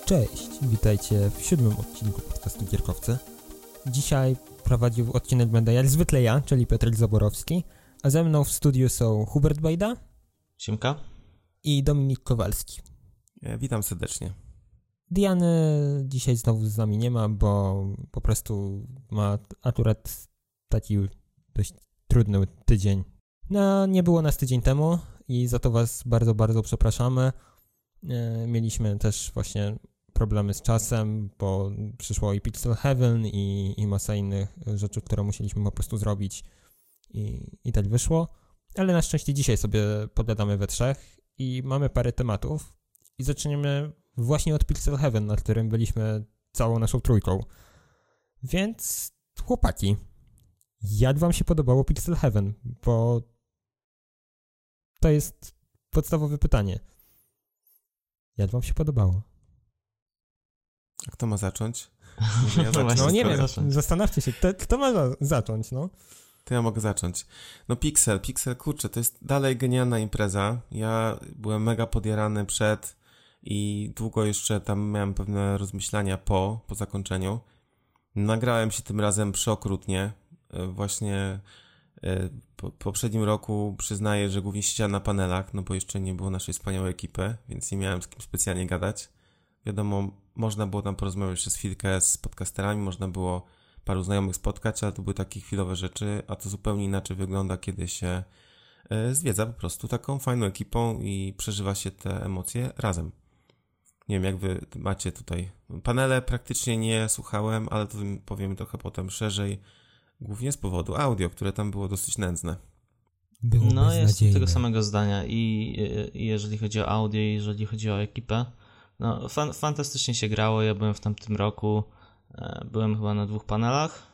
Cześć, witajcie w 7. odcinku podcastu Gierkowcy. Dzisiaj prowadził odcinek będę jak zwykle ja, czyli Piotrek Zaborowski, a ze mną w studiu są Hubert Bajda. Siemka. I Dominik Kowalski. Witam serdecznie. Diany dzisiaj znowu z nami nie ma, bo po prostu ma akurat taki dość trudny tydzień. No, nie było nas tydzień temu i za to was bardzo, bardzo przepraszamy. Mieliśmy też właśnie problemy z czasem, bo przyszło i Pixel Heaven i masa innych rzeczy, które musieliśmy po prostu zrobić i tak wyszło. Ale na szczęście dzisiaj sobie pogadamy we trzech i mamy parę tematów i zaczniemy właśnie od Pixel Heaven, na którym byliśmy całą naszą trójką. Więc chłopaki, jak wam się podobało Pixel Heaven? Bo to jest podstawowe pytanie. Jak wam się podobało? A kto ma zacząć? No nie wiem, zastanówcie się, kto ma zacząć, no? To ja mogę zacząć. No Pixel, kurczę, to jest dalej genialna impreza. Ja byłem mega podjarany przed i długo jeszcze tam miałem pewne rozmyślania po zakończeniu. Nagrałem się tym razem przeokrutnie. Właśnie po poprzednim roku przyznaję, że głównie siedziałem na panelach, no bo jeszcze nie było naszej wspaniałej ekipy, więc nie miałem z kim specjalnie gadać. Wiadomo, można było tam porozmawiać przez chwilkę z podcasterami, można było paru znajomych spotkać, ale to były takie chwilowe rzeczy, a to zupełnie inaczej wygląda, kiedy się zwiedza po prostu taką fajną ekipą i przeżywa się te emocje razem. Nie wiem, jak wy macie tutaj. Panele praktycznie nie słuchałem, ale to powiemy trochę potem szerzej, głównie z powodu audio, które tam było dosyć nędzne. No, jestem tego samego zdania i jeżeli chodzi o audio, i jeżeli chodzi o ekipę. No, fantastycznie się grało, ja byłem w tamtym roku, byłem chyba na 2 panelach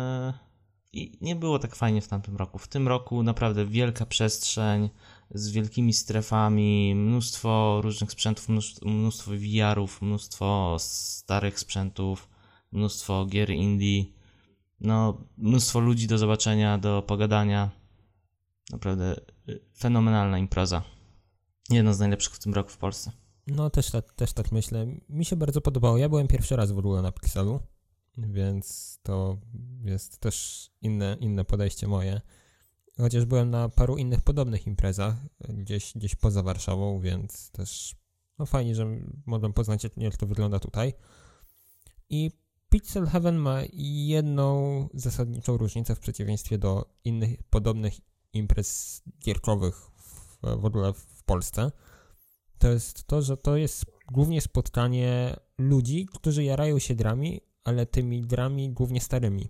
i nie było tak fajnie w tamtym roku. W tym roku naprawdę wielka przestrzeń z wielkimi strefami, mnóstwo różnych sprzętów, mnóstwo VR-ów, mnóstwo starych sprzętów, mnóstwo gier indie, no, mnóstwo ludzi do zobaczenia, do pogadania. Naprawdę fenomenalna impreza. Jedna z najlepszych w tym roku w Polsce. No też tak myślę. Mi się bardzo podobało. Ja byłem pierwszy raz w ogóle na Pixelu, więc to jest też inne podejście moje. Chociaż byłem na paru innych podobnych imprezach, gdzieś poza Warszawą, więc też no fajnie, że mogłem poznać, jak to wygląda tutaj. I Pixel Heaven ma jedną zasadniczą różnicę w przeciwieństwie do innych podobnych imprez gierkowych w ogóle w Polsce. To jest to, że to jest głównie spotkanie ludzi, którzy jarają się grami, ale tymi grami głównie starymi.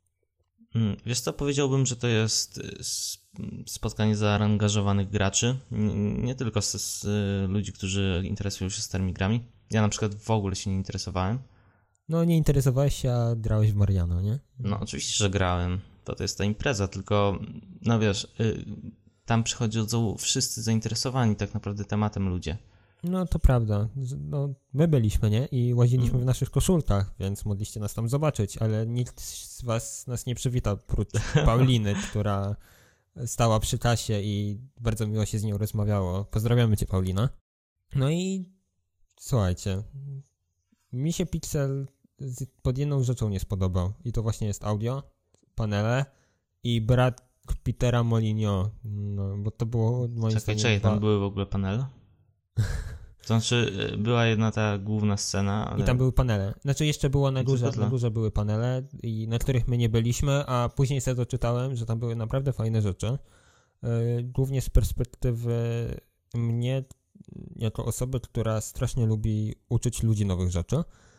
Wiesz co, powiedziałbym, że to jest spotkanie zaangażowanych graczy, nie tylko z ludzi, którzy interesują się starymi grami. Ja na przykład w ogóle się nie interesowałem. No nie interesowałeś się, a grałeś w Mariano, nie? No oczywiście, że grałem. To jest ta impreza, tylko no wiesz, tam przychodzą wszyscy zainteresowani tak naprawdę tematem ludzie. No to prawda. No, my byliśmy, nie? I łaziliśmy w naszych koszulkach, więc mogliście nas tam zobaczyć, ale nikt z was nas nie przywitał, prócz Pauliny, która stała przy kasie i bardzo miło się z nią rozmawiało. Pozdrawiamy cię, Paulina. No i słuchajcie, mi się Pixel pod jedną rzeczą nie spodobał i to właśnie jest audio, panele i brat Petera Molyneux, no bo to było moim zdaniem... Czekaj, tam były w ogóle panele? To znaczy, była jedna ta główna scena, ale... I tam były panele. Znaczy jeszcze było na górze były panele, na których my nie byliśmy, a później sobie doczytałem, że tam były naprawdę fajne rzeczy. Głównie z perspektywy mnie, jako osoby, która strasznie lubi uczyć ludzi nowych rzeczy.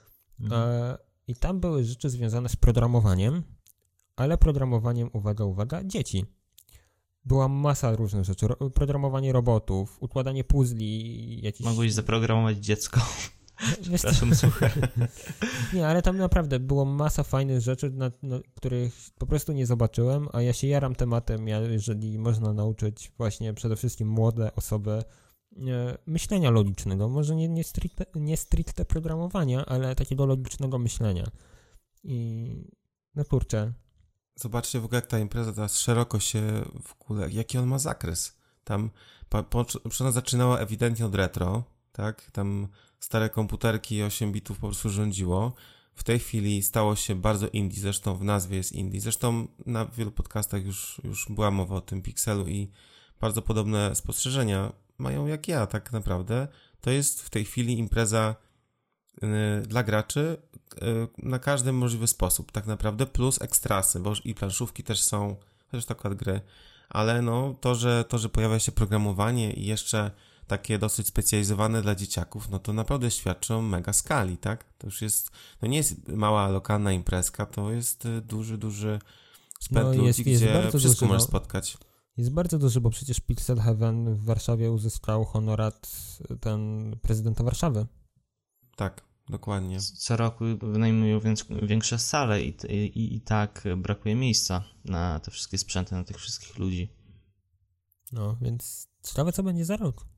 I tam były rzeczy związane z programowaniem, ale programowaniem, uwaga, dzieci. Była masa różnych rzeczy. Programowanie robotów, układanie puzli, jakieś... Mogłeś zaprogramować dziecko. Przepraszam, słuchaj. Nie, ale tam naprawdę było masa fajnych rzeczy, których po prostu nie zobaczyłem, a ja się jaram tematem, jeżeli można nauczyć właśnie przede wszystkim młode osoby myślenia logicznego. Może nie stricte programowania, ale takiego logicznego myślenia. I no kurczę. Zobaczcie w ogóle, jak ta impreza teraz szeroko się w ogóle, jaki on ma zakres. Tam ona zaczynała ewidentnie od retro, tak? Tam stare komputerki 8 bitów po prostu rządziło. W tej chwili stało się bardzo indie, zresztą w nazwie jest indie. Zresztą na wielu podcastach już była mowa o tym Pixelu i bardzo podobne spostrzeżenia mają jak ja tak naprawdę. To jest w tej chwili impreza dla graczy na każdy możliwy sposób tak naprawdę, plus ekstrasy, bo i planszówki też są, chociaż tak gry, ale no to, że pojawia się programowanie i jeszcze takie dosyć specjalizowane dla dzieciaków, no to naprawdę świadczy o mega skali, tak? To już jest, no nie jest mała lokalna imprezka, to jest duży spęd ludzi, gdzie wszystko możesz spotkać. Jest bardzo duży, bo przecież Pixel Heaven w Warszawie uzyskał honorat ten prezydenta Warszawy. Tak, dokładnie. Co roku wynajmują większe sale i tak brakuje miejsca na te wszystkie sprzęty, na tych wszystkich ludzi. No, więc ciekawe, co będzie za rok.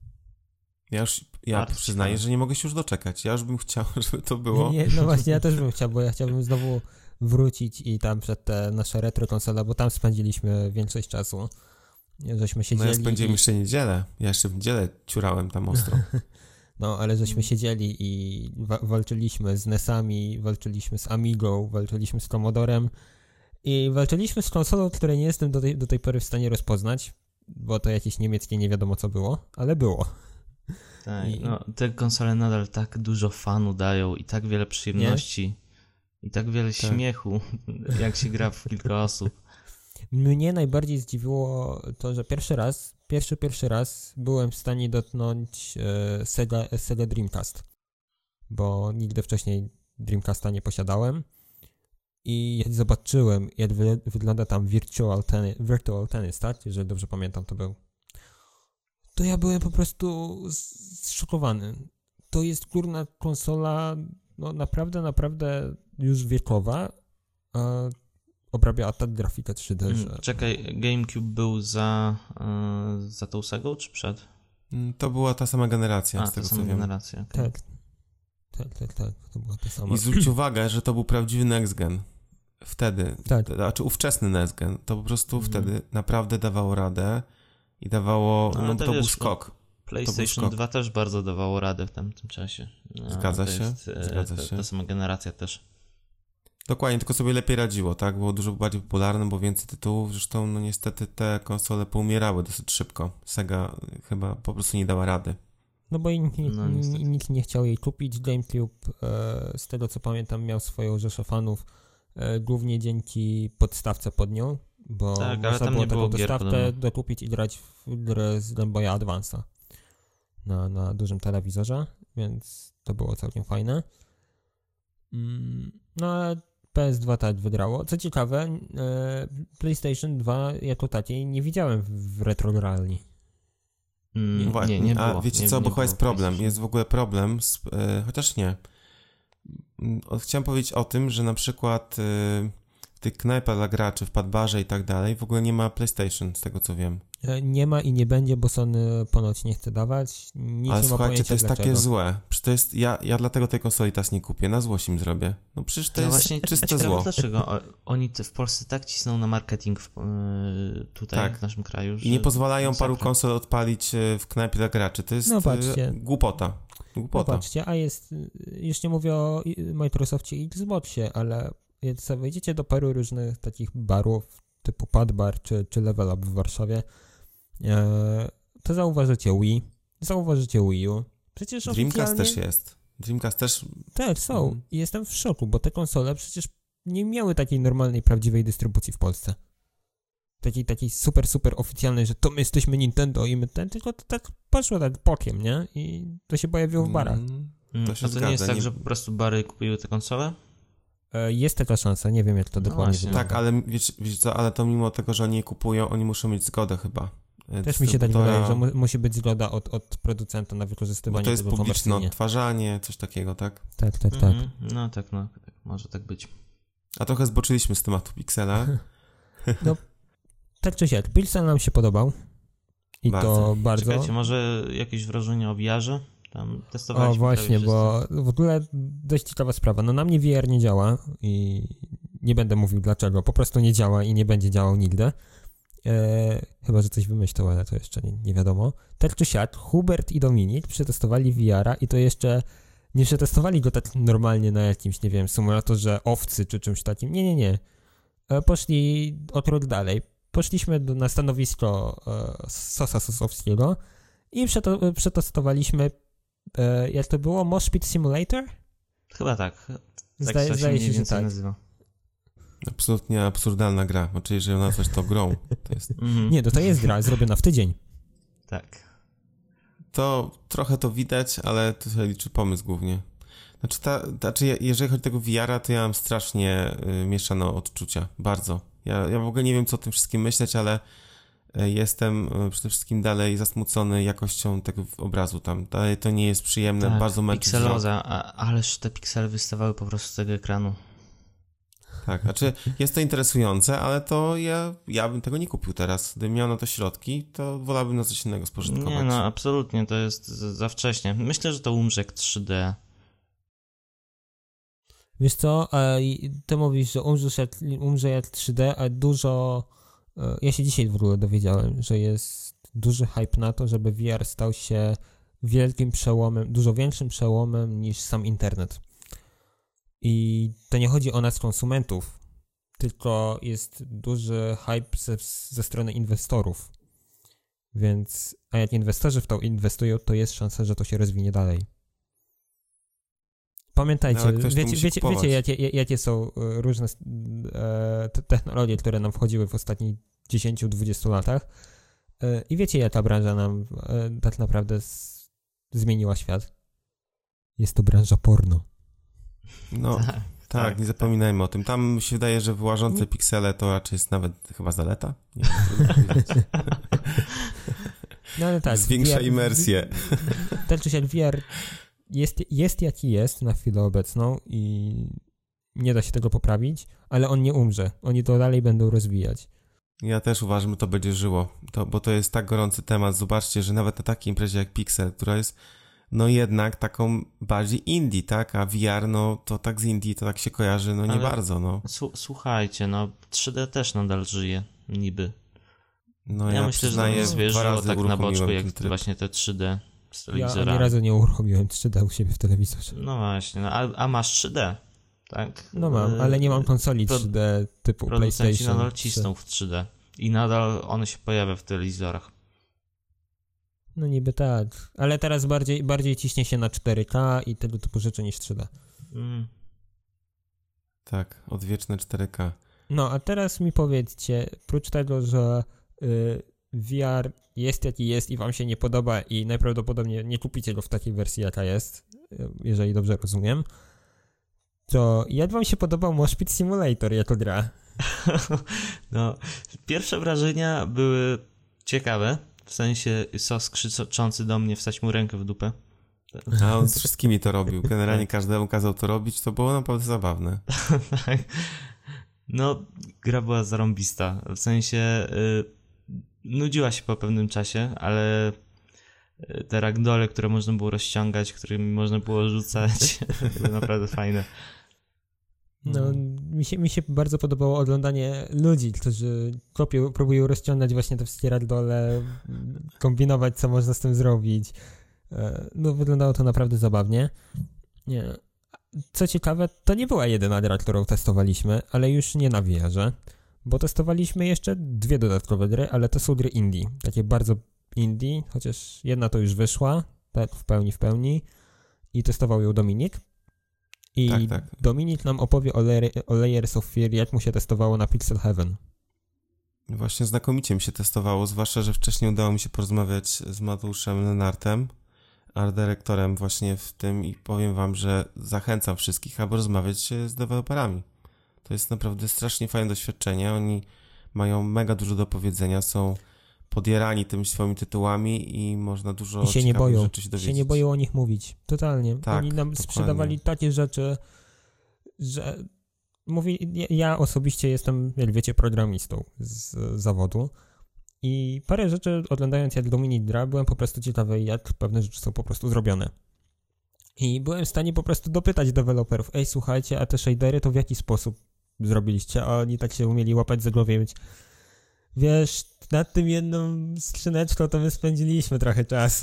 Ja przyznaję, że nie mogę się już doczekać. Ja już bym chciał, żeby to było. No właśnie, ja też bym chciał, bo ja chciałbym znowu wrócić i tam przed te nasze retro konsole, bo tam spędziliśmy większość czasu. Żeśmy siedzieli. No ja spędziłem jeszcze niedzielę. Ja jeszcze w niedzielę ciurałem tam ostro. No, ale żeśmy siedzieli i walczyliśmy z NES-ami, walczyliśmy z Amigą, walczyliśmy z Commodorem i walczyliśmy z konsolą, której nie jestem do tej pory w stanie rozpoznać, bo to jakieś niemieckie nie wiadomo co było, ale było. Tak, no te konsole nadal tak dużo fanu dają i tak wiele przyjemności i tak wiele śmiechu, jak się gra w kilka osób. Mnie najbardziej zdziwiło to, że pierwszy raz byłem w stanie dotknąć Sega Dreamcast, bo nigdy wcześniej Dreamcasta nie posiadałem i jak zobaczyłem, jak wygląda tam Virtual Tennis, tak? Jeżeli dobrze pamiętam, to ja byłem po prostu zszokowany. To jest górna konsola, no naprawdę już wiekowa, a obrabia tak grafikę 3D, że... Czekaj, GameCube był za tą Segą, czy przed? To była ta sama generacja, z tego co wiem. Generacja, okay. Tak, to była ta sama. I zwróć uwagę, że to był prawdziwy next gen. Wtedy, znaczy ówczesny next gen, to po prostu wtedy naprawdę dawało radę i dawało, no to był skok. PlayStation 2 też bardzo dawało radę w tamtym czasie. Zgadza się. Ta sama generacja też. Dokładnie, tylko sobie lepiej radziło, tak? Było dużo bardziej popularne, bo więcej tytułów. Zresztą, no niestety te konsole poumierały dosyć szybko. Sega chyba po prostu nie dała rady. No bo nikt nie chciał jej kupić. GameCube, z tego co pamiętam, miał swoją rzeszę fanów, głównie dzięki podstawce pod nią, bo można było taką dostawkę dokupić i grać w grę z Game Boya Advance'a na dużym telewizorze, więc to było całkiem fajne. No ale PS2 tak wygrało. Co ciekawe, PlayStation 2 jako takiej nie widziałem w retrogralni. Nie było. A wiecie co, bo chyba jest problem. Jest w ogóle problem, chociaż nie. Chciałem powiedzieć o tym, że na przykład w tych knajpach dla graczy, w Padbarze i tak dalej, w ogóle nie ma PlayStation, z tego co wiem. Nie ma i nie będzie, bo Sony ponoć nie chce dawać. Ale słuchajcie, to jest takie złe. Przecież to jest, ja dlatego tej konsoli teraz nie kupię, na złość im zrobię. No przecież to jest właśnie czyste zło. Dlaczego? Oni w Polsce tak cisną na marketing tutaj w naszym kraju. I nie pozwalają paru konsol odpalić w knajpie dla graczy. To jest głupota. No patrzcie, a jest, już nie mówię o Microsoftie i Xboxie, ale jak sobie wejdziecie do paru różnych takich barów, typu Padbar czy Level Up w Warszawie, to zauważycie Wii, zauważycie Wii U. Przecież Dreamcast też jest. Dreamcast też... Tak, są. I jestem w szoku, bo te konsole przecież nie miały takiej normalnej, prawdziwej dystrybucji w Polsce. Takiej super oficjalnej, że to my jesteśmy Nintendo i my tylko to tak poszło tak bokiem, nie? I to się pojawiło w barach. To nie jest tak, że po prostu bary kupiły te konsole? Jest taka szansa, nie wiem jak to dokładnie wygląda. Tak, ale wiecie co, ale to mimo tego, że oni je kupują, oni muszą mieć zgodę chyba. Też mi się tak wydaje, że musi być zgoda od producenta na wykorzystywanie tego komercyjnie. To jest publiczne odtwarzanie, coś takiego, tak? Tak. No tak, może tak być. A trochę zboczyliśmy z tematu Pixela. No, tak czy siak, Pixel nam się podobał. I to bardzo. Czekajcie, może jakieś wrażenia o VR-ze? Tam testowaliśmy. O właśnie, bo w ogóle dość ciekawa sprawa. No na mnie VR nie działa i nie będę mówił dlaczego. Po prostu nie działa i nie będzie działał nigdy. chyba, że coś wymyślał, ale to jeszcze nie wiadomo. Tak czy siak, Hubert i Dominik przetestowali VR-a i to jeszcze nie przetestowali go tak normalnie na jakimś, nie wiem, symulatorze owcy czy czymś takim. Nie. Poszli o krok dalej. Poszliśmy na stanowisko Sosa Sosowskiego i przetestowaliśmy, jak to było, Mosh Pit Simulator? Chyba tak. Zdaje się, że tak. Nazywa. Absolutnie absurdalna gra. Znaczy, jeżeli ona coś to grą, to jest... Nie, to jest gra zrobiona w tydzień. Tak. To trochę to widać, ale to się liczy pomysł głównie. Znaczy, jeżeli chodzi o tego VR-a, to ja mam strasznie mieszane odczucia. Bardzo. Ja w ogóle nie wiem, co o tym wszystkim myśleć, ale jestem przede wszystkim dalej zasmucony jakością tego obrazu tam. Dalej to nie jest przyjemne, tak, bardzo męczy wzrok. Pikseloza, ależ te piksele wystawały po prostu z tego ekranu. Tak, znaczy jest to interesujące, ale to ja bym tego nie kupił teraz. Gdybym miał na to środki, to wolałbym na coś innego spożytkować. Nie, no absolutnie, to jest za wcześnie. Myślę, że to umrze jak 3D. Wiesz co, ty mówisz, że umrze jak 3D, a dużo... Ja się dzisiaj w ogóle dowiedziałem, że jest duży hype na to, żeby VR stał się wielkim przełomem, dużo większym przełomem niż sam internet. I to nie chodzi o nas, konsumentów, tylko jest duży hype ze strony inwestorów. Więc, a jak inwestorzy w to inwestują, to jest szansa, że to się rozwinie dalej. Pamiętajcie, wiecie jakie są różne technologie, które nam wchodziły w ostatnich 10-20 latach i wiecie, jaka branża nam tak naprawdę zmieniła świat. Jest to branża porno. No, tak, nie zapominajmy o tym. Tam mi się wydaje, że łażące piksele to raczej jest nawet chyba zaleta. Nie wiem, no ale tak. Zwiększa imersję. Tak czy siak VR jest jaki jest na chwilę obecną i nie da się tego poprawić, ale on nie umrze. Oni to dalej będą rozwijać. Ja też uważam, że to będzie żyło, bo to jest tak gorący temat. Zobaczcie, że nawet na takiej imprezie jak Pixel, która jest no jednak taką bardziej indie, tak? A VR, no to tak z indie to tak się kojarzy, no nie ale bardzo, no. Słuchajcie, no 3D też nadal żyje, niby. No ja myślę, że to zwierzyło tak na boczku, jak właśnie te 3D z telewizorami. Ja ani razu nie uruchomiłem 3D u siebie w telewizorze. No właśnie, no, a masz 3D, tak? No mam, ale nie mam konsoli 3D typu PlayStation. Producenci nadal cisną w 3D i nadal one się pojawia w telewizorach. No niby tak, ale teraz bardziej ciśnie się na 4K i tego typu rzeczy niż 3D. Tak, odwieczne 4K. No, a teraz mi powiedzcie, prócz tego, że VR jest jaki jest i wam się nie podoba i najprawdopodobniej nie kupicie go w takiej wersji, jaka jest, jeżeli dobrze rozumiem, to jak wam się podobał Mosh Pit Simulator jako gra? No, pierwsze wrażenia były ciekawe. W sensie Sos krzyczący do mnie, wstać mu rękę w dupę. A on z wszystkimi to robił. Generalnie każdemu kazał to robić, to było naprawdę zabawne. Tak. No, gra była zarąbista. W sensie nudziła się po pewnym czasie, ale te ragdolle, które można było rozciągać, którymi można było rzucać, były naprawdę fajne. No, mi się bardzo podobało oglądanie ludzi, którzy próbują rozciągać właśnie te wszystkie ragdolle, kombinować, co można z tym zrobić. No, wyglądało to naprawdę zabawnie. Nie. Co ciekawe, to nie była jedyna gra, którą testowaliśmy, ale już nie na VR-ze, bo testowaliśmy jeszcze 2 dodatkowe gry, ale to są gry indie, takie bardzo indie, chociaż jedna to już wyszła, tak w pełni i testował ją Dominik. I tak. Dominik nam opowie o Layers of Fear, jak mu się testowało na Pixel Heaven. Właśnie znakomicie mi się testowało, zwłaszcza, że wcześniej udało mi się porozmawiać z Mateuszem Lenartem, art dyrektorem właśnie w tym i powiem wam, że zachęcam wszystkich, aby rozmawiać z deweloperami. To jest naprawdę strasznie fajne doświadczenie, oni mają mega dużo do powiedzenia, są podjarani tymi swoimi tytułami i można dużo ciekawych rzeczy się dowiedzieć. Się nie boją o nich mówić, totalnie. Tak, oni nam dokładnie sprzedawali takie rzeczy, że ja osobiście jestem, jak wiecie, programistą z zawodu i parę rzeczy oglądając jak Dominik gra, byłem po prostu ciekawy, jak pewne rzeczy są po prostu zrobione. I byłem w stanie po prostu dopytać deweloperów, słuchajcie, a te shadery to w jaki sposób zrobiliście? A oni tak się umieli łapać za głowę i mówić, Wiesz, nad tym jedną skrzyneczką to my spędziliśmy trochę czasu.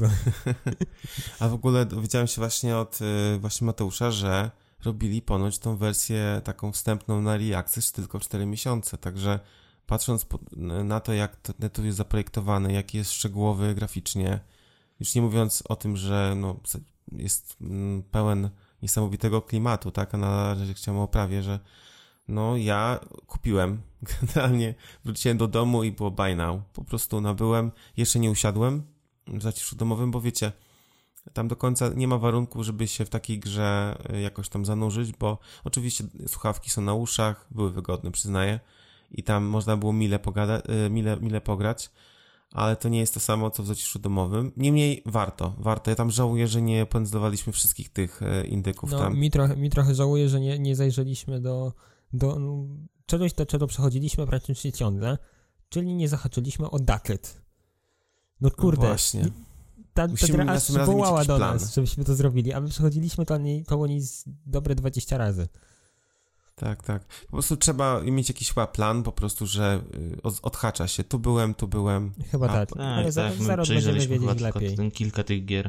A w ogóle dowiedziałem się właśnie od Mateusza, że robili ponoć tą wersję taką wstępną na Early Access tylko 4 miesiące, także patrząc na to, jak ten tytuł jest zaprojektowany, jaki jest szczegółowy graficznie, już nie mówiąc o tym, że jest pełen niesamowitego klimatu, tak, a na razie chciałem o oprawie, że ja kupiłem, generalnie wróciłem do domu i było buy now, po prostu nabyłem, jeszcze nie usiadłem w zaciszu domowym, bo wiecie, tam do końca nie ma warunku, żeby się w takiej grze jakoś tam zanurzyć, bo oczywiście słuchawki są na uszach, były wygodne, przyznaję, i tam można było mile pograć, ale to nie jest to samo, co w zaciszu domowym. Niemniej warto. Ja tam żałuję, że nie pędzlowaliśmy wszystkich tych indyków tam. Mi trochę żałuję, że nie zajrzeliśmy do czegoś, do czego przechodziliśmy praktycznie ciągle, czyli nie zahaczyliśmy o Ducket. No kurde, właśnie. Ta gra aż wołała do nas, żebyśmy to zrobili, a my przechodziliśmy koło niej dobre 20 razy. Tak. Po prostu trzeba mieć jakiś plan, po prostu, że odhacza się. Tu byłem. Chyba tak. Ale za rok będziemy wiedzieć lepiej. Kilka tych gier.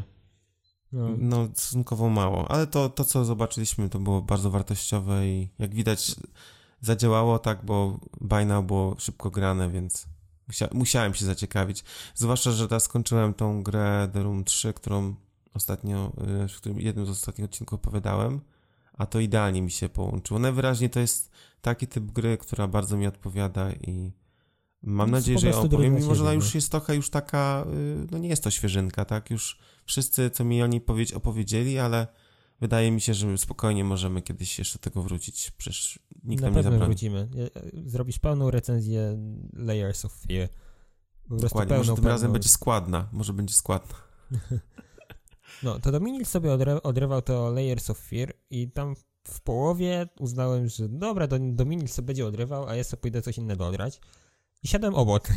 No, stosunkowo mało. Ale to, co zobaczyliśmy, to było bardzo wartościowe i jak widać zadziałało tak, bo buy now było szybko grane, więc musiałem się zaciekawić. Zwłaszcza, że teraz skończyłem tą grę The Room 3, którą ostatnio, w którym jednym z ostatnich odcinków opowiadałem, a to idealnie mi się połączyło. Najwyraźniej to jest taki typ gry, która bardzo mi odpowiada i mam nadzieję, że ją opowiem, mimo że ona już jest trochę taka, nie jest to świeżynka, tak? Już wszyscy, co mi o niej opowiedzieli, ale wydaje mi się, że spokojnie możemy kiedyś jeszcze do tego wrócić. Przecież nikt nam nie zabroni. Na pewno wrócimy. Zrobisz pełną recenzję Layers of Fear. Dokładnie, może tym razem będzie składna. No, to Dominik sobie odrywał to Layers of Fear i tam w połowie uznałem, że dobra, Dominik sobie będzie odrywał, a ja sobie pójdę coś innego odrać. I siadłem obok.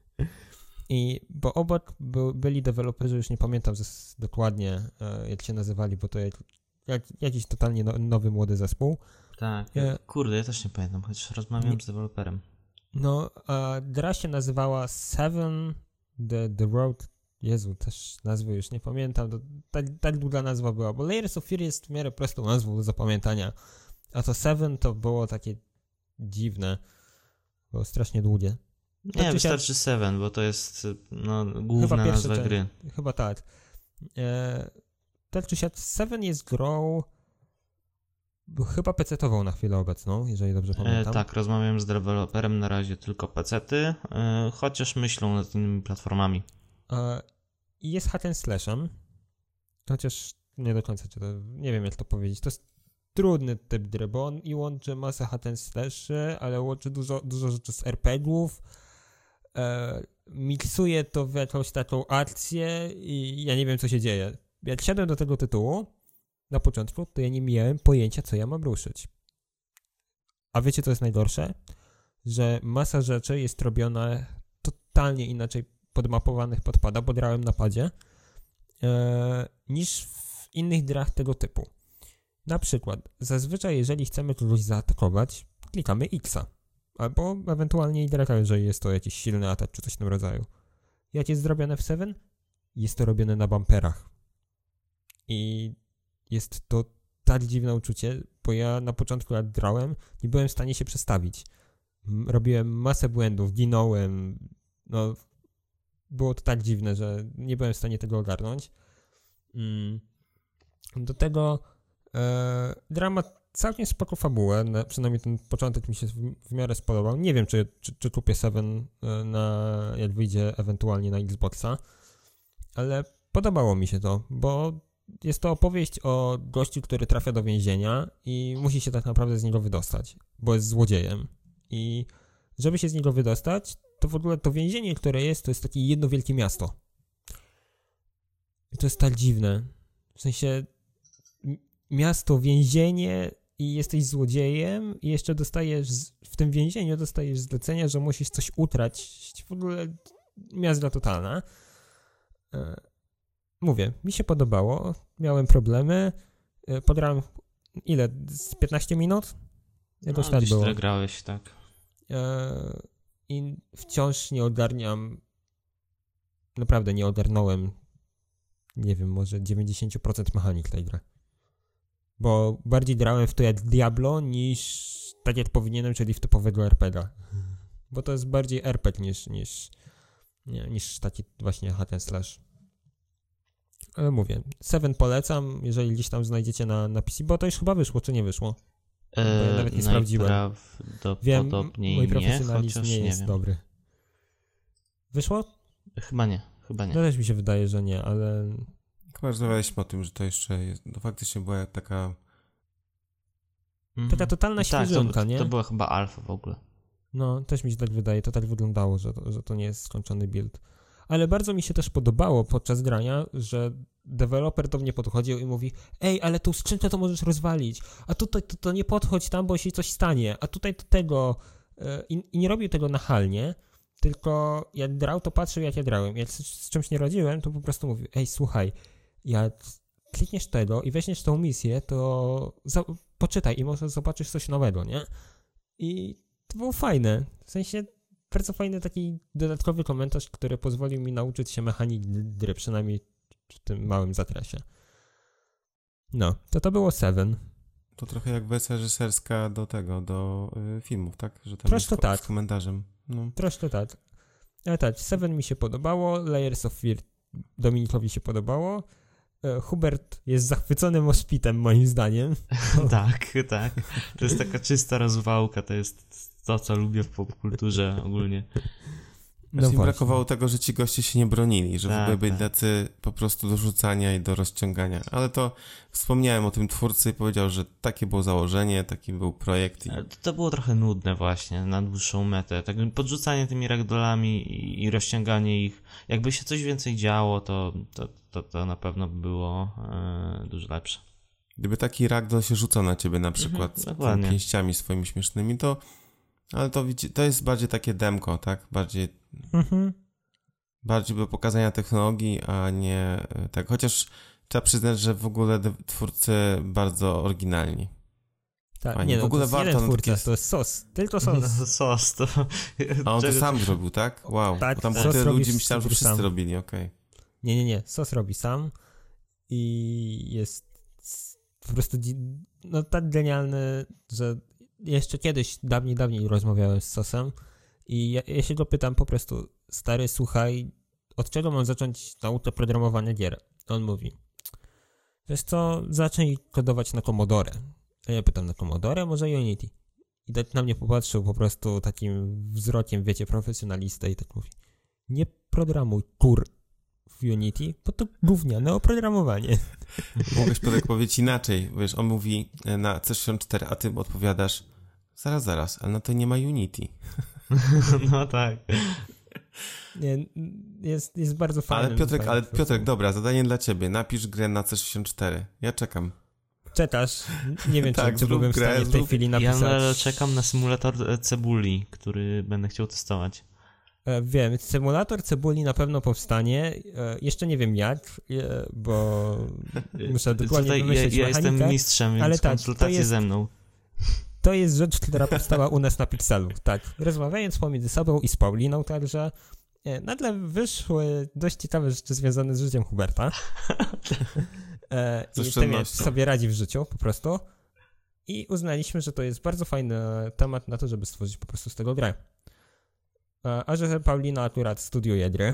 Bo obok byli deweloperzy, już nie pamiętam dokładnie jak się nazywali, bo to jakiś totalnie nowy, młody zespół. Tak, kurde, ja też nie pamiętam, chociaż rozmawiałem z deweloperem. No, a gra się nazywała Seven The Road. Jezu, też nazwy już nie pamiętam, tak długa nazwa była, bo Layers of Fear jest w miarę prostą nazwą do zapamiętania, a to Seven to było takie dziwne, było strasznie długie. Nie, wystarczy Seven, bo to jest główna nazwa gry. Chyba tak. Tak czy siak, Seven jest grą chyba PC-tową na chwilę obecną, jeżeli dobrze pamiętam. Tak, rozmawiam z deweloperem, na razie tylko PC-ty, chociaż myślą nad innymi platformami. Jest hack and slashem, chociaż nie do końca, nie wiem jak to powiedzieć. To jest trudny typ gry, bo on łączy masę hack and slashy, ale łączy dużo rzeczy z RPG-ów, miksuje to w jakąś taką akcję i ja nie wiem, co się dzieje. Jak siadłem do tego tytułu na początku, to ja nie miałem pojęcia, co ja mam ruszyć. A wiecie, co jest najgorsze? Że masa rzeczy jest robiona totalnie inaczej podmapowanych pod pada, bo grałem na padzie, niż w innych grach tego typu. Na przykład, zazwyczaj jeżeli chcemy kogoś zaatakować, klikamy X-a. Albo ewentualnie Y, jeżeli jest to jakiś silny atak czy coś w tym rodzaju. Jak jest zrobione w Seven? Jest to robione na bumperach. I jest to tak dziwne uczucie, bo ja na początku jak grałem, nie byłem w stanie się przestawić. Robiłem masę błędów, ginąłem, było to tak dziwne, że nie byłem w stanie tego ogarnąć. Do tego gra ma całkiem spoko fabułę, przynajmniej ten początek mi się w miarę spodobał. Nie wiem, czy kupię Seven jak wyjdzie ewentualnie na Xboxa, ale podobało mi się to, bo jest to opowieść o gościu, który trafia do więzienia i musi się tak naprawdę z niego wydostać, bo jest złodziejem. I żeby się z niego wydostać, to w ogóle to więzienie, które jest, to jest takie jedno wielkie miasto. I to jest tak dziwne. W sensie miasto, więzienie i jesteś złodziejem i jeszcze w tym więzieniu dostajesz zlecenia, że musisz coś utracić. W ogóle miazga totalna. Mówię, mi się podobało, miałem problemy, podrałem z 15 minut? Jakoś tak było. Grałeś, tak. i wciąż nie ogarniam, naprawdę nie ogarnąłem, nie wiem, może 90% mechanik tej gry. Bo bardziej grałem w to jak Diablo niż tak jak powinienem, czyli w typowego RPG. Bo to jest bardziej RPG niż taki właśnie hack and slash. Ale mówię, 7 polecam, jeżeli gdzieś tam znajdziecie na PC, bo to już chyba wyszło, czy nie wyszło? Bo ja nawet nie sprawdziłem. Wiem, mój profesjonalizm nie jest dobry. Wyszło? Chyba nie. No też mi się wydaje, że nie, ale... Chyba rozmawialiśmy o tym, że to jeszcze jest, to faktycznie była taka... Taka totalna świeżynka, nie? To była chyba alfa w ogóle. No, też mi się tak wydaje, to tak wyglądało, że to nie jest skończony build. Ale bardzo mi się też podobało podczas grania, że deweloper do mnie podchodził i mówi: ej, ale tą skrzynkę to możesz rozwalić, a tutaj to nie podchodź tam, bo się coś stanie, a tutaj to tego... I nie robił tego nachalnie, tylko jak grał, to patrzył jak ja grałem. Jak z czymś nie radziłem, to po prostu mówił: ej, słuchaj, jak klikniesz tego i weźmiesz tą misję, to poczytaj i może zobaczysz coś nowego, nie? I to było fajne. W sensie bardzo fajny taki dodatkowy komentarz, który pozwolił mi nauczyć się mechanik gry, przynajmniej w tym małym zakresie. No, to było 7. To trochę jak wersja reżyserska do filmów, tak? Że tam troszkę jest tak. Z komentarzem. No. Troszkę tak. Ale tak, 7 mi się podobało, Layers of Fear Dominikowi się podobało. Hubert jest zachwycony moshpitem, moim zdaniem. Tak. To jest taka czysta rozwałka, to jest to, co lubię w popkulturze ogólnie. No im brakowało tego, że ci goście się nie bronili, że w ogóle byli tacy po prostu do rzucania i do rozciągania. Ale to wspomniałem o tym twórcy i powiedział, że takie było założenie, taki był projekt. To było trochę nudne właśnie na dłuższą metę. Tak podrzucanie tymi ragdollami i rozciąganie ich. Jakby się coś więcej działo, to na pewno by było dużo lepsze. Gdyby taki ragdoll się rzucał na ciebie na przykład z pięściami swoimi śmiesznymi, to... Ale to jest bardziej takie demko, tak? Bardziej do pokazania technologii, a nie tak. Chociaż trzeba przyznać, że w ogóle twórcy bardzo oryginalni. Tak, fajnie. Nie, w ogóle to jest jeden twórca, to jest SOS, tylko SOS. No, SOS to... A on to sam zrobił, tak? Wow. Tak, bo tam tyle ludzi myślałem, że wszyscy robili, okej. Nie, SOS robi sam i jest po prostu no tak genialny, że jeszcze kiedyś, dawniej rozmawiałem z SOS-em i ja się go pytam po prostu: stary, słuchaj, od czego mam zacząć naukę programowania gier? On mówi: wiesz co, zacznij kodować na Commodore. A ja pytam: na Commodore? Może Unity? I tak na mnie popatrzył po prostu takim wzrokiem, wiecie, profesjonalista i tak mówi: nie programuj w Unity, bo to gówniane oprogramowanie. Mogłeś powiedzieć inaczej, wiesz, on mówi na C64, a ty odpowiadasz: zaraz, ale na to nie ma Unity. No tak. Nie, jest bardzo fajny. Ale Piotrek, dobra, zadanie dla ciebie. Napisz grę na C64. Ja czekam. Czekasz? Nie wiem, czy byłbym w stanie w tej chwili napisać. Ja czekam na symulator cebuli, który będę chciał testować. Wiem, symulator cebuli na pewno powstanie. Jeszcze nie wiem jak, bo muszę dokładnie wymyśleć ja mechanikę. Jestem mistrzem, więc ale konsultacje ze mną. To jest rzecz, która powstała u nas na Pixelu, tak. Rozmawiając pomiędzy sobą i z Pauliną także, nagle wyszły dość ciekawe rzeczy związane z życiem Huberta. I tym, jak sobie radzi w życiu po prostu. I uznaliśmy, że to jest bardzo fajny temat na to, żeby stworzyć po prostu z tego grę. A że Paulina akurat studiuje gry,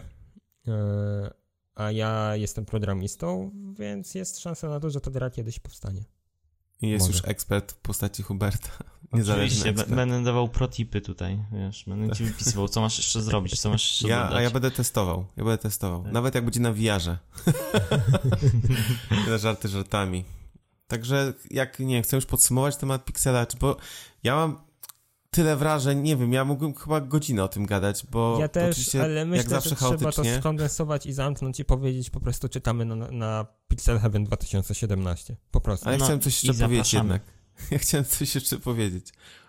a ja jestem programistą, więc jest szansa na to, że ta gra kiedyś powstanie. I jest już ekspert w postaci Huberta. Oczywiście, będę dawał protipy tutaj, wiesz, będę ci wypisywał, co masz jeszcze zrobić, co masz jeszcze dodać. A ja będę testował, tak. Nawet jak będzie na VR-ze. Żarty żartami. Także chcę już podsumować temat Pixela, bo ja mam tyle wrażeń, nie wiem, ja mógłbym chyba godzinę o tym gadać, bo ja też, ale myślę, że trzeba to skondensować i zamknąć i powiedzieć, po prostu czekamy na Pixel Heaven 2017, po prostu. Ale ja chciałem coś jeszcze powiedzieć jednak. Ja chciałem coś jeszcze powiedzieć.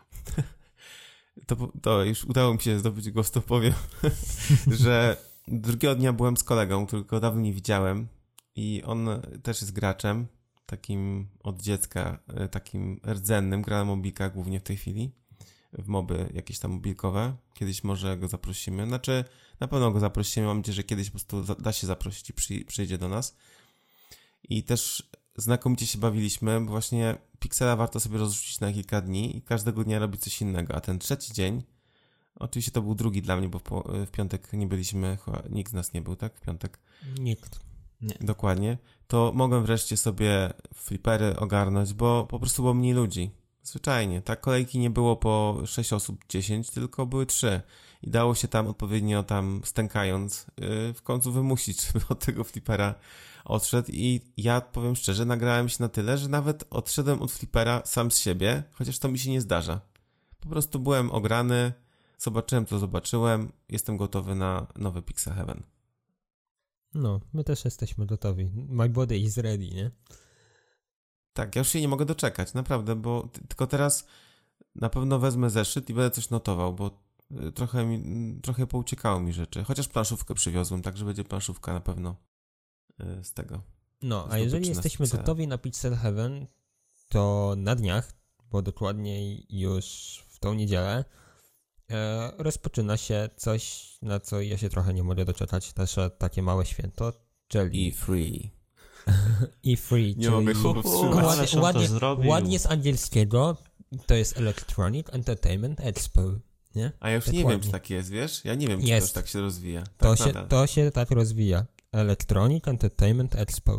To już udało mi się zdobyć głos, to powiem, że drugiego dnia byłem z kolegą, którego dawno nie widziałem i on też jest graczem, takim od dziecka, takim rdzennym, gra na mobilkach głównie w tej chwili. w moby jakieś tam mobilkowe. Kiedyś może go zaprosimy. Znaczy, na pewno go zaprosimy. Mam nadzieję, że kiedyś po prostu da się zaprosić i przyjdzie do nas. I też znakomicie się bawiliśmy, bo właśnie Pixela warto sobie rozrzucić na kilka dni i każdego dnia robić coś innego. A ten trzeci dzień, oczywiście to był drugi dla mnie, bo w piątek nie byliśmy, chyba nikt z nas nie był, tak? W piątek? Nikt. Nie. Dokładnie. To mogłem wreszcie sobie flipery ogarnąć, bo po prostu było mniej ludzi. Zwyczajnie. Tak, kolejki nie było po 6 osób 10, tylko były 3. I dało się tam odpowiednio stękając w końcu wymusić, żeby od tego flipera odszedł. I ja powiem szczerze, nagrałem się na tyle, że nawet odszedłem od flipera sam z siebie, chociaż to mi się nie zdarza. Po prostu byłem ograny, zobaczyłem co zobaczyłem, jestem gotowy na nowy Pixel Heaven. No, my też jesteśmy gotowi. My body is ready, nie? Tak, ja już się nie mogę doczekać, naprawdę, bo tylko teraz na pewno wezmę zeszyt i będę coś notował, bo trochę pouciekało mi rzeczy. Chociaż planszówkę przywiozłem, także będzie planszówka na pewno z tego. No, a jeżeli jesteśmy gotowi na Pixel Heaven, to na dniach, bo dokładniej już w tą niedzielę, rozpoczyna się coś, na co ja się trochę nie mogę doczekać, nasze takie małe święto, czyli E3. E3, nie mogę się powstrzymać. Ładnie z angielskiego, to jest Electronic Entertainment Expo, nie? A ja już nie wiem, czy tak jest, wiesz? Ja nie wiem, czy to już tak się rozwija. To się tak rozwija. Electronic Entertainment Expo.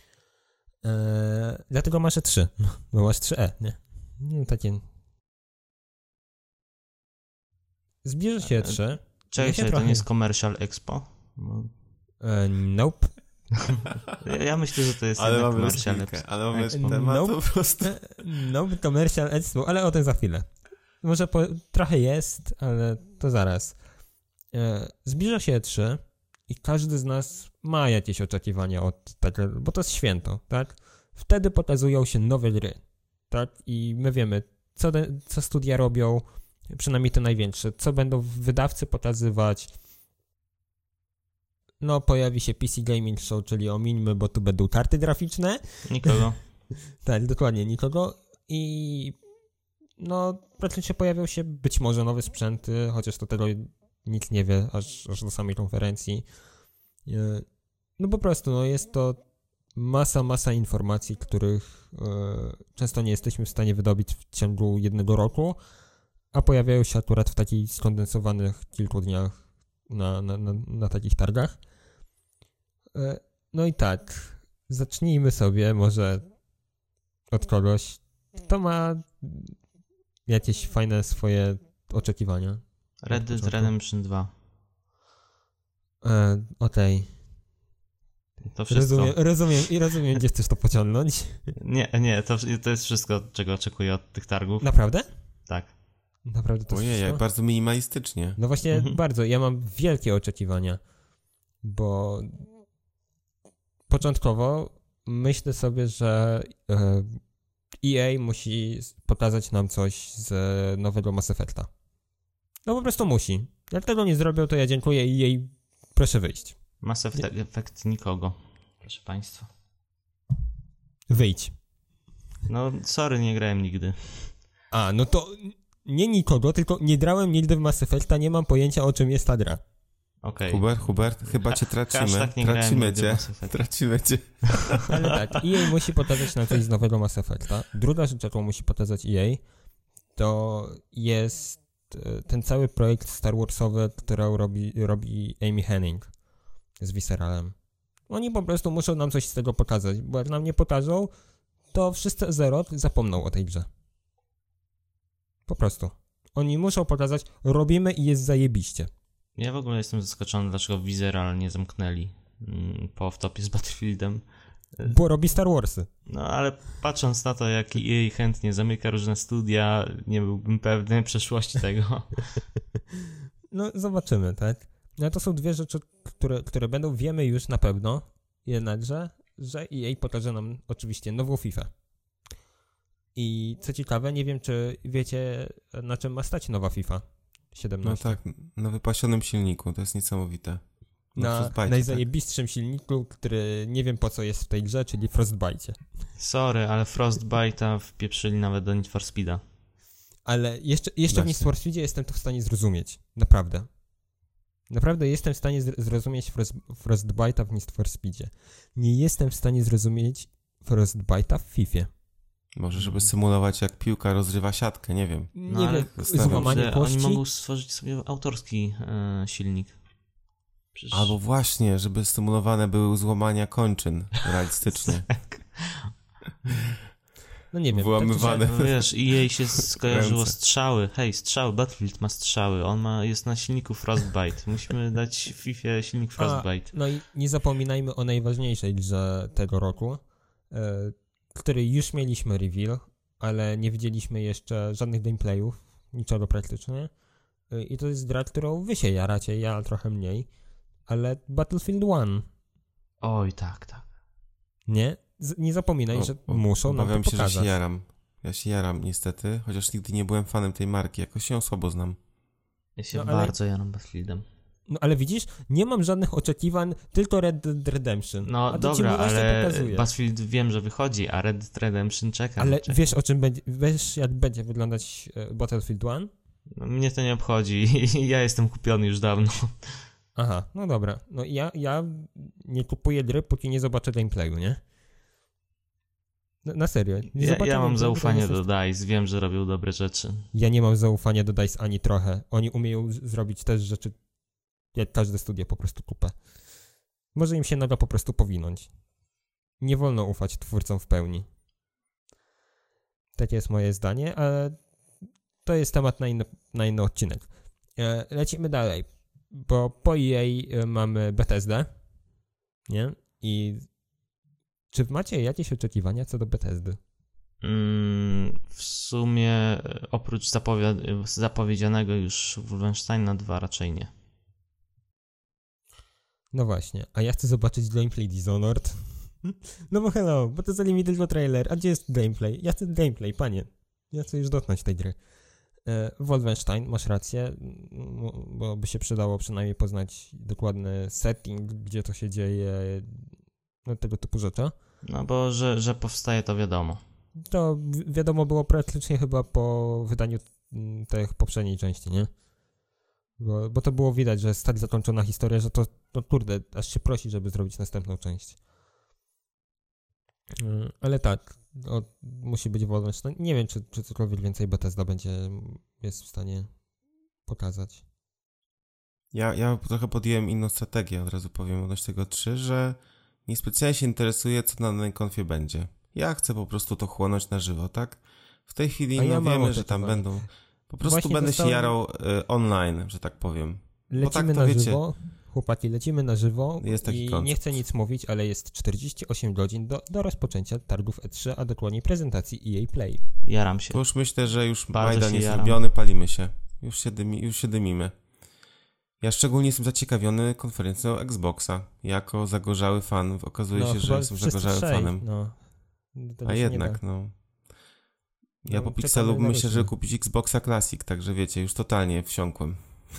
Dlatego masz 3, bo masz 3E, nie? No, takie... Zbliża się 3. Czekaj, to nie jest Commercial Expo? Nope. Ja myślę, że to jest ale mamy Commercial Expo. Ale mamy temat po prostu. Nope, Commercial Expo, ale o tym za chwilę. Może trochę jest, ale to zaraz. Zbliża się 3 i każdy z nas ma jakieś oczekiwania od tego, bo to jest święto, tak? Wtedy pokazują się nowe gry, tak? I my wiemy, co studia robią, przynajmniej te największe, co będą wydawcy pokazywać. No, pojawi się PC Gaming Show, czyli omińmy, bo tu będą karty graficzne. Nikogo. Tak, dokładnie, nikogo. I no, praktycznie pojawią się być może nowe sprzęty, chociaż to tego nikt nie wie, aż do samej konferencji. No po prostu, no jest to masa informacji, których często nie jesteśmy w stanie wydobyć w ciągu jednego roku, a pojawiają się akurat w takich skondensowanych kilku dniach na takich targach. No i tak, zacznijmy sobie może od kogoś, kto ma jakieś fajne swoje oczekiwania. Red Dead Redemption 2. Okej. To wszystko. Rozumiem, gdzie chcesz to pociągnąć. Nie, to jest wszystko, czego oczekuję od tych targów. Naprawdę? Tak. Naprawdę to Ojej, jak bardzo minimalistycznie. No właśnie, bardzo. Ja mam wielkie oczekiwania, bo początkowo myślę sobie, że EA musi pokazać nam coś z nowego Mass Effecta. No po prostu musi. Jak tego nie zrobią, to ja dziękuję i jej proszę wyjść. Mass Effect nikogo, proszę państwa. Wyjdź. No sorry, nie grałem nigdy. A, no to nie nikogo, tylko nie grałem nigdy w Mass Effecta, nie mam pojęcia o czym jest ta gra. Okej. Hubert, chyba cię tracimy. Tracimy cię. Ale tak, EA musi pokazać nam coś z nowego Mass Effecta. Druga rzecz, jaką musi pokazać EA, to jest ten cały projekt Star Warsowy, który robi Amy Hennig z Visceralem. Oni po prostu muszą nam coś z tego pokazać, bo jak nam nie pokażą, to wszyscy Azeroth zapomną o tej grze. Po prostu. Oni muszą pokazać, robimy i jest zajebiście. Ja w ogóle jestem zaskoczony, dlaczego Visceral nie zamknęli po off-topie z Battlefieldem. Bo robi Star Warsy. No ale patrząc na to, jak EA chętnie zamyka różne studia, nie byłbym pewny przyszłości tego. No zobaczymy, tak? No to są dwie rzeczy, które będą, wiemy już na pewno, jednakże, że EA pokaże nam oczywiście nową FIFA. I co ciekawe, nie wiem, czy wiecie, na czym ma stać nowa FIFA 17. No tak, na wypasionym silniku, to jest niesamowite. Na najzajebistszym silniku, który nie wiem po co jest w tej grze, czyli Frostbite. Sorry, ale Frostbite'a wpieprzyli nawet do Need for Speed'a. Ale jeszcze w Need for Speedzie jestem to w stanie zrozumieć. Naprawdę. Naprawdę jestem w stanie zrozumieć Frostbite'a w Need for Speedzie. Nie jestem w stanie zrozumieć Frostbite'a w Fifie. Może, żeby symulować, jak piłka rozrywa siatkę, nie wiem. Nie wiem, złamanie kości. Oni mogą stworzyć sobie autorski silnik. Przecież... Albo właśnie, żeby symulowane były złamania kończyn realistycznie. No nie wiem. Wyłamywane. No wiesz, i jej się skojarzyło strzały. Hej, strzały, Battlefield ma strzały. Jest na silniku Frostbite. Musimy dać FIFA silnik Frostbite. No i nie zapominajmy o najważniejszej grze tego roku, której już mieliśmy reveal, ale nie widzieliśmy jeszcze żadnych gameplayów, niczego praktycznie. I to jest gra, którą wy się jaracie, ja trochę mniej, ale Battlefield 1. Oj, tak. Nie? Nie zapominaj, że muszą nam to pokazać. Obawiam się, że się jaram. Ja się jaram niestety, chociaż nigdy nie byłem fanem tej marki, jakoś ją słabo znam. Ja się bardzo jaram Battlefieldem. No ale widzisz, nie mam żadnych oczekiwań, tylko Red Dead Redemption. No dobra, ale Battlefield wiem, że wychodzi, a Red Dead Redemption czeka. Ale wiesz o czym będzie, wiesz jak będzie wyglądać Battlefield 1? No, mnie to nie obchodzi, ja jestem kupiony już dawno. Aha, no dobra. No ja nie kupuję gry, póki nie zobaczę gameplayu, nie? Na serio. Ja mam zaufanie do DICE, wiem, że robią dobre rzeczy. Ja nie mam zaufania do DICE ani trochę. Oni umieją zrobić też rzeczy, jak każde studio, po prostu kupę. Może im się nada po prostu powinąć. Nie wolno ufać twórcom w pełni. Takie jest moje zdanie, ale to jest temat na inny odcinek. Lecimy dalej, bo po EA mamy Bethesdę, nie? I czy macie jakieś oczekiwania co do Bethesdy? W sumie oprócz zapowiedzianego już Wolfensteina 2 raczej nie. No właśnie, a ja chcę zobaczyć gameplay Dishonored. No bo hello, bo to zali mi tylko trailer, a gdzie jest gameplay? Ja chcę gameplay, panie. Ja chcę już dotknąć tej gry. Wolfenstein, masz rację, bo by się przydało przynajmniej poznać dokładny setting, gdzie to się dzieje, no tego typu rzeczy. No bo, że powstaje to wiadomo. To wiadomo było praktycznie chyba po wydaniu tej poprzedniej części, nie? Bo to było widać, że jest tak zakończona historia, że to kurde, aż się prosi, żeby zrobić następną część. Ale tak, musi być Wolfenstein. Nie wiem, czy cokolwiek więcej Bethesda jest w stanie pokazać. Ja trochę podjąłem inną strategię, od razu powiem odnośnie tego 3, że niespecjalnie się interesuje, co na danej konfie będzie. Ja chcę po prostu to chłonąć na żywo, tak? W tej chwili wiemy, że tam będą... Po prostu właśnie będę się jarał online, że tak powiem. Lecimy na żywo, chłopaki, lecimy na żywo i koncept. Nie chcę nic mówić, ale jest 48 godzin do rozpoczęcia targów E3, a dokładniej prezentacji EA Play. Jaram się. To już myślę, że już Majdan jest zrobiony, palimy się. Już się dymimy. Ja szczególnie jestem zaciekawiony konferencją Xboxa. Jako zagorzały fan. Okazuje się, że jestem zagorzałym fanem. A jednak, Ja po Pixelu myślę, że kupić Xboxa Classic, także wiecie, już totalnie wsiąkłem.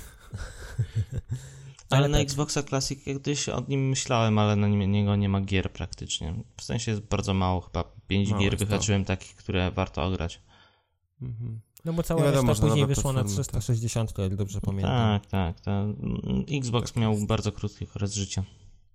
Ale na Xboxa Classic kiedyś o nim myślałem, ale na niego nie ma gier praktycznie. W sensie jest bardzo mało, chyba 5 gier wyhaczyłem takich, które warto ograć. No bo cała reszta później wyszła na 360, jak dobrze pamiętam. Tak. Xbox miał bardzo krótki okres życia.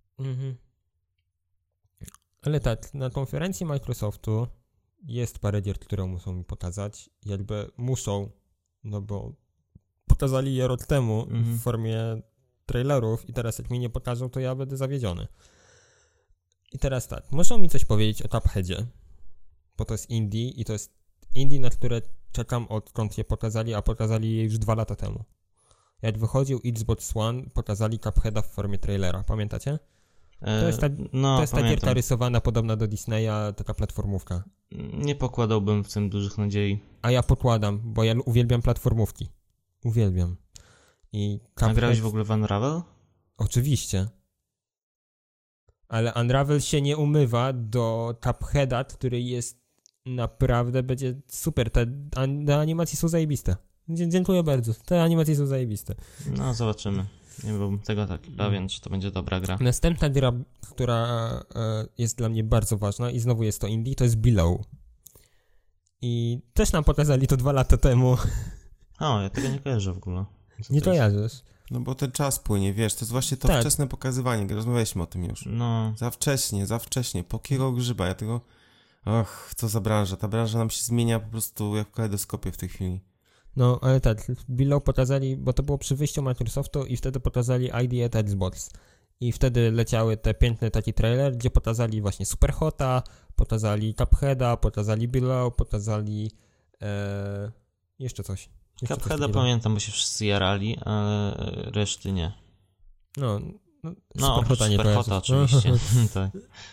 Ale tak, na konferencji Microsoftu jest parę gier, które muszą mi pokazać. Jakby muszą, no bo pokazali je rok temu w formie trailerów i teraz jak mi nie pokażą, to ja będę zawiedziony. I teraz tak, muszą mi coś powiedzieć o Cupheadzie, bo to jest indie i to jest indie, na które czekam odkąd je pokazali, a pokazali je już 2 lata temu. Jak wychodził Xbox One, pokazali Cupheada w formie trailera, pamiętacie? To jest ta gierka rysowana podobna do Disneya, taka platformówka. Nie pokładałbym w tym dużych nadziei. A ja pokładam, bo ja uwielbiam platformówki. Uwielbiam. A grałeś w ogóle w Unravel? Oczywiście. Ale Unravel się nie umywa do Cupheada, który jest naprawdę, będzie super. Te animacje są zajebiste. Dziękuję bardzo. Te animacje są zajebiste. No, zobaczymy. Nie byłbym tego tak pewien, czy to będzie dobra gra. Następna gra, która jest dla mnie bardzo ważna i znowu jest to indie, to jest Below. I też nam pokazali to 2 lata temu. O, ja tego nie kojarzę w ogóle. Nie kojarzysz? No bo ten czas płynie, wiesz, to jest właśnie to wczesne pokazywanie, rozmawialiśmy o tym już. No. Za wcześnie, po kiego grzyba, ja tego... Och, co za branża, ta branża nam się zmienia po prostu jak w kalejdoskopie w tej chwili. No, ale tak, Below pokazali, bo to było przy wyjściu Microsoftu i wtedy pokazali ID at Xbox. I wtedy leciały te piękny taki trailer, gdzie pokazali właśnie Superhota, pokazali Cupheada, pokazali Below, pokazali jeszcze coś. Cupheada pamiętam, bo się wszyscy jarali, ale reszty nie. No Superhota nie kojarzy. Oczywiście. Tak.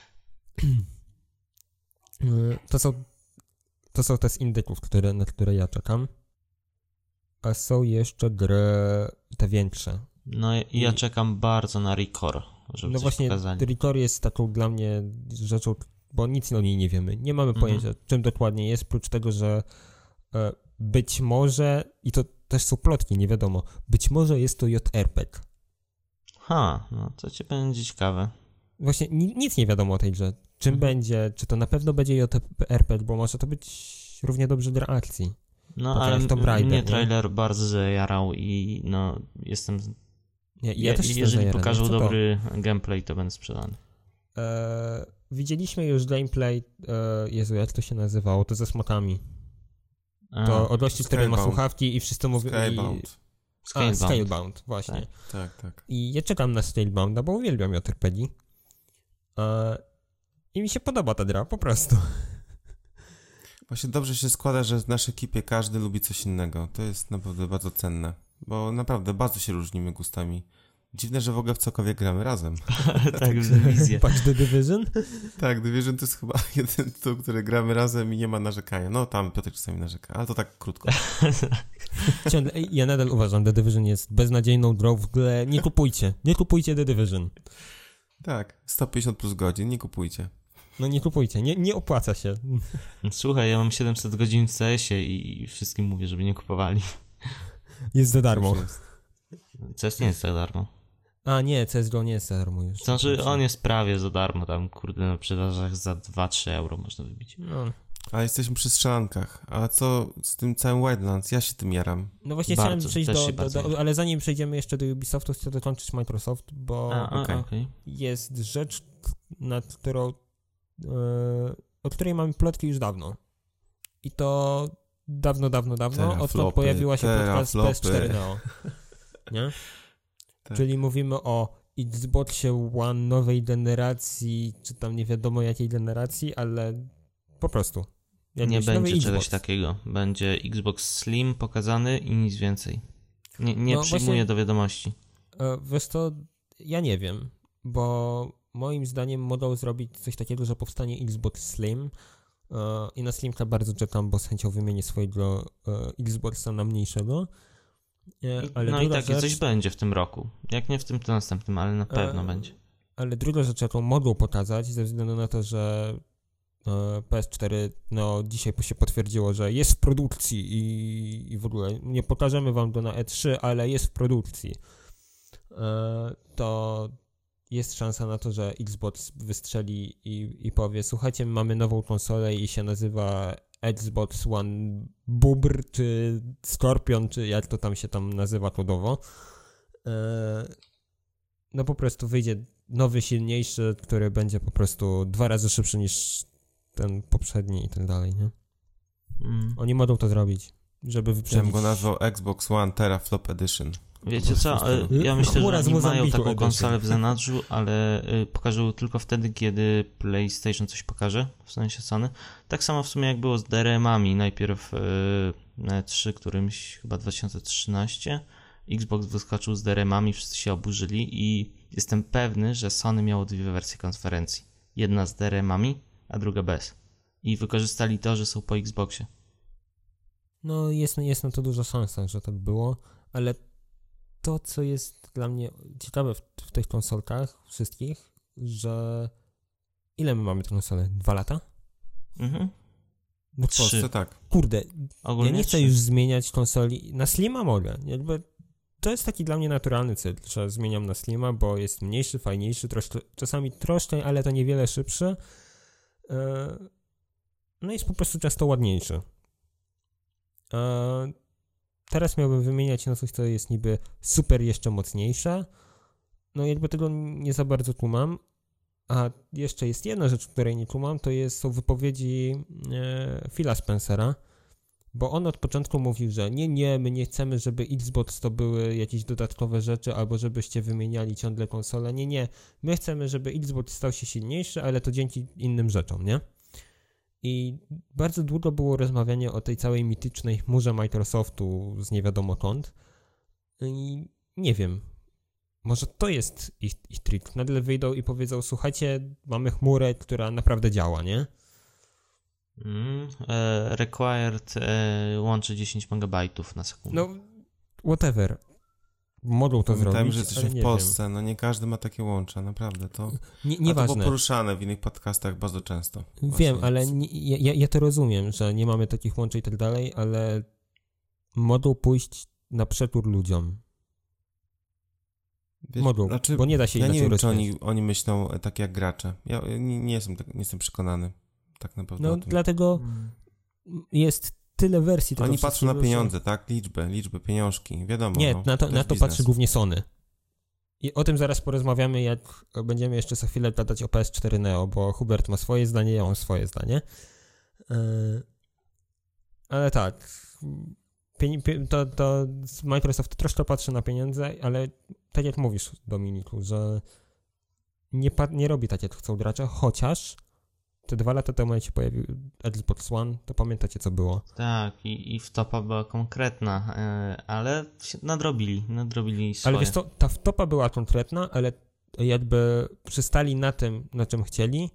To są te z indyków, na które ja czekam. A są jeszcze gry te większe. No ja czekam bardzo na Recore, żeby no coś właśnie, pokazali. Recore jest taką dla mnie rzeczą, bo nic o niej nie wiemy. Nie mamy pojęcia, czym dokładnie jest, prócz tego, że być może, i to też są plotki, nie wiadomo, być może jest to JRPG. No to ci będzie ciekawe. Właśnie nic nie wiadomo o tej grze. Czym będzie, czy to na pewno będzie JRPG, bo może to być równie dobrze dla akcji. No ale mnie trailer bardzo zajarał i no jestem... Ja też jeżeli pokażą dobry gameplay, to będę sprzedany. Widzieliśmy już gameplay, Jezu, jak to się nazywało, to ze smokami. To od gości, który ma słuchawki i wszyscy mówią... Scalebound, właśnie. Tak. I ja czekam na Scalebounda, bo uwielbiam JRPG. I mi się podoba ta gra, po prostu. Właśnie dobrze się składa, że w naszej ekipie każdy lubi coś innego. To jest naprawdę bardzo cenne, bo naprawdę bardzo się różnimy gustami. Dziwne, że w ogóle w cokolwiek gramy razem. Tak, w Dywizję. Patrz The Division? Tak, Division to jest chyba jeden tytuł, który gramy razem i nie ma narzekania. No tam Piotr czasami narzeka, ale to tak krótko. Ja nadal uważam, The Division jest beznadziejną grą w ogóle. Nie kupujcie The Division. Tak, 150 plus godzin, nie kupujcie. No nie kupujcie, nie opłaca się. Słuchaj, ja mam 700 godzin w CS-ie i wszystkim mówię, żeby nie kupowali. Jest za darmo. CS nie jest za darmo. A nie, CSGO nie jest za darmo już. Znaczy on jest prawie za darmo, tam kurde na sprzedażach za 2-3 euro można wybić. No. A jesteśmy przy strzelankach. A co z tym całym Wildlands? Ja się tym jaram. No właśnie chciałem przejść ale zanim przejdziemy jeszcze do Ubisoftu, chcę dokończyć Microsoft, bo jest rzecz, nad którą o której mamy plotki już dawno. I to dawno, odkąd pojawiła się podcast PS4 Neo. Nie? Tak. Czyli mówimy o Xboxie One nowej generacji, czy tam nie wiadomo jakiej generacji, ale po prostu. Nie będzie czegoś takiego. Będzie Xbox Slim pokazany i nic więcej. Nie przyjmuję do wiadomości. Wiesz co, ja nie wiem, bo moim zdaniem mogą zrobić coś takiego, że powstanie Xbox Slim i na Slimka bardzo czekam, bo z chęcią wymienię swojego Xboxa na mniejszego. Ale no i takie coś będzie w tym roku. Jak nie w tym, to następnym, ale na pewno będzie. Ale druga rzecz, jaką mogą pokazać, ze względu na to, że PS4 dzisiaj się potwierdziło, że jest w produkcji i w ogóle nie pokażemy wam go na E3, ale jest w produkcji. To jest szansa na to, że Xbox wystrzeli i powie, słuchajcie, mamy nową konsolę i się nazywa Xbox One Bubr, czy Scorpion, czy jak to tam się nazywa kodowo. No po prostu wyjdzie nowy, silniejszy, który będzie po prostu 2 razy szybszy niż ten poprzedni i tak dalej, nie? Oni mogą to zrobić, żeby wyprzedzić. Ja bym go nazwał Xbox One Teraflop Edition. Wiecie co, ja myślę, że oni mają taką konsolę w zanadrzu, ale pokażą tylko wtedy, kiedy PlayStation coś pokaże, w sensie Sony. Tak samo w sumie jak było z DRM-ami, najpierw na E3 którymś, chyba 2013, Xbox wyskoczył z DRM-ami, wszyscy się oburzyli i jestem pewny, że Sony miało 2 wersje konferencji. Jedna z DRM-ami, a druga bez. I wykorzystali to, że są po Xboxie. No jest na to duża szansa, że tak było, ale to, co jest dla mnie ciekawe w tych konsolkach wszystkich, że ile my mamy tę konsolę? 2 lata? No w Polsce tak. Kurde, ogólnie ja nie chcę już zmieniać konsoli. Na Slima mogę. Jakby to jest taki dla mnie naturalny cykl, że zmieniam na Slima, bo jest mniejszy, fajniejszy, czasami troszkę, ale to niewiele szybszy. No jest po prostu często ładniejszy. Teraz miałbym wymieniać na coś, co jest niby super jeszcze mocniejsze. No jakby tego nie za bardzo tłumam. A jeszcze jest jedna rzecz, której nie tłumam, to są wypowiedzi Phila Spencera, bo on od początku mówił, że my nie chcemy, żeby Xbox to były jakieś dodatkowe rzeczy, albo żebyście wymieniali ciągle konsolę. Nie. My chcemy, żeby Xbox stał się silniejszy, ale to dzięki innym rzeczom, nie? I bardzo długo było rozmawianie o tej całej mitycznej chmurze Microsoftu z nie wiadomo kąd. I nie wiem, może to jest ich trik. Nagle wyjdą i powiedzą, słuchajcie, mamy chmurę, która naprawdę działa, nie? Required łączy 10 MB na sekundę. No, whatever. Mogą to Pamiętajmy, zrobić, że jesteśmy w Polsce, no nie każdy ma takie łącza, naprawdę. To nieważne. To było poruszane w innych podcastach bardzo często. Wiem, ale ja to rozumiem, że nie mamy takich łączy i tak dalej, ale mogą pójść na przekór ludziom. Mogą, bo nie da się inaczej rozwiązać. Ja nie wiem, czy oni myślą tak jak gracze. Ja nie jestem przekonany tak naprawdę o tym. Dlatego jest tyle wersji tego. Oni patrzą na pieniądze, tak? Liczby, pieniążki, wiadomo. Nie, na to patrzy głównie Sony. I o tym zaraz porozmawiamy, jak będziemy jeszcze za chwilę gadać o PS4 Neo, bo Hubert ma swoje zdanie, ja mam swoje zdanie. Ale tak, to Microsoft troszkę patrzy na pieniądze, ale tak jak mówisz, Dominiku, że nie robi tak, jak chcą gracze, chociaż te 2 lata temu, jak się pojawił Xbox One, to pamiętacie, co było. Tak, i wtopa była konkretna, ale nadrobili swoje. Ale wiesz co, ta wtopa była konkretna, ale jakby przystali na tym, na czym chcieli,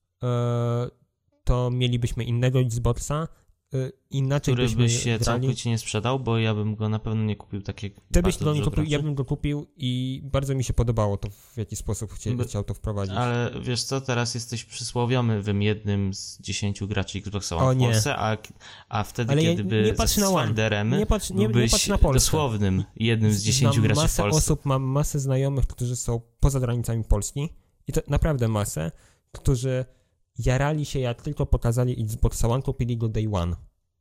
to mielibyśmy innego Xboxa, inaczej który byśmy by się grali. Całkowicie nie sprzedał, bo ja bym go na pewno nie kupił tak jak Ty byś go nie kupił, ja bym go kupił i bardzo mi się podobało to, w jaki sposób chciał to wprowadzić. Ale wiesz co, teraz jesteś przysłowiowym jednym z 10 graczy Xboxa One w Polsce, a wtedy, ale kiedy by z Spiderem byłbyś dosłownym jednym z 10 graczy w Polsce. Mam masę znajomych, którzy są poza granicami Polski i to naprawdę masę, którzy jarali się, jak tylko pokazali Xbox One, kupili go Day One.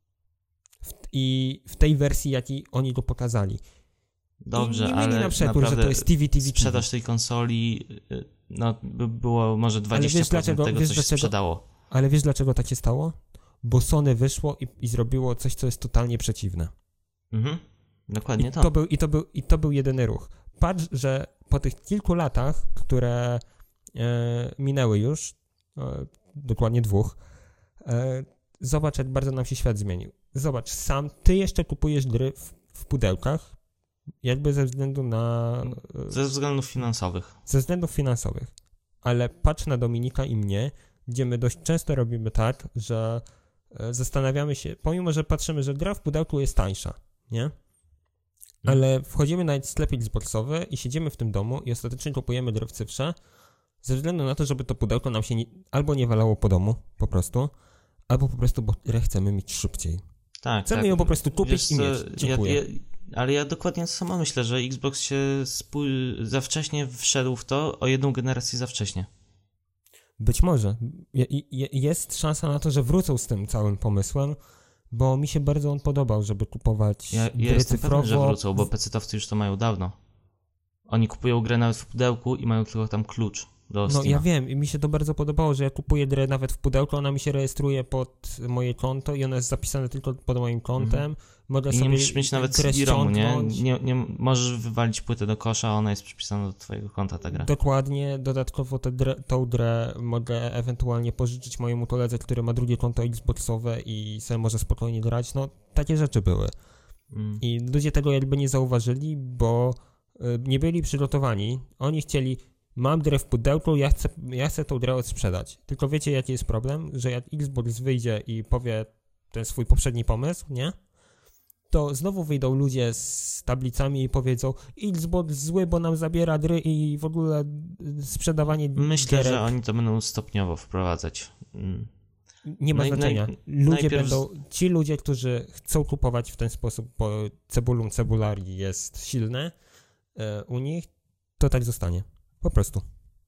I w tej wersji, jakiej oni go pokazali. Dobrze, nie ale na przekór, że to jest TV. Sprzedaż tej konsoli by było może 20% tego, co się sprzedało. Ale wiesz, dlaczego tak się stało? Bo Sony wyszło i zrobiło coś, co jest totalnie przeciwne. Dokładnie to był jedyny ruch. Patrz, że po tych kilku latach, które minęły już, dokładnie 2, zobacz, jak bardzo nam się świat zmienił. Zobacz, sam ty jeszcze kupujesz gry w pudełkach, jakby ze względu na... Ze względów finansowych. Ze względów finansowych. Ale patrz na Dominika i mnie, gdzie my dość często robimy tak, że zastanawiamy się, pomimo, że patrzymy, że gra w pudełku jest tańsza, nie? Ale wchodzimy na sklep Xboxowy i siedzimy w tym domu i ostatecznie kupujemy grę w cyfrze, ze względu na to, żeby to pudełko nam się albo nie walało po domu, po prostu, albo po prostu, bo grę chcemy mieć szybciej. Tak, chcemy ją po prostu kupić i mieć. Dziękuję. Ale ja dokładnie to samo myślę, że Xbox się za wcześnie wszedł w to, o 1 generację za wcześnie. Być może. Jest szansa na to, że wrócą z tym całym pomysłem, bo mi się bardzo on podobał, żeby kupować gry jestem cyfrowo. Pewien, że wrócą, bo PC-towcy już to mają dawno. Oni kupują grę nawet w pudełku i mają tylko tam klucz do Steama. No ja wiem i mi się to bardzo podobało, że ja kupuję grę nawet w pudełku, ona mi się rejestruje pod moje konto i ona jest zapisana tylko pod moim kontem. Mogę I nie musisz mieć nawet CD-ROMu, nie możesz wywalić płytę do kosza, a ona jest przypisana do twojego konta, ta gra. Dokładnie, dodatkowo tą grę mogę ewentualnie pożyczyć mojemu koledze, który ma drugie konto Xboxowe i sobie może spokojnie grać, no takie rzeczy były. I ludzie tego jakby nie zauważyli, bo nie byli przygotowani. Oni chcieli, mam grę w pudełku, ja chcę tą grę odsprzedać. Tylko wiecie, jaki jest problem? Że jak Xbox wyjdzie i powie ten swój poprzedni pomysł, nie? To znowu wyjdą ludzie z tablicami i powiedzą, Xbox zły, bo nam zabiera gry i w ogóle sprzedawanie Myślę, gierek. że oni to będą stopniowo wprowadzać. Nie ma znaczenia. Ci ludzie, którzy chcą kupować w ten sposób, bo cebulum cebularii jest silne u nich, to tak zostanie. Po prostu.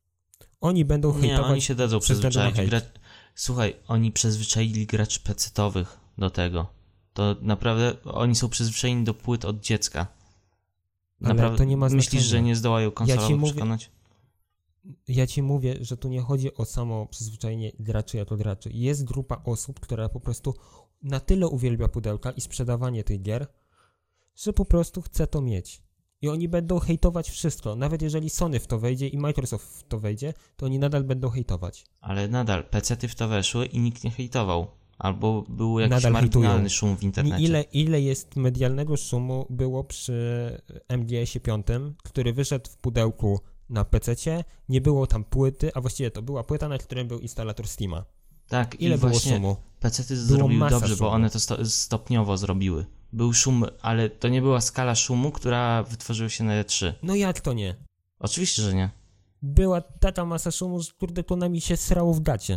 Oni będą hejtować. Nie, oni się dadzą przyzwyczaić. Słuchaj, oni przyzwyczaili graczy PC-towych do tego. To naprawdę oni są przyzwyczajeni do płyt od dziecka. Naprawdę, ale to nie ma znaczenia. Myślisz, że nie zdołają konsolowo przekonać? Ja ci mówię, że tu nie chodzi o samo przyzwyczajenie graczy jako graczy. Jest grupa osób, która po prostu na tyle uwielbia pudełka i sprzedawanie tych gier, że po prostu chce to mieć. I oni będą hejtować wszystko. Nawet jeżeli Sony w to wejdzie i Microsoft w to wejdzie, to oni nadal będą hejtować. Ale nadal PC-ty w to weszły i nikt nie hejtował. Albo był jakiś marginalny szum w internecie. Ile jest medialnego szumu było przy MGS-ie 5, który wyszedł w pudełku na PC-cie, nie było tam płyty, a właściwie to była płyta, na którym był instalator Steama. Tak, ile i było szumu? PC-ty zrobiły dobrze, bo one to stopniowo zrobiły. Był szum, ale to nie była skala szumu, która wytworzyła się na E3. No jak to nie? Oczywiście, że nie. Była taka masa szumu, że kurde, to nami się srało w gacie.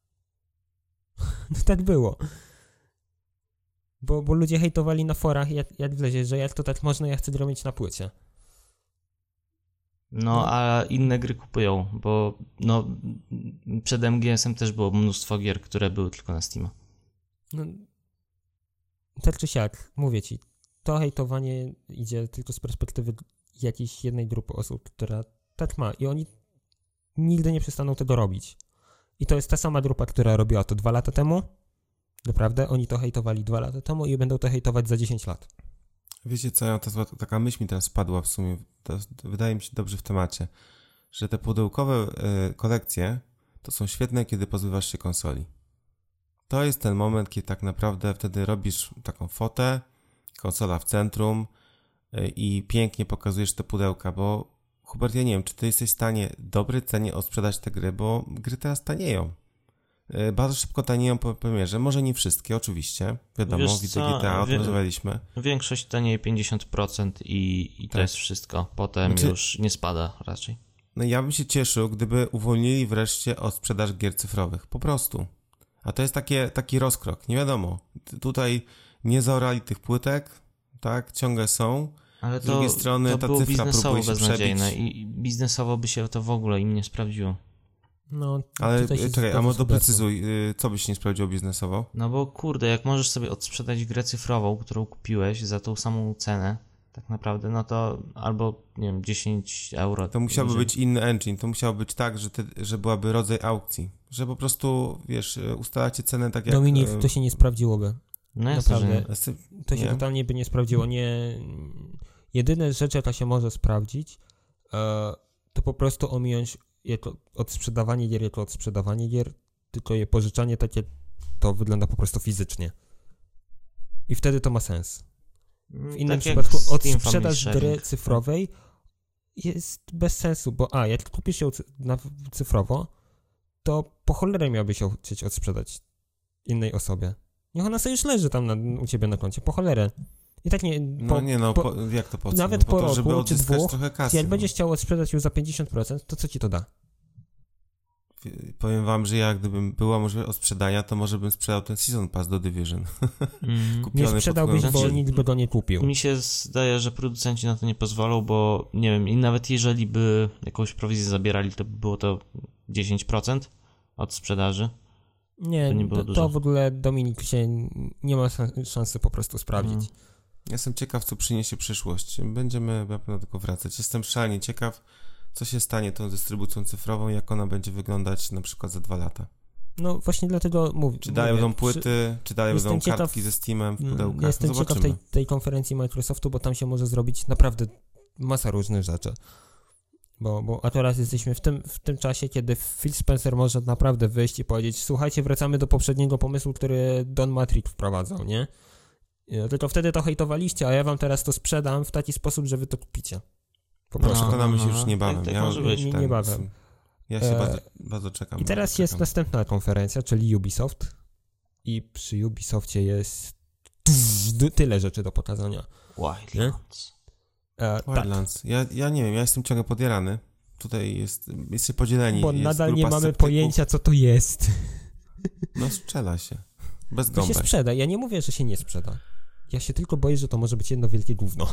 No tak było. Bo ludzie hejtowali na forach, jak wlezie, że jak to tak można, ja chcę robić na płycie. No, a inne gry kupują, bo no, przed MGS-em też było mnóstwo gier, które były tylko na Steama. No, tak czy siak, mówię ci, to hejtowanie idzie tylko z perspektywy jakiejś jednej grupy osób, która tak ma i oni nigdy nie przestaną tego robić. I to jest ta sama grupa, która robiła to 2 lata temu. Naprawdę, oni to hejtowali 2 lata temu i będą to hejtować za 10 lat. Wiecie co, taka myśl mi teraz spadła w sumie, to wydaje mi się dobrze w temacie, że te pudełkowe kolekcje to są świetne, kiedy pozbywasz się konsoli. To jest ten moment, kiedy tak naprawdę wtedy robisz taką fotę, konsola w centrum i pięknie pokazujesz te pudełka, bo Hubert, ja nie wiem, czy ty jesteś w stanie w dobrej cenie odsprzedać te gry, bo gry teraz tanieją. Bardzo szybko tanieją po premierze, może nie wszystkie oczywiście, wiadomo, widzę GTA, odnotowaliśmy. Większość tanieje 50% i to jest wszystko, potem już nie spada raczej. No ja bym się cieszył, gdyby uwolnili wreszcie od sprzedaży gier cyfrowych, po prostu. A to jest taki rozkrok, nie wiadomo, tutaj nie zaorali tych płytek, tak, ciągle są. Ale z drugiej strony to ta było cyfra biznesowo próbuje się beznadziejne przebić. i biznesowo by się to w ogóle im nie sprawdziło. No, ale czekaj, a może doprecyzuj, co by się nie sprawdziło biznesowo? No bo kurde, jak możesz sobie odsprzedać grę cyfrową, którą kupiłeś za tą samą cenę, tak naprawdę, no to albo, nie wiem, 10 euro. To musiałby być inny engine, to musiało być tak, że byłaby rodzaj aukcji, że po prostu, wiesz, ustalacie cenę tak jak... Dominik, to się nie sprawdziłoby. No naprawdę, to się totalnie by nie sprawdziło. Jedyne rzeczy, jaka się może sprawdzić, to po prostu ominąć jako odsprzedawanie gier, tylko je pożyczanie takie, to wygląda po prostu fizycznie. I wtedy to ma sens. W innym przypadku odsprzedaż gry cyfrowej jest bez sensu, bo jak kupisz ją cyfrowo, to po cholerę miałbyś ją chcieć odsprzedać innej osobie. Niech ona sobie już leży tam u ciebie na koncie, po cholerę. I tak nie... jak to po co? Nawet po roku, żeby czy 2, trochę kasy, jak będziesz chciał odsprzedać ją za 50%, to co ci to da? Powiem wam, że ja gdybym była możliwość odsprzedania, to może bym sprzedał ten Season Pass do Division. Nie sprzedałbyś, bo nikt by go nie kupił. Mi się zdaje, że producenci na to nie pozwolą, bo nie wiem, i nawet jeżeli by jakąś prowizję zabierali, to by było to 10% od sprzedaży. Nie to w ogóle, Dominik, się nie ma szansy po prostu sprawdzić. Ja jestem ciekaw, co przyniesie przyszłość. Będziemy na pewno do tego wracać. Jestem szalenie ciekaw, co się stanie tą dystrybucją cyfrową, jak ona będzie wyglądać na przykład za 2 lata. No właśnie dlatego mówię. Czy dalej będą płyty, czy dalej będą kartki ze Steamem w pudełkach? Jestem ciekaw tej konferencji Microsoftu, bo tam się może zrobić naprawdę masa różnych rzeczy. A teraz jesteśmy w tym czasie, kiedy Phil Spencer może naprawdę wyjść i powiedzieć: słuchajcie, wracamy do poprzedniego pomysłu, który Don Matrix wprowadzał, nie? Tylko wtedy to hejtowaliście, a ja wam teraz to sprzedam w taki sposób, że wy to kupicie. Po prostu. Przekonamy się już niebawem. Tak może być. Niebawem. Ja się bardzo czekam. I teraz jest następna konferencja, czyli Ubisoft. I przy Ubisoftie jest tyle rzeczy do pokazania. Wildlands. Wildlands. Tak. Ja nie wiem, ja jestem ciągle podjarany. Tutaj jesteście podzieleni. Bo nadal nie mamy pojęcia, co to jest. No strzela się. Bez to gąbek. się sprzeda. Ja nie mówię, że się nie sprzeda. Ja się tylko boję, że to może być jedno wielkie gówno.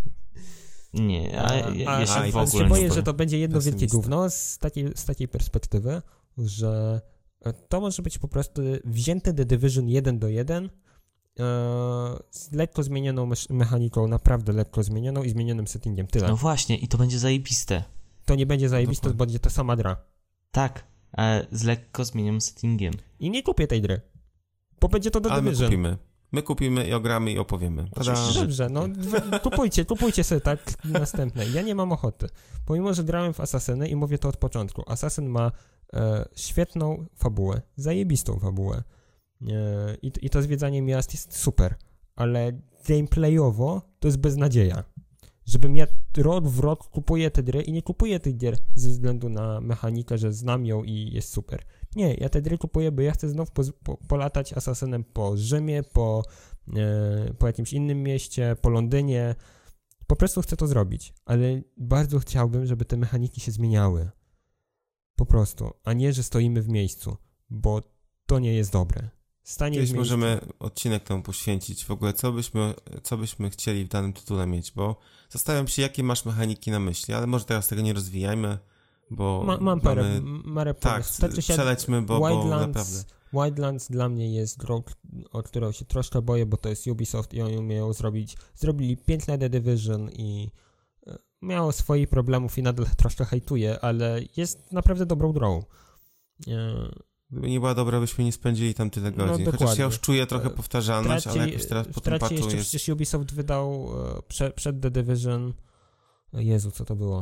Nie, ja się w ogóle nie boję, że to będzie jedno wielkie gówno z takiej perspektywy, że to może być po prostu wzięte The Division 1:1 z lekko zmienioną mechaniką, naprawdę lekko zmienioną i zmienionym settingiem. Tyle. No właśnie, i to będzie zajebiste. To nie będzie zajebiste, bo będzie to sama gra. Tak, ale z lekko zmienionym settingiem. I nie kupię tej gry, bo będzie to do Ale Division. My kupimy i ogramy i opowiemy. Dobrze, no kupujcie sobie tak następne. Ja nie mam ochoty. Pomimo, że grałem w Assassiny i mówię to od początku. Assassin ma świetną fabułę, zajebistą fabułę. I to zwiedzanie miast jest super, ale gameplayowo to jest beznadzieja. Żebym ja rok w rok kupuję te gry i nie kupuję tych gier ze względu na mechanikę, że znam ją i jest super. Nie, ja te gry kupuję, bo ja chcę znów polatać Assassinem po Rzymie, po jakimś innym mieście, po Londynie. Po prostu chcę to zrobić, ale bardzo chciałbym, żeby te mechaniki się zmieniały. Po prostu, a nie, że stoimy w miejscu, bo to nie jest dobre. Kiedyś możemy odcinek temu poświęcić. W ogóle co byśmy chcieli w danym tytule mieć, bo zastanawiam się, jakie masz mechaniki na myśli, ale może teraz tego nie rozwijajmy, bo mam parę tak, przelećmy, bo naprawdę. Wildlands dla mnie jest grą, o którą się troszkę boję, bo to jest Ubisoft i oni umieją zrobili piękne The Division i miało swoich problemów i nadal troszkę hejtuje, ale jest naprawdę dobrą grą. Gdyby nie była dobra, byśmy nie spędzili tam tyle godzin. No, chociaż ja już czuję trochę powtarzalność, ale jakoś teraz po tym patchu jeszcze jest... przecież Ubisoft wydał przed The Division... Jezu, co to było?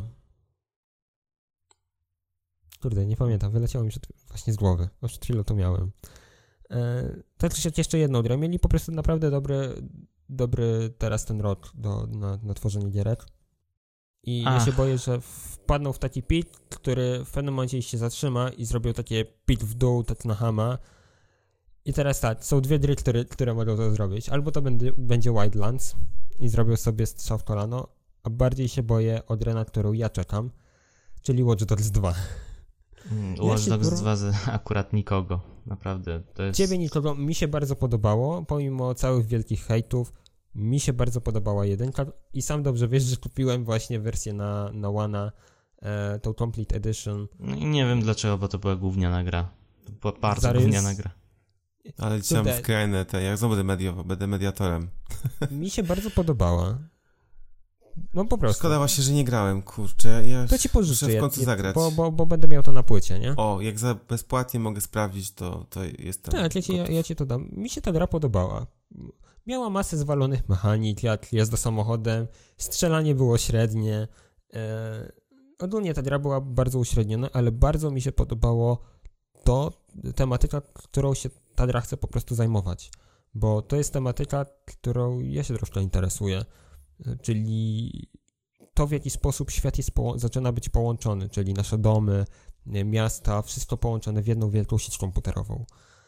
Kurde, nie pamiętam, wyleciało mi się właśnie z głowy. Przed chwilą to miałem. To jeszcze jedną grę. Mieli po prostu naprawdę dobry teraz ten rok na tworzenie gierek. I ja się boję, że wpadną w taki pit, który w pewnym momencie się zatrzyma i zrobią takie pit w dół, tak na hama. I teraz tak, są dwie gry, które mogą to zrobić. Albo to będzie Wildlands i zrobią sobie strzał w kolano, a bardziej się boję o grę, na którą ja czekam, czyli Watch Dogs 2. Watch Dogs 2 akurat nikogo, naprawdę. To jest... Ciebie nikogo, mi się bardzo podobało, pomimo całych wielkich hejtów, mi się bardzo podobała jedynka i sam dobrze wiesz, że kupiłem właśnie wersję na One'a, tą Complete Edition. No i nie wiem dlaczego, bo to była gówniana gra. To była bardzo gówniana gra. Ale dzisiaj mam skrajne jak znowu będę mediatorem. Mi się bardzo podobała. No po prostu. Szkoda właśnie, że nie grałem, kurczę. To ci pożyczę. Muszę w końcu zagrać. Bo będę miał to na płycie, nie? O, jak bezpłatnie mogę sprawdzić, to jestem... Tak, ja ci to dam. Mi się ta gra podobała. Miała masę zwalonych mechanik, jak jazda samochodem, strzelanie było średnie. Ogólnie ta gra była bardzo uśredniona, ale bardzo mi się podobało tematyka, którą się ta gra chce po prostu zajmować. Bo to jest tematyka, którą ja się troszkę interesuję. Czyli to, w jaki sposób świat zaczyna być połączony, czyli nasze domy, miasta, wszystko połączone w jedną wielką sieć komputerową.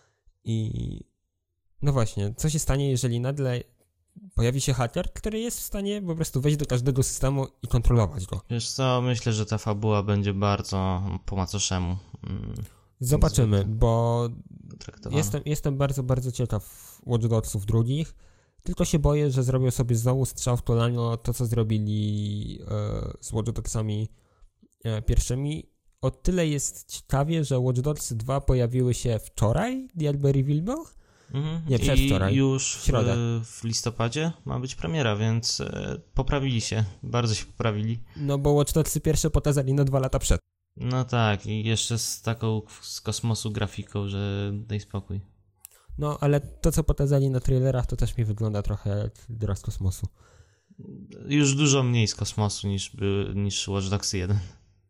I no właśnie, co się stanie, jeżeli nagle pojawi się haker, który jest w stanie po prostu wejść do każdego systemu i kontrolować go? Wiesz co, myślę, że ta fabuła będzie bardzo po macoszemu. Zobaczymy, bo jestem bardzo, bardzo ciekaw Watch Dogsów drugich. Tylko się boję, że zrobią sobie znowu strzał w kolano to, co zrobili z Watch Dogsami pierwszymi. O tyle jest ciekawie, że Watch Dogs 2 pojawiły się wczoraj, jakby reveal był? Nie, przedwczoraj. I już w listopadzie ma być premiera, więc poprawili się, bardzo się poprawili. No bo Watch Dogsy pierwsze pokazali 2 lata przed. No tak, i jeszcze z taką z kosmosu grafiką, że daj spokój. No, ale to, co pokazali na trailerach, to też mi wygląda trochę jak gra z kosmosu. Już dużo mniej z kosmosu niż Watch Dogs 1.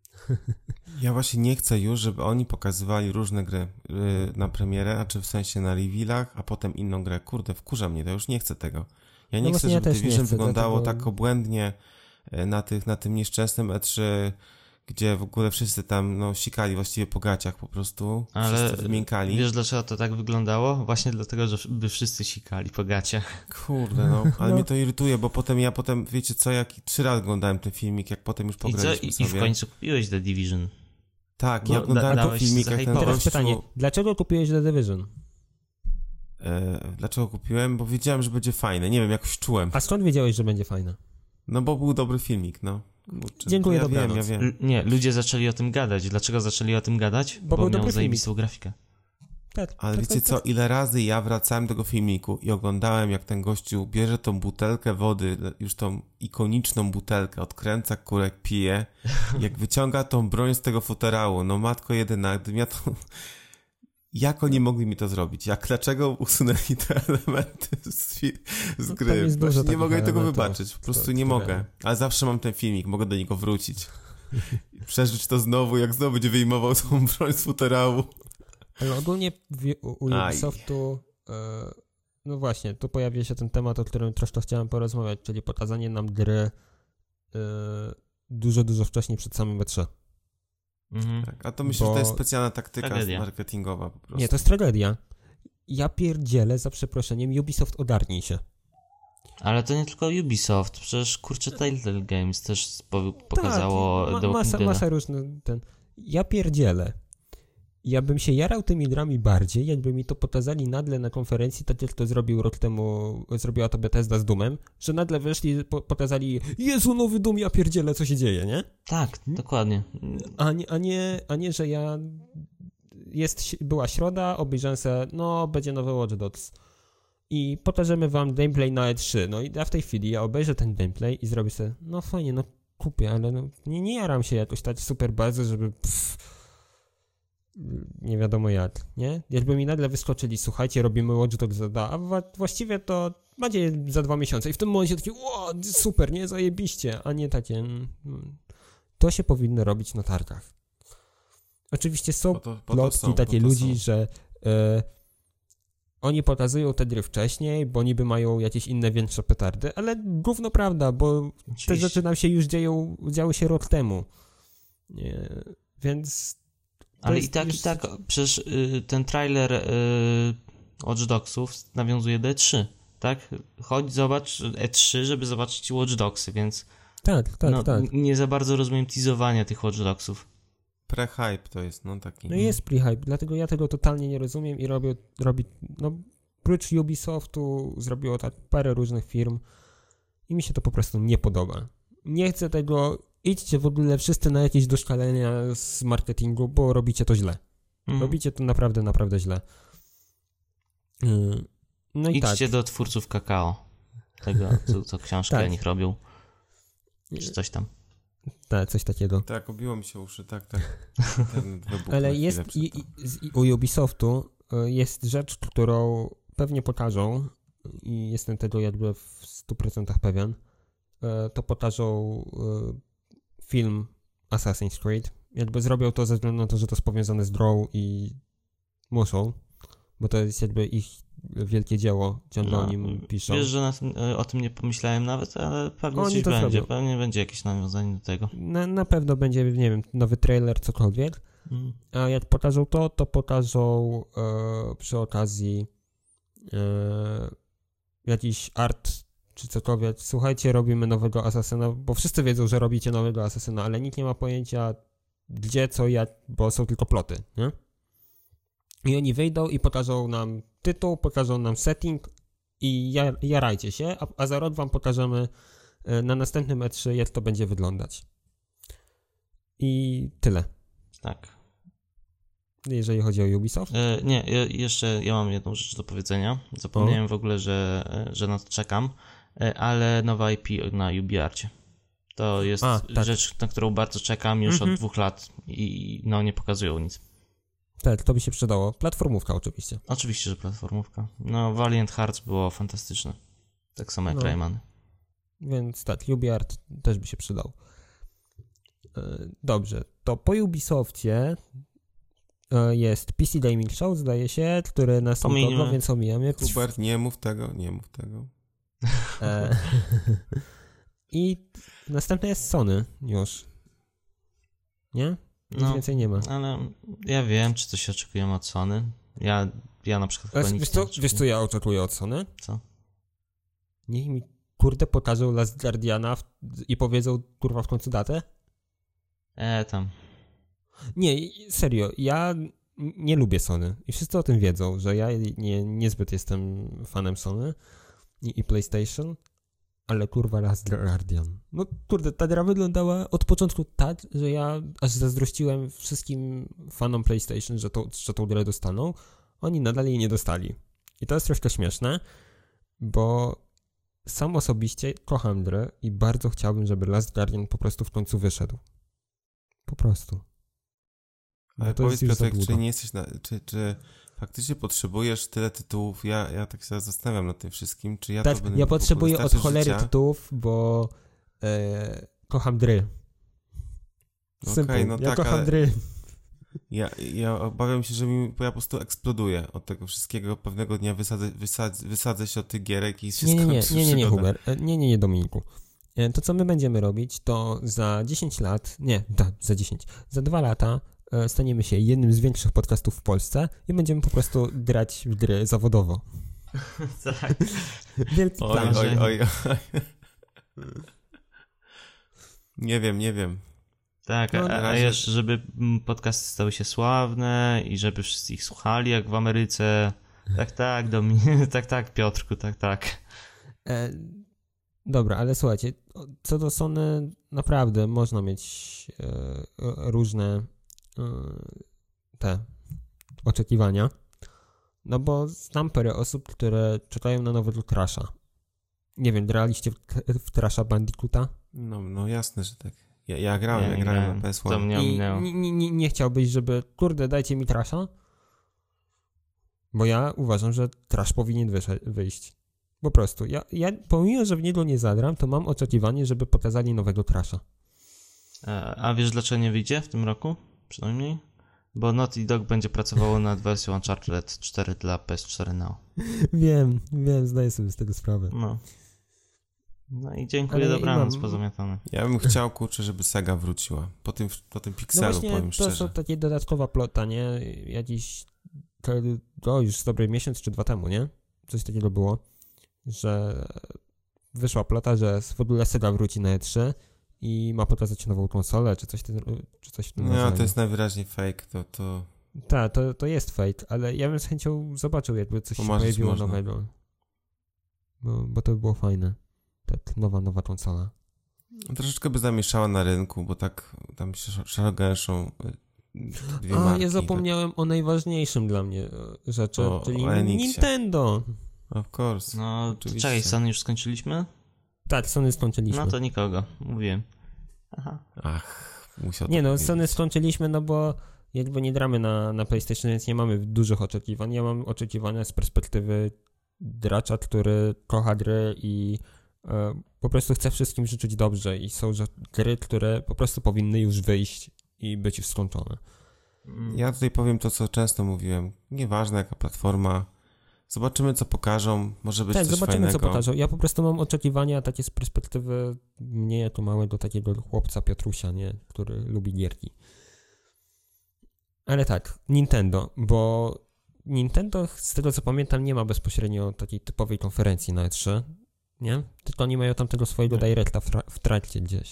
Ja właśnie nie chcę już, żeby oni pokazywali różne gry na premierę, znaczy w sensie na revealach, a potem inną grę. Kurde, wkurza mnie to, już nie chcę tego. Ja nie chcę, żeby Division wyglądało tak obłędnie na tym nieszczęsnym E3, gdzie w ogóle wszyscy tam sikali właściwie po gaciach po prostu, ale wszyscy wymiękali. Wiesz dlaczego to tak wyglądało? Właśnie dlatego, że by wszyscy sikali po gaciach. Kurde, ale mnie to irytuje, bo potem, wiecie co, jak 3 razy oglądałem ten filmik, jak potem już pograliśmy sobie. I w końcu kupiłeś The Division. Tak, ja oglądałem ten filmik, jak ten Teraz pytanie, dlaczego kupiłeś The Division? Dlaczego kupiłem? Bo wiedziałem, że będzie fajne, nie wiem, jakoś czułem. A skąd wiedziałeś, że będzie fajne? No bo był dobry filmik, Kurczę, dziękuję, ja wiem. Nie, ludzie zaczęli o tym gadać. Dlaczego zaczęli o tym gadać? Bo miał zajebistą grafikę. Ale wiecie co, ile razy ja wracałem do tego filmiku i oglądałem, jak ten gościu bierze tą butelkę wody, już tą ikoniczną butelkę, odkręca kurek, pije, jak wyciąga tą broń z tego futerału. No matko jedyna, gdybym ja to... Jak oni mogli mi to zrobić? Dlaczego usunęli te elementy z gry? Nie mogę tego wybaczyć, po prostu nie mogę. Ale zawsze mam ten filmik, mogę do niego wrócić. Przeżyć to znowu, jak znowu będzie wyjmował tą broń z futerału. Ale ogólnie u Ubisoftu, no właśnie, tu pojawia się ten temat, o którym troszkę chciałem porozmawiać, czyli pokazanie nam gry dużo wcześniej przed samym E3. Tak, a to myślę, że to jest specjalna taktyka marketingowa po prostu. Nie, to jest tragedia. Ja pierdzielę, za przeproszeniem, Ubisoft ogarnij się. Ale to nie tylko Ubisoft, przecież kurczę Telltale Games też pokazało masa różnych. Ja pierdzielę. Ja bym się jarał tymi grami bardziej, jakby mi to pokazali nagle na konferencji, tak jak to zrobił rok temu, zrobiła to Bethesda z Doomem, że nagle wyszli, pokazali, Jezu, nowy Doom, ja pierdzielę, co się dzieje, nie? Tak, dokładnie. A nie, że była środa, obejrzałem sobie, no, będzie nowy Watch Dogs i pokażemy wam gameplay na E3, no i w tej chwili ja obejrzę ten gameplay i zrobię sobie, no fajnie, no kupię, ale no, nie jaram się jakoś tak super bardzo, żeby nie wiadomo jak, nie? Jakby mi nagle wyskoczyli, słuchajcie, robimy Watch Dogs, a właściwie to będzie za 2 miesiące i w tym momencie taki, o, super, nie, zajebiście, a nie takie, to się powinno robić na targach. Oczywiście są plotki takie ludzi, że oni pokazują te gry wcześniej, bo niby mają jakieś inne większe petardy, ale gówno prawda, bo te rzeczy nam się już działy się rok temu. Więc... Ale i tak, przecież ten trailer Watch Dogsów nawiązuje do E3, tak? Chodź, zobacz E3, żeby zobaczyć Watch Dogsy, więc tak. Nie za bardzo rozumiem teasowania tych Watch Dogsów. Pre-hype to jest, no taki. No jest pre-hype, dlatego ja tego totalnie nie rozumiem i robi prócz Ubisoftu zrobiło tak parę różnych firm i mi się to po prostu nie podoba. Nie chcę tego, idźcie w ogóle wszyscy na jakieś doszkalenia z marketingu, bo robicie to źle. Robicie to naprawdę, naprawdę źle. No i idźcie do twórców Kakao, tego, co książki o nich robią, czy coś tam. Tak, coś takiego. Tak, obiło mi się uszy, tak. Ale jest u Ubisoftu jest rzecz, którą pewnie pokażą i jestem tego jakby w 100% pewien. To pokażą film Assassin's Creed. Jakby zrobią to ze względu na to, że to jest powiązane z Draw i muszą, bo to jest jakby ich wielkie dzieło, ciągle o nim piszą. Wiesz, że o tym nie pomyślałem nawet, ale pewnie coś będzie. Pewnie będzie jakieś nawiązanie do tego. Na pewno będzie, nie wiem, nowy trailer, cokolwiek. A jak pokażą to pokażą przy okazji jakiś art czy cokolwiek. Słuchajcie, robimy nowego Asasyna, bo wszyscy wiedzą, że robicie nowego Asasyna, ale nikt nie ma pojęcia gdzie, co, jak, bo są tylko ploty, nie? I oni wyjdą i pokażą nam tytuł, pokażą nam setting i jarajcie się, a za rok wam pokażemy na następnym E3, jak to będzie wyglądać. I tyle. Tak. Jeżeli chodzi o Ubisoft? Nie, jeszcze ja mam jedną rzecz do powiedzenia. Zapomniałem w ogóle, że na to czekam, ale nowa IP na UbiArcie. To jest rzecz, na którą bardzo czekam już od 2 lat i nie pokazują nic. Tak, to by się przydało. Platformówka oczywiście. Oczywiście, że platformówka. No, Valiant Hearts było fantastyczne. Tak samo jak Rayman. Więc tak, UbiArt też by się przydał. Dobrze, to po Ubisoftie jest PC Gaming Show, zdaje się, który nas nikogo, więc omijamy. Hubert, nie mów tego. I następne jest Sony już. Nie? Nic więcej nie ma. Ale ja wiem, czy coś oczekujemy od Sony. Ja na przykład chyba nic nie oczekuję. Wiesz co ja oczekuję od Sony? Co? Niech mi kurde pokażą Last Guardiana i powiedzą kurwa w końcu datę? Tam. Nie, serio, ja nie lubię Sony i wszyscy o tym wiedzą, że ja niezbyt jestem fanem Sony i PlayStation, ale kurwa Last Guardian. No kurde, ta gra wyglądała od początku tak, że ja aż zazdrościłem wszystkim fanom PlayStation, że tą grę dostaną, oni nadal jej nie dostali. I to jest troszkę śmieszne, bo sam osobiście kocham grę i bardzo chciałbym, żeby Last Guardian po prostu w końcu wyszedł. Po prostu. Ale powiedz, Piotrek, czy nie jesteś czy faktycznie potrzebujesz tyle tytułów? Ja tak się zastanawiam nad tym wszystkim, czy ja tak, to będę... Ja potrzebuję od cholery tytułów, bo kocham gry. Okej, no ja tak, kocham gry. Ja obawiam się, że ja po prostu eksploduję od tego wszystkiego. Pewnego dnia wysadzę się od tych gierek i się skończy Nie, Huber. Nie, Dominiku. To, co my będziemy robić, to za 10 lat, za 2 lata staniemy się jednym z większych podcastów w Polsce i będziemy po prostu grać w gry zawodowo. Tak. Wielki plan. Oj. Nie wiem. Tak, a jeszcze, żeby podcasty stały się sławne i żeby wszyscy ich słuchali, jak w Ameryce. Tak, Piotrku, tak. Dobra, ale słuchajcie, co do Sony, naprawdę można mieć różne te oczekiwania, no bo znam parę osób, które czekają na nowego Crasha. Nie wiem, graliście w Crasha Bandicoota? No jasne, że tak. Ja grałem na PS1. To mnie ominęło. Nie chciałbyś, żeby, dajcie mi Crasha? Bo ja uważam, że Crash powinien wyjść. Po prostu. Ja pomimo, że w niego nie zagram, to mam oczekiwanie, żeby pokazali nowego Crasha. A wiesz, dlaczego nie wyjdzie w tym roku? Przynajmniej? Bo Naughty Dog będzie pracowało nad wersją Uncharted 4 dla PS4 Now. Wiem, zdaję sobie z tego sprawę. No i dziękuję, dobranoc, pozamiatane. Ja bym chciał, żeby Sega wróciła. Po tym Pixelu, właśnie, powiem szczerze. To są takie dodatkowa plota, nie? Ja dziś, to już dobry miesiąc czy 2 temu, nie? Coś takiego było, że wyszła plota, że w ogóle Sega wróci na E3 i ma pokazać nową konsolę, czy coś w tym No, to jest najwyraźniej fake, to... Tak, to jest fake, ale ja bym z chęcią zobaczył, jakby coś się pojawiło nowego. Bo to by było fajne. Tak, nowa konsola. Troszeczkę by zamieszała na rynku, bo tak tam się szargęszą dwie marki. Ja zapomniałem o najważniejszym dla mnie rzeczy, czyli Nintendo. Of course. No, czekaj, Sony już skończyliśmy? Tak, Sony skończyliśmy. No to nikogo, mówiłem. Aha. Musiał nie no, Sony skończyliśmy, no bo jakby nie gramy na PlayStation, więc nie mamy dużych oczekiwań. Ja mam oczekiwania z perspektywy gracza, który kocha gry i po prostu chce wszystkim życzyć dobrze i są gry, które po prostu powinny już wyjść i być już skończone. Ja tutaj powiem to, co często mówiłem. Nieważne jaka platforma, zobaczymy co pokażą, może być coś fajnego. Tak, zobaczymy co pokażą. Ja po prostu mam oczekiwania takie z perspektywy mnie jako małego takiego chłopca Piotrusia, nie, który lubi gierki. Ale tak, Nintendo, bo Nintendo, z tego co pamiętam, nie ma bezpośrednio takiej typowej konferencji na E3, nie? Tylko oni mają tam tego swojego directa w trakcie gdzieś.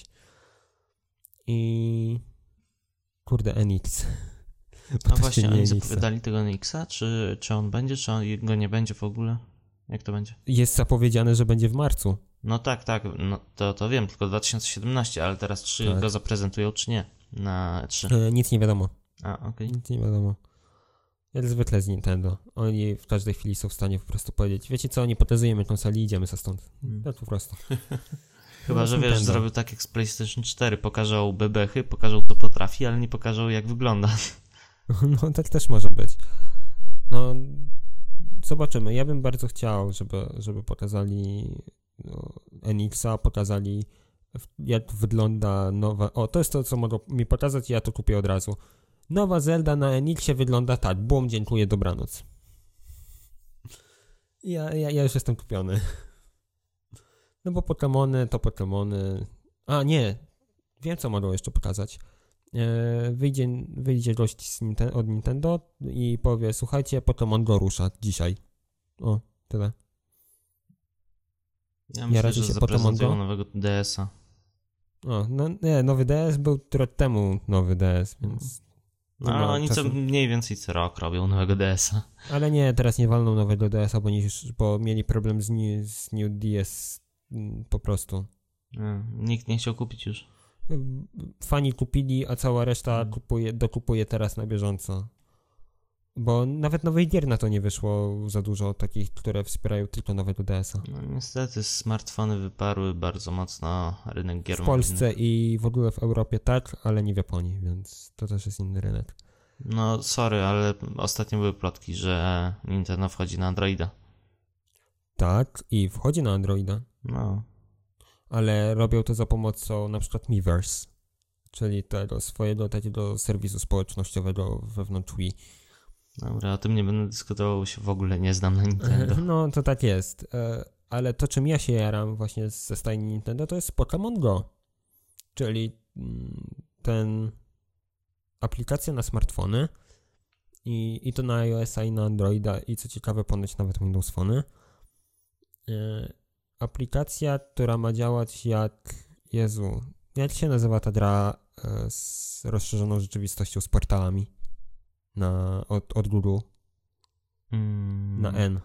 I... NX. A właśnie, oni zapowiadali tego NX-a? Czy on będzie, czy on go nie będzie w ogóle? Jak to będzie? Jest zapowiedziane, że będzie w marcu. No tak, no to wiem, tylko 2017, ale teraz czy go zaprezentują, czy nie na E3? Nic nie wiadomo. Okej. Nic nie wiadomo. Jak zwykle z Nintendo. Oni w każdej chwili są w stanie po prostu powiedzieć, wiecie co, nie pokazujemy konsoli, idziemy za stąd. Tak po prostu. Chyba, że wiesz, zrobił tak jak z PlayStation 4, pokażą bebechy, pokażą co potrafi, ale nie pokażą jak wygląda. No tak też może być. No zobaczymy. Ja bym bardzo chciał, żeby pokazali NX-a, pokazali jak wygląda nowa... to jest to, co mogą mi pokazać i ja to kupię od razu. Nowa Zelda na NX-ie wygląda tak. Bum, dziękuję, dobranoc. Ja już jestem kupiony. No bo Pokemony to Pokemony... nie. Wiem, co mogą jeszcze pokazać. Wyjdzie gość od Nintendo i powie, słuchajcie, Pokemon Go rusza dzisiaj. Tyle. Ja myślę, że zaprezentują nowego DS-a. Nowy DS był rok temu nowy DS, więc... No, oni co mniej więcej co rok robią nowego DS-a. Ale nie, teraz nie walną nowego DS-a, bo mieli problem z New DS po prostu. Nikt nie chciał kupić już. Fani kupili, a cała reszta dokupuje teraz na bieżąco. Bo nawet nowych gier na to nie wyszło za dużo, takich, które wspierają tylko nowego DS-a. No niestety smartfony wyparły bardzo mocno rynek gier w Polsce i w ogóle w Europie tak, ale nie w Japonii, więc to też jest inny rynek. No sorry, ale ostatnio były plotki, że Nintendo wchodzi na Androida. Tak, i wchodzi na Androida. No. Ale robią to za pomocą na przykład Miiverse, czyli tego swojego takiego serwisu społecznościowego wewnątrz Wii. Dobra, o tym nie będę dyskutował, bo się w ogóle nie znam na Nintendo. No, to tak jest. Ale to, czym ja się jaram właśnie ze stajni Nintendo, to jest Pokémon Go. Czyli aplikacja na smartfony i to na iOS-a i na Androida i co ciekawe ponoć nawet Windows Phony. Aplikacja, która ma działać jak się nazywa ta gra z rozszerzoną rzeczywistością z portalami od Google na N.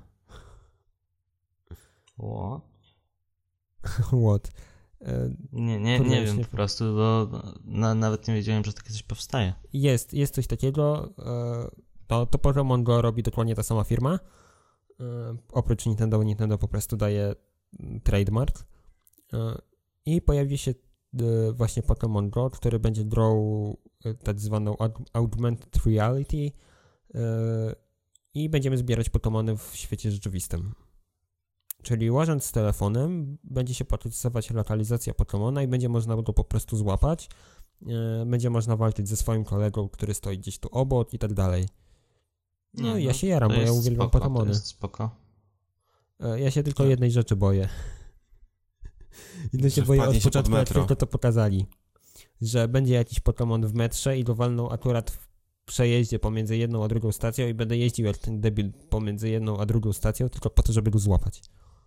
What? Nie wiem po prostu, bo nawet nie wiedziałem, że takie coś powstaje. Jest coś takiego. To Pokémon Go robi dokładnie ta sama firma. Oprócz Nintendo po prostu daje trademark. I pojawi się właśnie Pokémon Go, który będzie grał tak zwaną augmented reality i będziemy zbierać Pokémony w świecie rzeczywistym. Czyli łażąc z telefonem będzie się procesować lokalizacja Pokémona i będzie można go po prostu złapać. Będzie można walczyć ze swoim kolegą, który stoi gdzieś tu obok i tak dalej. No ja się jaram, bo ja uwielbiam Pokémony. To jest spoko. Ja się tylko jednej rzeczy boję. I to się boję od początku, jak tylko to pokazali. Że będzie jakiś Pokémon w metrze i go walną akurat w przejeździe pomiędzy jedną a drugą stacją i będę jeździł jak ten debil pomiędzy jedną a drugą stacją tylko po to, żeby go złapać.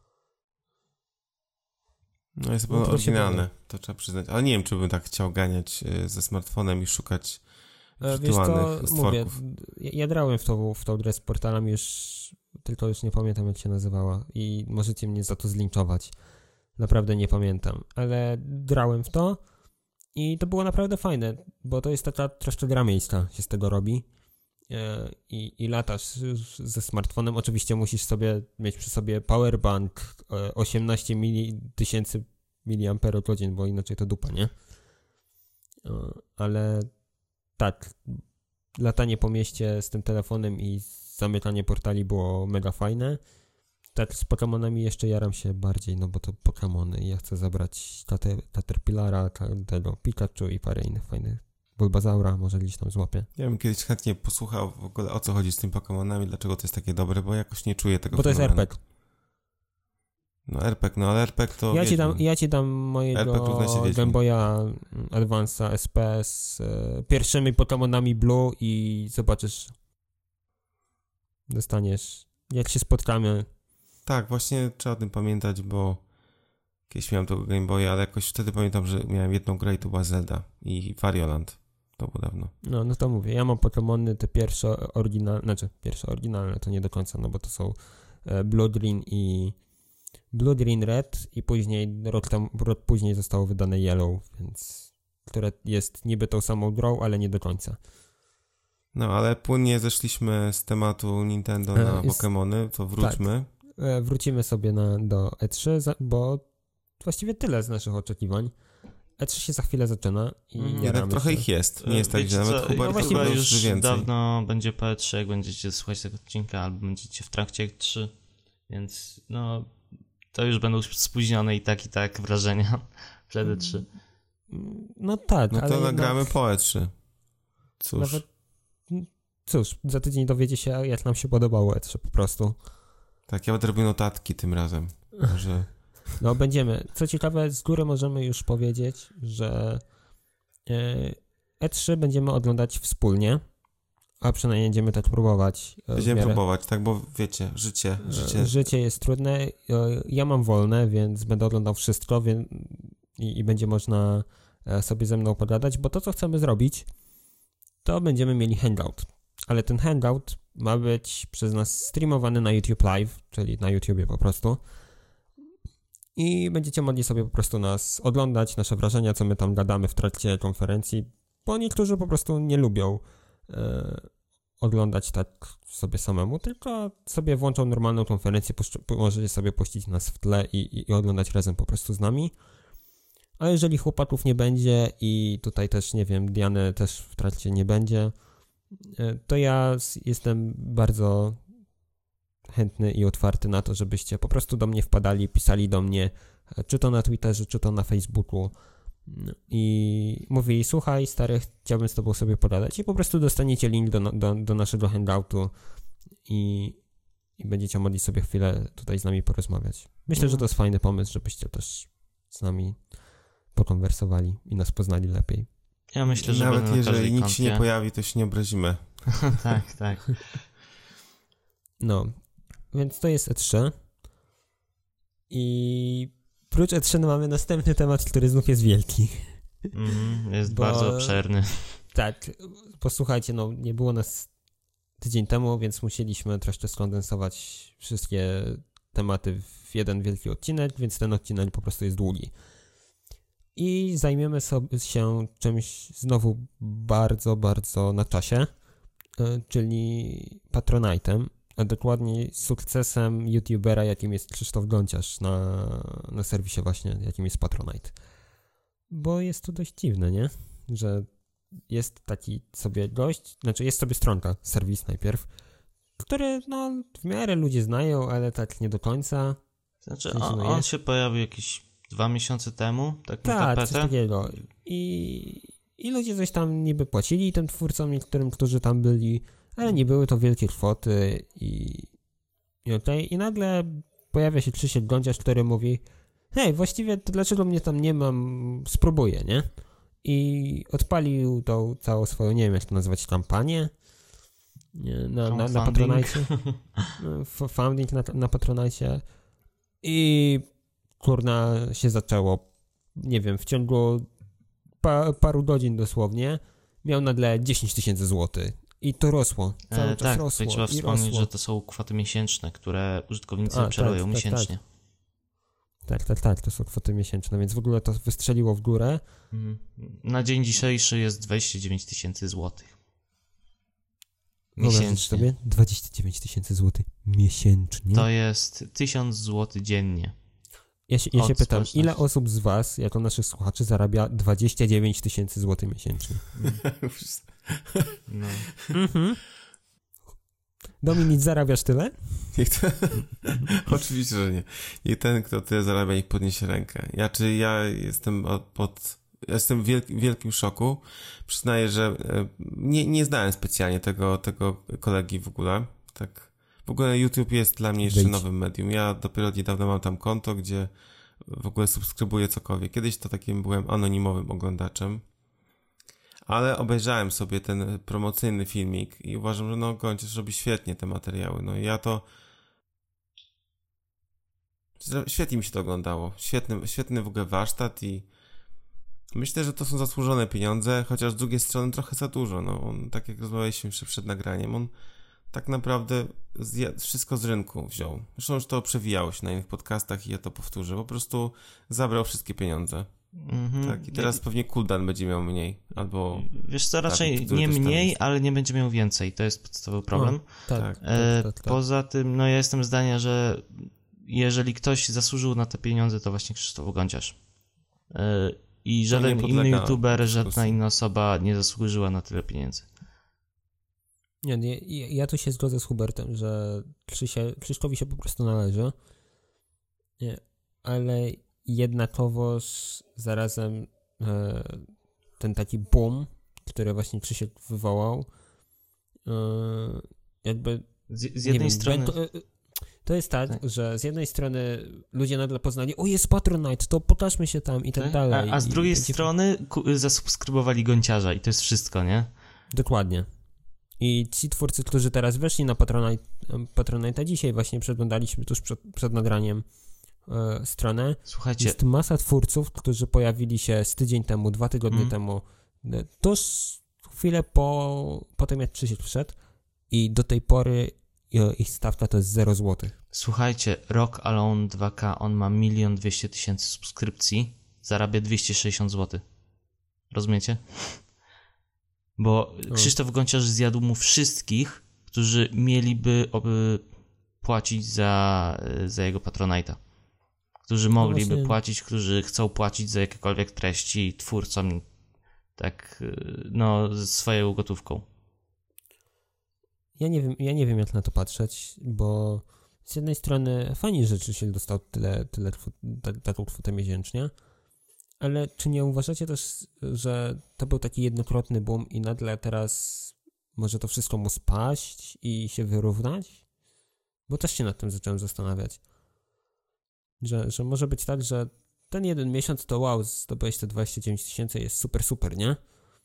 No jest to oryginalne, to trzeba przyznać. Ale nie wiem, czy bym tak chciał ganiać ze smartfonem i szukać wirtualnych stworków. Ja grałem w tą grę z portalami tylko już nie pamiętam, jak się nazywała i możecie mnie za to zlinczować. Naprawdę nie pamiętam, ale grałem w to i to było naprawdę fajne, bo to jest taka troszkę gra miejska się z tego robi i latasz ze smartfonem. Oczywiście musisz sobie mieć przy sobie powerbank 18 tysięcy mAh, bo inaczej to dupa, nie? Ale tak, latanie po mieście z tym telefonem i zamykanie portali było mega fajne. Tak, z Pokemonami jeszcze jaram się bardziej, no bo to Pokemony i ja chcę zabrać Caterpillara, tego Pikachu i parę innych fajnych. Bulbazaura może gdzieś tam złapię. Ja bym kiedyś chętnie posłuchał w ogóle, o co chodzi z tym Pokemonami, dlaczego to jest takie dobre, bo jakoś nie czuję tego. Bo to jest RPG. No RPG, ale RPG to... Ja ci dam mojego Game Boya Advance'a SP z pierwszymi Pokemonami Blue i zobaczysz, dostaniesz, jak się spotkamy. Tak, właśnie trzeba o tym pamiętać, bo kiedyś miałem tego Game Boya, ale jakoś wtedy pamiętam, że miałem jedną grę i to była Zelda i Wario-Land. To było dawno. No to mówię, ja mam Pokemony te pierwsze oryginalne, to nie do końca, no bo to są Blood Green Red i później rok później zostało wydane Yellow, więc które jest niby tą samą grą, ale nie do końca. No, ale płynnie zeszliśmy z tematu Nintendo na Pokemony, to wróćmy. Tak. Wrócimy sobie do E3, bo właściwie tyle z naszych oczekiwań. E3 się za chwilę zaczyna i tak trochę ich jest. Nie jest tak, że nawet Hubert chyba już więcej. Dawno będzie po E3, jak będziecie słuchać tego odcinka, albo będziecie w trakcie E3, więc no to już będą spóźnione i tak wrażenia przed E3. No tak, no to ale nagramy po E3. Cóż, za tydzień dowiecie się, jak nam się podobało E3 po prostu. Tak, ja będę robił notatki tym razem. Że... No będziemy. Co ciekawe, z góry możemy już powiedzieć, że E3 będziemy oglądać wspólnie, a przynajmniej będziemy tak próbować. Będziemy próbować, tak, bo wiecie, życie jest trudne. Ja mam wolne, więc będę oglądał wszystko i będzie można sobie ze mną pogadać, bo to, co chcemy zrobić, to będziemy mieli hangout. Ale ten hangout ma być przez nas streamowany na YouTube Live, czyli na YouTubie po prostu. I będziecie mogli sobie po prostu nas oglądać, nasze wrażenia, co my tam gadamy w trakcie konferencji, bo niektórzy po prostu nie lubią oglądać tak sobie samemu, tylko sobie włączą normalną konferencję, możecie sobie puścić nas w tle i oglądać razem po prostu z nami. A jeżeli chłopaków nie będzie i tutaj też, nie wiem, Diany też w trakcie nie będzie, to ja jestem bardzo chętny i otwarty na to, żebyście po prostu do mnie wpadali, pisali do mnie, czy to na Twitterze, czy to na Facebooku i mówili, słuchaj stary, chciałbym z tobą sobie pogadać i po prostu dostaniecie link do naszego hangoutu i będziecie mogli sobie chwilę tutaj z nami porozmawiać. Myślę, że to jest fajny pomysł, żebyście też z nami pokonwersowali i nas poznali lepiej. Ja myślę, że nawet jeżeli nikt się nie pojawi, to się nie obrazimy. Tak. No, więc to jest E3 i prócz E3 mamy następny temat, który znów jest wielki. Jest bardzo obszerny. Tak, posłuchajcie, no nie było nas tydzień temu, więc musieliśmy troszkę skondensować wszystkie tematy w jeden wielki odcinek, więc ten odcinek po prostu jest długi. I zajmiemy się czymś znowu bardzo, bardzo na czasie, czyli Patronite'em, a dokładniej sukcesem youtubera, jakim jest Krzysztof Gonciarz na serwisie właśnie, jakim jest Patronite. Bo jest to dość dziwne, nie? Że jest taki sobie gość, znaczy jest sobie stronka, serwis najpierw, który no w miarę ludzie znają, ale tak nie do końca. Znaczy on się pojawił jakieś 2 miesiące temu, tak na tapetę? Tak, coś takiego. I ludzie coś tam niby płacili tym twórcom niektórym, którzy tam byli, ale nie były to wielkie kwoty i nagle pojawia się Krzysiek Gonciarz, który mówi, hej, właściwie to dlaczego mnie tam nie mam, spróbuję, nie? I odpalił tą całą swoją, nie wiem jak to nazywać, kampanię na Patronite. Founding na Patronite. I kurna się zaczęło, nie wiem, w ciągu paru godzin dosłownie miał nagle 10 000 złotych. I to rosło. Cały czas rosło. Tak, trzeba wspomnieć, że to są kwoty miesięczne, które użytkownicy obszarują miesięcznie. Tak, to są kwoty miesięczne, więc w ogóle to wystrzeliło w górę. Na dzień dzisiejszy jest 29 000 złotych. Miesięcznie. Sobie 29 000 złotych miesięcznie. To jest 1000 zł dziennie. Ja się pytam, ile osób z was, jako naszych słuchaczy, zarabia 29 000 złotych miesięcznie? No. Dominik, zarabiasz tyle? Oczywiście, że nie. Niech ten, kto tyle zarabia, niech podniesie rękę. Ja jestem jestem w wielkim szoku. Przyznaję, że nie znałem specjalnie tego kolegi w ogóle. Tak. W ogóle YouTube jest dla mnie jeszcze nowym medium. Ja dopiero niedawno mam tam konto, gdzie w ogóle subskrybuję cokolwiek. Kiedyś to takim byłem anonimowym oglądaczem. Ale obejrzałem sobie ten promocyjny filmik i uważam, że Gonciarz robi świetnie te materiały. No ja to... Świetnie mi się to oglądało. Świetny w ogóle warsztat i myślę, że to są zasłużone pieniądze, chociaż z drugiej strony trochę za dużo. No, on, tak jak rozmawialiśmy jeszcze przed nagraniem, on tak naprawdę wszystko z rynku wziął. Zresztą już to przewijało się na innych podcastach i ja to powtórzę. Po prostu zabrał wszystkie pieniądze. Tak, i teraz pewnie Kuldan będzie miał mniej, albo... Wiesz co, raczej nie mniej, ale nie będzie miał więcej. To jest podstawowy problem. Tak. Poza tym, ja jestem zdania, że jeżeli ktoś zasłużył na te pieniądze, to właśnie Krzysztof Gonciarz. I żaden inny youtuber, żadna inna osoba nie zasłużyła na tyle pieniędzy. Nie, ja tu się zgodzę z Hubertem, że Krzysztofowi się po prostu należy. Nie, ale jednakowoż zarazem ten taki boom, który właśnie Krzysiek wywołał, jakby... Z jednej strony... To jest tak, że z jednej strony ludzie nagle poznali, o jest Patronite, to pokażmy się tam i tak dalej. A z drugiej strony zasubskrybowali Gonciarza i to jest wszystko, nie? Dokładnie. I ci twórcy, którzy teraz weszli na Patronite, dzisiaj właśnie przeglądaliśmy tuż przed nagraniem stronę. Słuchajcie. Jest masa twórców, którzy pojawili się z tydzień temu, 2 tygodnie temu, tuż chwilę po tym jak Krzysiek wszedł i do tej pory ich stawka to jest 0 zł. Słuchajcie, Rock Alone 2K, on ma 1 200 000 subskrypcji, zarabia 260 zł. Rozumiecie? Bo Krzysztof Gonciarz zjadł mu wszystkich, którzy mieliby płacić za jego Patronite'a. Którzy mogliby płacić, którzy chcą płacić za jakiekolwiek treści twórcom tak, swoją gotówką. Ja nie wiem jak na to patrzeć, bo z jednej strony fajnie, że Krzysiek dostał taką kwotę miesięcznie, ale czy nie uważacie też, że to był taki jednokrotny boom i nagle teraz może to wszystko mu spaść i się wyrównać? Bo też się nad tym zacząłem zastanawiać. Że może być tak, że ten jeden miesiąc to wow, zdobyłeś te 29 000, jest super, nie?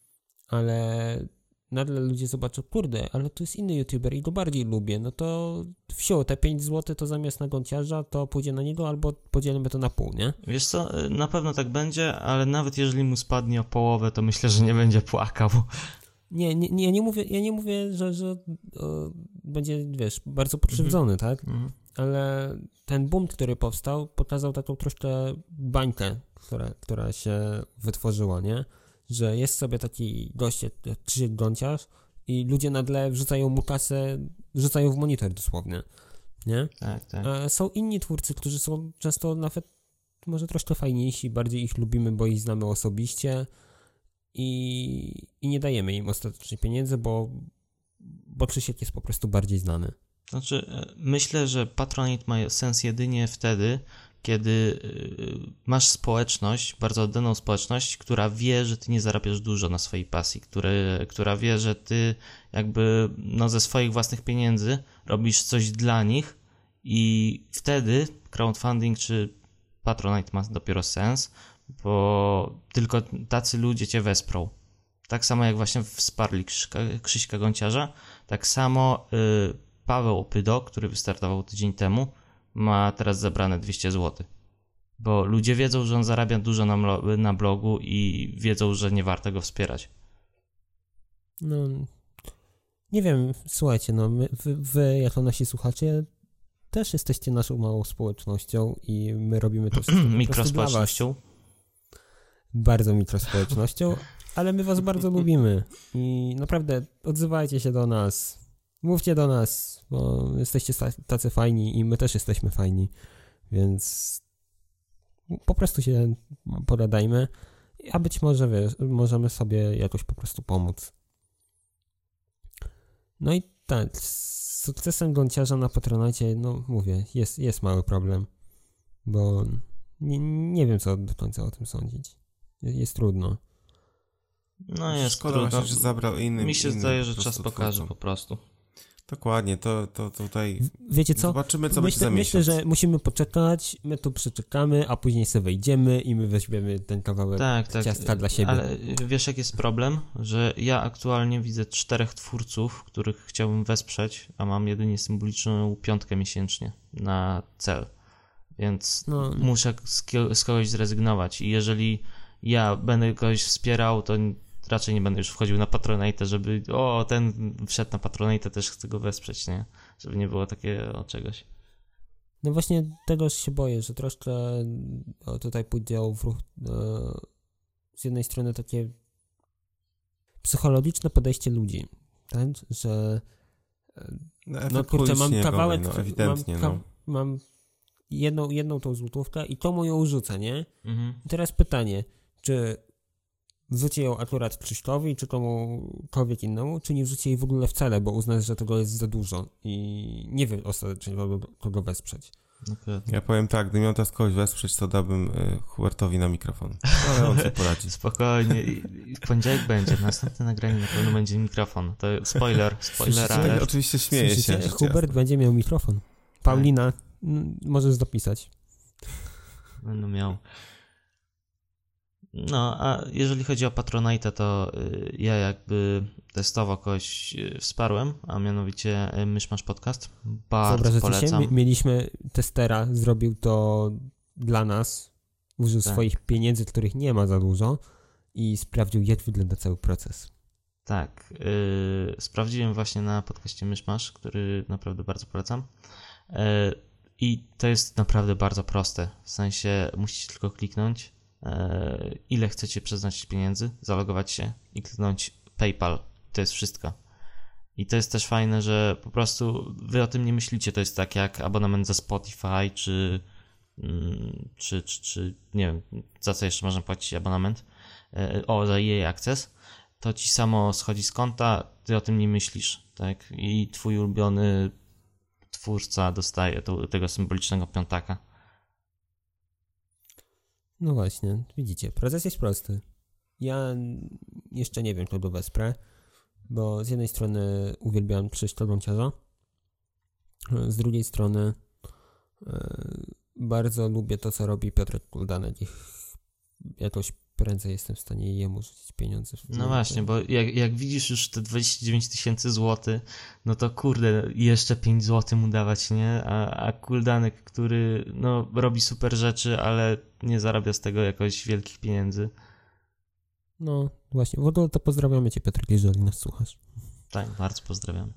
Ale nagle ludzie zobaczą, kurde, ale to jest inny youtuber i go bardziej lubię, no to wsiął te 5 zł, to zamiast na Gonciarza, to pójdzie na niego, albo podzielimy to na pół, nie? Wiesz co, na pewno tak będzie, ale nawet jeżeli mu spadnie o połowę, to myślę, że nie będzie płakał. Ja nie mówię, że będzie, wiesz, bardzo pokrzywdzony, tak? Ale ten boom, który powstał, pokazał taką troszkę bańkę, która się wytworzyła, nie? Że jest sobie taki gość jak Krzysiek Gonciarz i ludzie nagle wrzucają mu kasę, wrzucają w monitor dosłownie, nie? Tak. A są inni twórcy, którzy są często nawet może troszkę fajniejsi, bardziej ich lubimy, bo ich znamy osobiście i nie dajemy im ostatecznie pieniędzy, bo Krzysiek jest po prostu bardziej znany. Znaczy, myślę, że Patronite ma sens jedynie wtedy, kiedy masz społeczność, bardzo oddaną społeczność, która wie, że ty nie zarabiasz dużo na swojej pasji, która wie, że ty jakby ze swoich własnych pieniędzy robisz coś dla nich i wtedy crowdfunding czy Patronite ma dopiero sens, bo tylko tacy ludzie cię wesprą. Tak samo jak właśnie wsparli Krzyśka Gonciarza, tak samo Paweł Opydo, który wystartował tydzień temu, ma teraz zebrane 200 zł. Bo ludzie wiedzą, że on zarabia dużo na blogu i wiedzą, że nie warto go wspierać. No, nie wiem, słuchajcie, wy jako nasi słuchacze też jesteście naszą małą społecznością i my robimy to wszystko mikrospołecznością. Bardzo mikrospołecznością, ale my was bardzo lubimy i naprawdę odzywajcie się do nas, mówcie do nas, bo jesteście tacy fajni i my też jesteśmy fajni, więc po prostu się pogadajmy, a być może, wiesz, możemy sobie jakoś po prostu pomóc. No i tak, z sukcesem Gonciarza na Patronite, no mówię, jest mały problem, bo nie wiem, co do końca o tym sądzić. Jest trudno. No jest szkoda trudno. właśnie, że zabrał innym. Mi się zdaje, że czas pokaże po prostu. Dokładnie, to tutaj wiecie co? Zobaczymy, co będzie za miesiąc. Myślę, że musimy poczekać, my tu przeczekamy, a później sobie wejdziemy i my weźmiemy ten kawałek ciastka dla siebie. Ale wiesz, jaki jest problem? Że ja aktualnie widzę 4 twórców, których chciałbym wesprzeć, a mam jedynie symboliczną 5 miesięcznie na cel. Więc muszę z kogoś zrezygnować i jeżeli ja będę kogoś wspierał, to raczej nie będę już wchodził na Patronite, żeby ten wszedł na Patronite, też chcę go wesprzeć, nie? Żeby nie było takiego czegoś. No właśnie tegoż się boję, że troszkę tutaj pójdzie w ruch z jednej strony takie psychologiczne podejście ludzi, tak? Że kurczę, mam kawałek, mam jedną tą złotówkę i komu ją rzucę, nie? I teraz pytanie, czy wrzuci ją akurat Krzyśkowi, czy komukolwiek innemu, czy nie wrzuci jej w ogóle wcale, bo uznasz, że tego jest za dużo i nie wiem ostatecznie kogo wesprzeć. Okay. Ja powiem tak, gdybym miał teraz kogoś wesprzeć, to dałbym Hubertowi na mikrofon. Ale on sobie poradzi. Spokojnie. W poniedziałek będzie. Następne nagranie na pewno będzie mikrofon. To spoiler. Tak, oczywiście śmieję się. Hubert będzie miał mikrofon. Paulina, możesz dopisać. Będę miał. No, a jeżeli chodzi o Patronite, to ja jakby testowo kogoś wsparłem, a mianowicie Myszmasz Podcast. Bardzo polecam. Mieliśmy testera, zrobił to dla nas, użył swoich pieniędzy, których nie ma za dużo i sprawdził, jak wygląda cały proces. Tak, sprawdziłem właśnie na podcaście Myszmasz, który naprawdę bardzo polecam. I to jest naprawdę bardzo proste, w sensie musicie tylko kliknąć ile chcecie przeznaczyć pieniędzy, zalogować się i kliknąć PayPal. To jest wszystko. I to jest też fajne, że po prostu wy o tym nie myślicie. To jest tak jak abonament za Spotify, czy nie wiem, za co jeszcze można płacić abonament. Za EA Access. To ci samo schodzi z konta, ty o tym nie myślisz, tak? I twój ulubiony twórca dostaje tego symbolicznego piątaka. No właśnie, widzicie, proces jest prosty. Ja jeszcze nie wiem, kogo wesprę, bo z jednej strony uwielbiam Krzysztofa Gąciarza, z drugiej strony bardzo lubię to, co robi Piotrek Kuldanek. Jakoś prędzej jestem w stanie jemu rzucić pieniądze. No właśnie, bo jak widzisz już te 29 000 złotych, no to kurde, jeszcze 5 zł mu dawać, nie? A Kuldanek, który no robi super rzeczy, ale nie zarabia z tego jakoś wielkich pieniędzy. No właśnie, w ogóle to pozdrawiamy Cię, Piotrek, jeżeli nas słuchasz. Tak, bardzo pozdrawiam.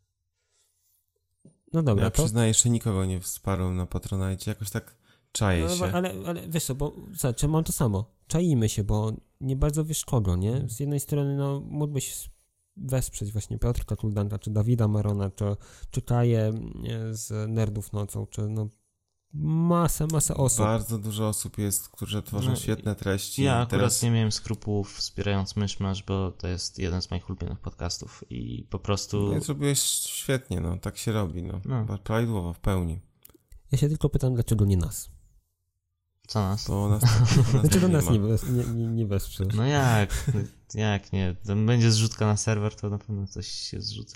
No dobra, ja przyznaję, jeszcze nikogo nie wsparłem na Patronite, jakoś tak czaję się. Ale wiesz co, bo mam to samo. Czajmy się, bo nie bardzo wiesz kogo, nie? Z jednej strony, no, mógłbyś wesprzeć właśnie Piotrka Kuldanka, czy Dawida Marona, czy Kaję z Nerdów Nocą, czy no masę osób. Bardzo dużo osób jest, którzy tworzą świetne treści. Ja akurat nie miałem skrupułów wspierając Myszmasz, bo to jest jeden z moich ulubionych podcastów i po prostu... No i zrobiłeś świetnie, no, tak się robi, no. Prawidłowo, w pełni. Ja się tylko pytam, dlaczego nie nas? Co nas? Bo nas dlaczego nas nie wesprze? No jak nie? Będzie zrzutka na serwer, to na pewno coś się zrzuca.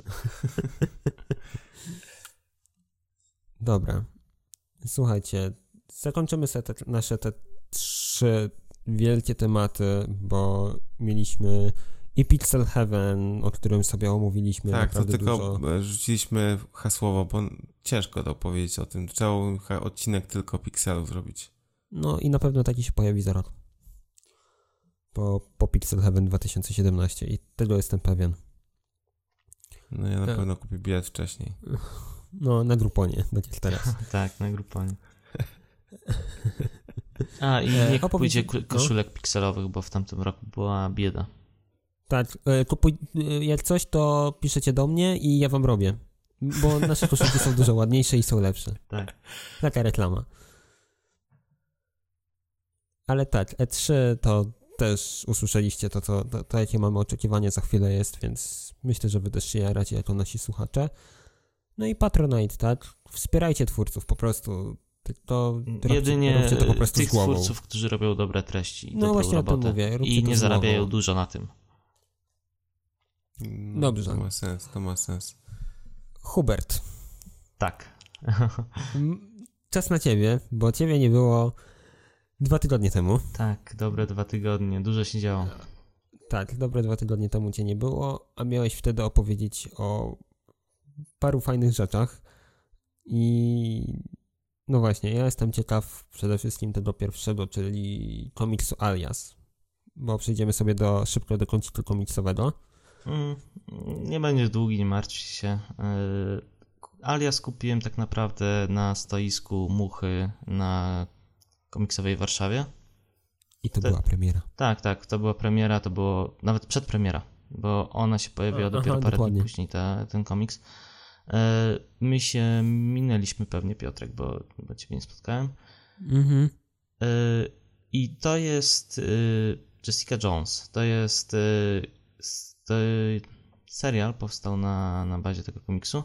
Dobra. Słuchajcie, zakończymy sobie nasze te 3 wielkie tematy, bo mieliśmy i Pixel Heaven, o którym sobie omówiliśmy naprawdę to tylko dużo. Rzuciliśmy hasłowo, bo ciężko to powiedzieć o tym. Trzeba odcinek tylko pikselów zrobić. No i na pewno taki się pojawi za rok. Po Pixel Heaven 2017 i tego jestem pewien. No ja na pewno kupię bilet wcześniej. No, na Grouponie, tak jak teraz. Tak, na Grouponie. I nie kupujcie koszulek pikselowych, bo w tamtym roku była bieda. Tak, jak coś, to piszecie do mnie i ja wam robię. Bo nasze koszulki są dużo ładniejsze i są lepsze. Tak. Taka reklama. Ale tak, E3 to też usłyszeliście to jakie mamy oczekiwania za chwilę jest, więc myślę, że wy też się jaracie jako nasi słuchacze. No i Patronite, tak? Wspierajcie twórców po prostu. Jedynie to po prostu tych twórców, którzy robią dobre treści. No właśnie robotę. o tym mówię. I nie zarabiają dużo na tym. No, dobrze. To ma sens. Hubert. Tak. Czas na ciebie, bo ciebie nie było 2 tygodnie temu. Tak, dobre 2 tygodnie. Dużo się działo. Tak, dobre 2 tygodnie temu cię nie było, a miałeś wtedy opowiedzieć o paru fajnych rzeczach i no właśnie, ja jestem ciekaw przede wszystkim tego pierwszego, czyli komiksu Alias, bo przejdziemy sobie szybko do kąciku komiksowego. Nie będzie długi, nie martwcie się. Alias kupiłem tak naprawdę na stoisku Muchy na komiksowej Warszawie. I to była premiera. Tak, to była premiera, to było nawet przedpremiera, bo ona się pojawiła dopiero parę dni później, ten komiks. My się minęliśmy pewnie, Piotrek, bo ciebie nie spotkałem. Mhm. I to jest Jessica Jones. To jest serial, powstał na bazie tego komiksu.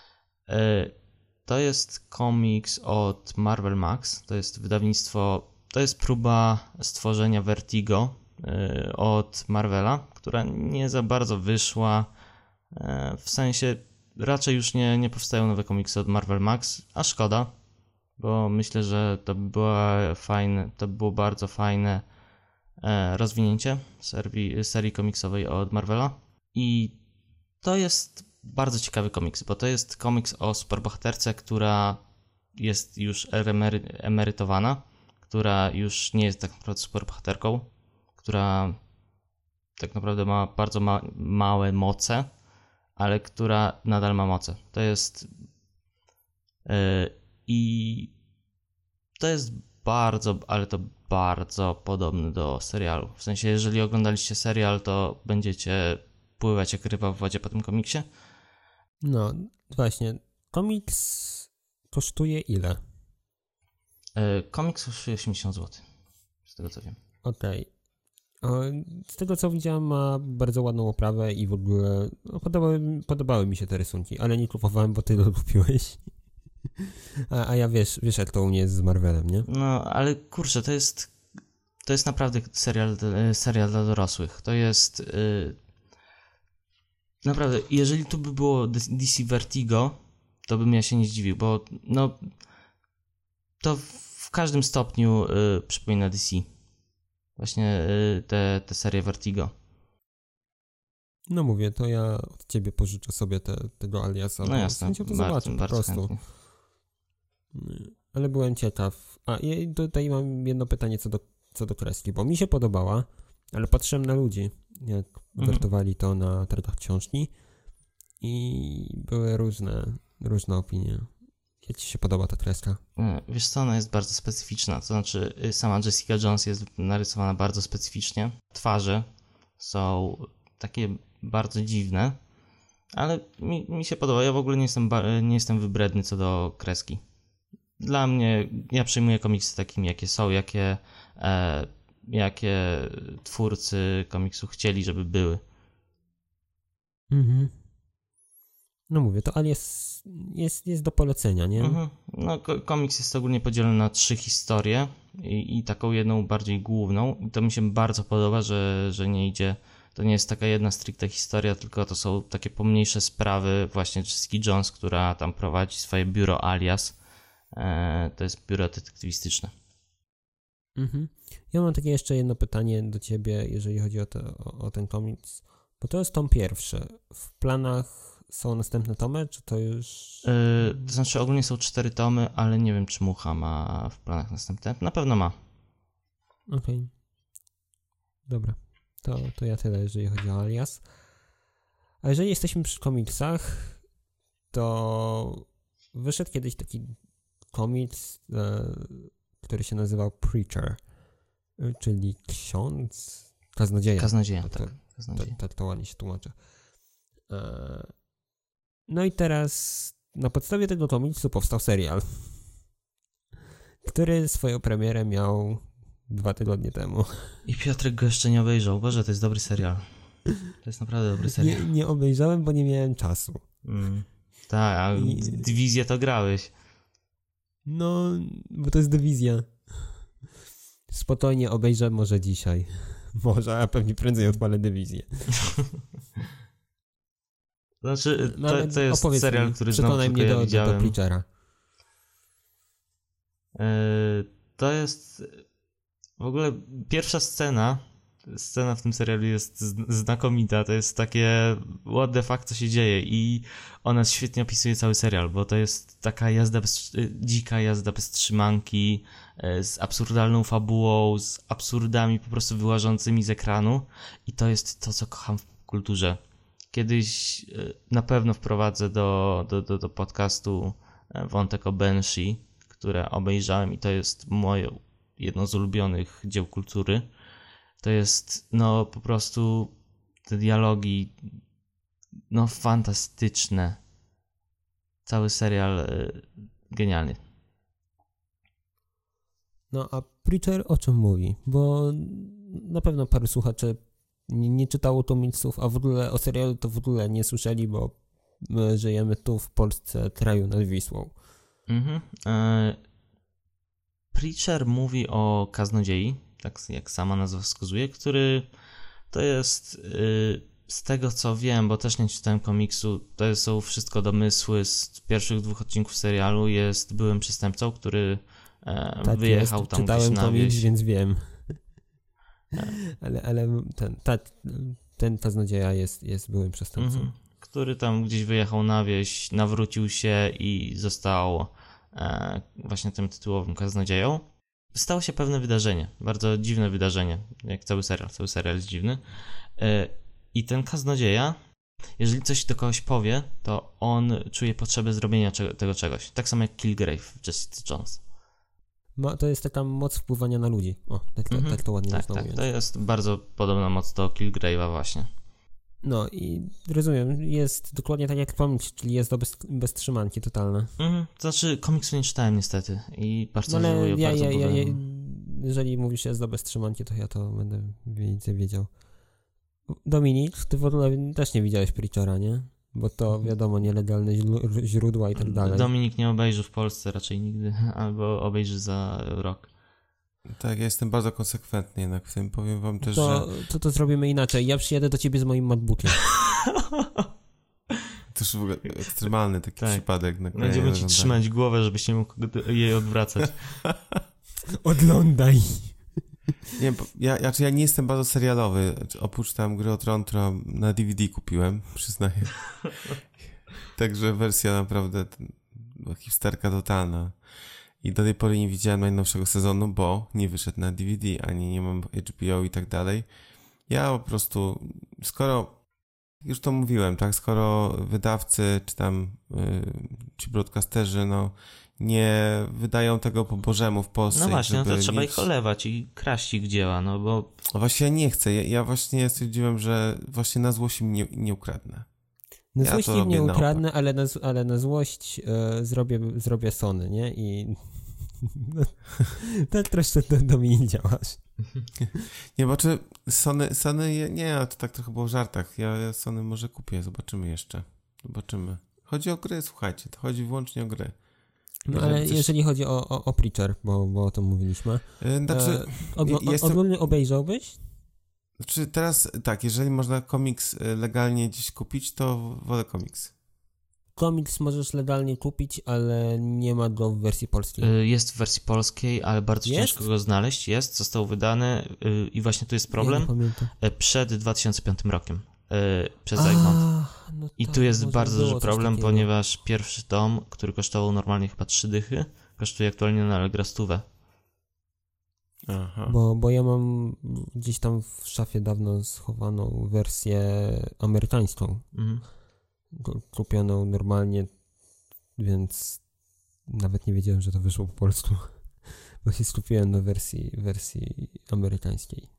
To jest komiks od Marvel Max. To jest wydawnictwo, to jest próba stworzenia Vertigo od Marvela, która nie za bardzo wyszła. W sensie raczej już nie powstają nowe komiksy od Marvel Max, a szkoda, bo myślę, że to było bardzo fajne rozwinięcie serii komiksowej od Marvela. I to jest bardzo ciekawy komiks, bo to jest komiks o superbohaterce, która jest już emerytowana, która już nie jest tak naprawdę superbohaterką, która tak naprawdę ma bardzo małe moce, ale która nadal ma moce. To jest i to jest bardzo, ale to bardzo podobny do serialu. W sensie, jeżeli oglądaliście serial, to będziecie pływać jak ryba w wodzie po tym komiksie. No, właśnie. Komiks kosztuje ile? Komiks kosztuje 80 zł, z tego co wiem. Okej. Z tego co widziałem, ma bardzo ładną oprawę i w ogóle podobały mi się te rysunki, ale nie kupowałem, bo ty to kupiłeś. A ja wiesz jak to u mnie jest z Marvelem, nie? No, ale kurczę, to jest naprawdę serial dla dorosłych. To jest naprawdę, jeżeli tu by było DC Vertigo, to bym ja się nie zdziwił, bo no to w każdym stopniu przypomina DC. Właśnie te serie Vertigo. No mówię, to ja od ciebie pożyczę sobie tego aliasa. No jasne, to zobaczę po prostu. chętnie. Ale byłem ciekaw. I tutaj mam jedno pytanie co do kreski, bo mi się podobała, ale patrzyłem na ludzi, jak wertowali to na targach książki i były różne opinie. Jak ci się podoba ta kreska? Wiesz co, ona jest bardzo specyficzna, to znaczy sama Jessica Jones jest narysowana bardzo specyficznie. Twarze są takie bardzo dziwne, ale mi się podoba. Ja w ogóle nie jestem wybredny co do kreski. Dla mnie, ja przyjmuję komiksy takimi jakie są, jakie twórcy komiksu chcieli, żeby były. Mhm. No mówię, to alias jest do polecenia, nie? No, komiks jest ogólnie podzielony na 3 historie i taką jedną bardziej główną. I to mi się bardzo podoba, że to nie jest taka jedna stricte historia, tylko to są takie pomniejsze sprawy właśnie Jessica Jones, która tam prowadzi swoje biuro alias. To jest biuro detektywistyczne. Ja mam takie jeszcze jedno pytanie do ciebie, jeżeli chodzi o ten komiks, bo to jest tom pierwszy. W planach są następne tomy, czy to już... To znaczy ogólnie są 4 tomy, ale nie wiem, czy Mucha ma w planach następne. Na pewno ma. Okej. Dobra. To ja tyle, jeżeli chodzi o alias. A jeżeli jesteśmy przy komiksach, to wyszedł kiedyś taki komiks, który się nazywał Preacher, czyli ksiądz... Kaznodzieja. Kaznodzieja. Tak to ładnie się tłumaczy. No i teraz na podstawie tego komiksu powstał serial, który swoją premierę miał 2 tygodnie temu. I Piotrek go jeszcze nie obejrzał. Boże, to jest dobry serial. To jest naprawdę dobry serial. Nie obejrzałem, bo nie miałem czasu. Tak, a Dywizję to grałeś. No, bo to jest Dywizja. Spokojnie obejrzę może dzisiaj. Może, a pewnie prędzej odpalę Dywizję. Znaczy, to jest serial, który znowu tylko ja widziałem. Do Preachera. To jest w ogóle pierwsza scena w tym serialu jest znakomita. To jest takie what the fuck, co się dzieje, i ona świetnie opisuje cały serial, bo to jest taka dzika jazda bez trzymanki, z absurdalną fabułą, z absurdami po prostu wyłażącymi z ekranu, i to jest to, co kocham w kulturze. Kiedyś na pewno wprowadzę do podcastu wątek o Banshee, które obejrzałem, i to jest moje jedno z ulubionych dzieł kultury. To jest no po prostu te dialogi no fantastyczne. Cały serial genialny. No a Preacher o czym mówi? Bo na pewno paru słuchaczy nie czytało komiksów, a w ogóle o serialu to w ogóle nie słyszeli, bo my żyjemy tu w Polsce, kraju nad Wisłą. Preacher mówi o kaznodziei, tak jak sama nazwa wskazuje, który to jest, z tego co wiem, bo też nie czytałem komiksu, to są wszystko domysły z pierwszych 2 odcinków serialu. Byłem przestępcą, który wyjechał tam gdzieś na wieś. Więc wiem. Ale ten kaznodzieja jest byłym przestępcą. Który tam gdzieś wyjechał na wieś, nawrócił się i został właśnie tym tytułowym kaznodzieją. Stało się pewne wydarzenie, bardzo dziwne wydarzenie, jak cały serial jest dziwny. I ten kaznodzieja, jeżeli coś do kogoś powie, to on czuje potrzebę zrobienia tego czegoś. Tak samo jak Kilgrave w Jessica Jones. To jest taka moc wpływania na ludzi. O, tak to ładnie można ująć. To jest bardzo podobna moc do Kilgrave'a właśnie. No i rozumiem, jest dokładnie tak jak komiks, czyli jest to bez trzymanki totalne. To znaczy komiksu nie czytałem niestety i bardzo żałuję, jeżeli mówisz jest to bez trzymanki, to ja to będę więcej wiedział. Dominik, ty w ogóle też nie widziałeś Preachera, nie? Bo to wiadomo, nielegalne źródła i tak dalej. Dominik nie obejrzy w Polsce raczej nigdy, albo obejrzy za rok. Tak, ja jestem bardzo konsekwentny jednak w tym, powiem wam też, że... To zrobimy inaczej, ja przyjadę do ciebie z moim MacBookiem. To już w ogóle ekstremalny taki przypadek. Będziemy ci trzymać głowę, żebyś nie mógł jej odwracać. Oglądaj. Nie, ja nie jestem bardzo serialowy, oprócz tam Gry o Tron, którą na DVD kupiłem, przyznaję. Także wersja naprawdę hipsterka totalna. I do tej pory nie widziałem najnowszego sezonu, bo nie wyszedł na DVD, ani nie mam HBO i tak dalej. Ja po prostu, skoro, już to mówiłem, tak, skoro wydawcy, czy tam ci broadcasterzy, nie wydają tego po Bożemu w Polsce. No właśnie, to trzeba ich olewać i kraść ich dzieła, bo... No właśnie ja nie chcę, ja właśnie stwierdziłem, że właśnie na złość im nie ukradnę. Na złość im nie ukradnę, ale na złość zrobię Sony, nie? I tak troszkę do mnie działasz. Nie, bo czy Sony, nie, to tak trochę było w żartach. Ja Sony może kupię, zobaczymy jeszcze. Chodzi o gry, słuchajcie, to chodzi wyłącznie o gry. No ale jeżeli chodzi o Preacher, bo o tym mówiliśmy, ogólnie obejrzałbyś? Znaczy teraz tak, jeżeli można komiks legalnie gdzieś kupić, to wolę komiks. Komiks możesz legalnie kupić, ale nie ma go w wersji polskiej. Jest w wersji polskiej, ale bardzo ciężko go znaleźć. Został wydany i właśnie tu jest problem. Przed 2005 rokiem. Przez Egmont. No i tu jest bardzo duży problem, ponieważ pierwszy tom, który kosztował normalnie chyba 3 dychy, kosztuje aktualnie na Allegra 100. Aha. Bo ja mam gdzieś tam w szafie dawno schowaną wersję amerykańską. Kupioną normalnie, więc nawet nie wiedziałem, że to wyszło po polsku. Bo się skupiłem na wersji amerykańskiej.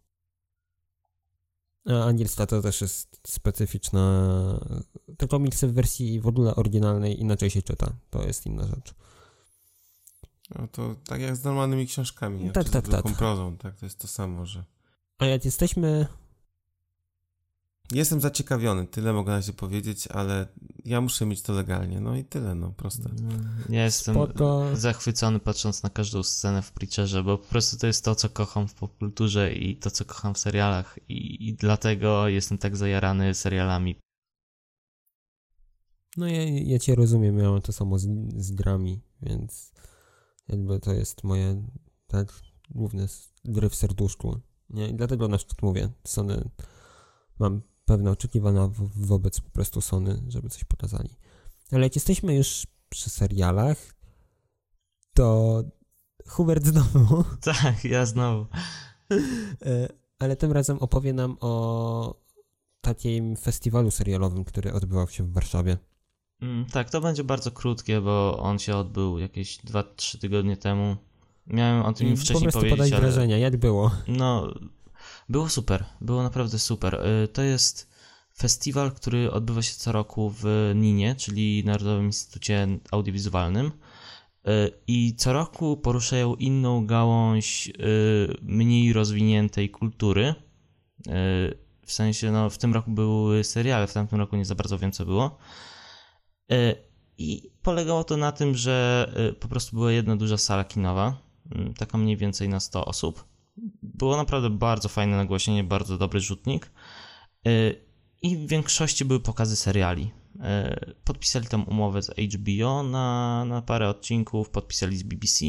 A angielska to też jest specyficzna. Te komiksy w wersji w ogóle oryginalnej inaczej się czyta. To jest inna rzecz. No to tak jak z normalnymi książkami, nie? Tak. Prozą, tak? To jest to samo, że... A jak jesteśmy... Jestem zaciekawiony, tyle mogę na razie powiedzieć, ale ja muszę mieć to legalnie, no i tyle, proste. Ja jestem zachwycony patrząc na każdą scenę w Preacherze, bo po prostu to jest to, co kocham w popkulturze i to, co kocham w serialach i dlatego jestem tak zajarany serialami. No ja cię rozumiem, miałem to samo z grami, więc jakby to jest moje główne gry w serduszku, nie? I dlatego na przykład mówię, Sony, mam pewne oczekiwania wobec po prostu Sony, żeby coś pokazali. Ale jak jesteśmy już przy serialach, to Hubert znowu. Tak, ja znowu. Ale tym razem opowie nam o takim festiwalu serialowym, który odbywał się w Warszawie. Tak, to będzie bardzo krótkie, bo on się odbył jakieś 2-3 tygodnie temu. Miałem o tym wcześniej powiedzieć, po prostu podać wrażenia, jak było? No, było super, było naprawdę super. To jest festiwal, który odbywa się co roku w NIN-ie, czyli Narodowym Instytucie Audiowizualnym. I co roku poruszają inną gałąź mniej rozwiniętej kultury. W sensie, w tym roku były seriale, w tamtym roku nie za bardzo wiem, co było. I polegało to na tym, że po prostu była jedna duża sala kinowa, taka mniej więcej na 100 osób. Było naprawdę bardzo fajne nagłośnienie, bardzo dobry rzutnik. I w większości były pokazy seriali. Podpisali tam umowę z HBO na parę odcinków, podpisali z BBC.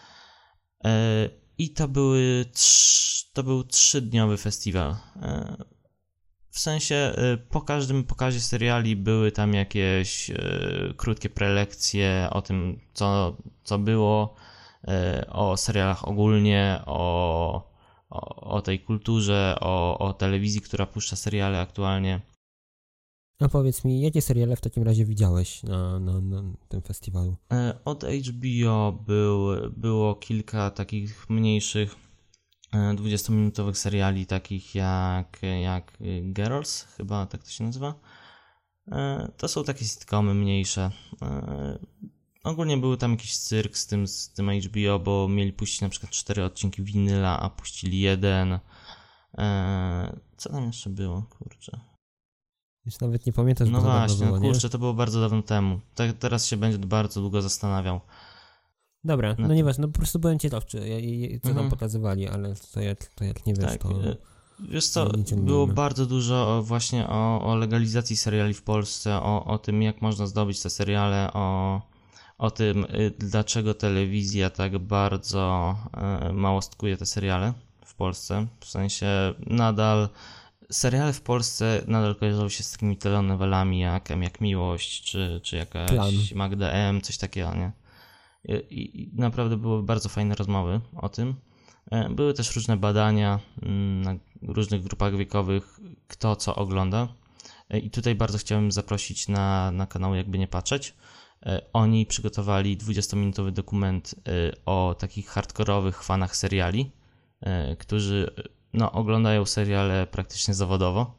I to był 3-dniowy festiwal. W sensie po każdym pokazie seriali były tam jakieś krótkie prelekcje o tym, co było, o serialach ogólnie, o tej kulturze, o telewizji, która puszcza seriale aktualnie. A powiedz mi, jakie seriale w takim razie widziałeś na tym festiwalu? Od HBO było kilka takich mniejszych 20-minutowych seriali takich jak Girls, chyba tak to się nazywa. To są takie sitcomy mniejsze. Ogólnie był tam jakiś cyrk z tym HBO, bo mieli puścić na przykład 4 odcinki winyla, a puścili 1. Co tam jeszcze było? Kurczę. Już nawet nie pamiętasz, no bo to właśnie, było, kurczę, to było bardzo dawno temu. Teraz się będzie bardzo długo zastanawiał. Dobra, no nieważne, no po prostu byłem ciekawczy, co tam pokazywali, ale to jak nie wiesz, tak, to... Wiesz co, było bardzo dużo właśnie o legalizacji seriali w Polsce, o tym, jak można zdobyć te seriale, o tym, dlaczego telewizja tak bardzo mało stkuje te seriale w Polsce. W sensie seriale w Polsce nadal kojarzą się z takimi telenowelami jak Miłość, czy jakaś Plan. Magda M, coś takiego, nie? I naprawdę były bardzo fajne rozmowy o tym. Były też różne badania na różnych grupach wiekowych, kto co ogląda. I tutaj bardzo chciałem zaprosić na kanał Jakby Nie Patrzeć. Oni przygotowali 20-minutowy dokument o takich hardkorowych fanach seriali, którzy oglądają seriale praktycznie zawodowo.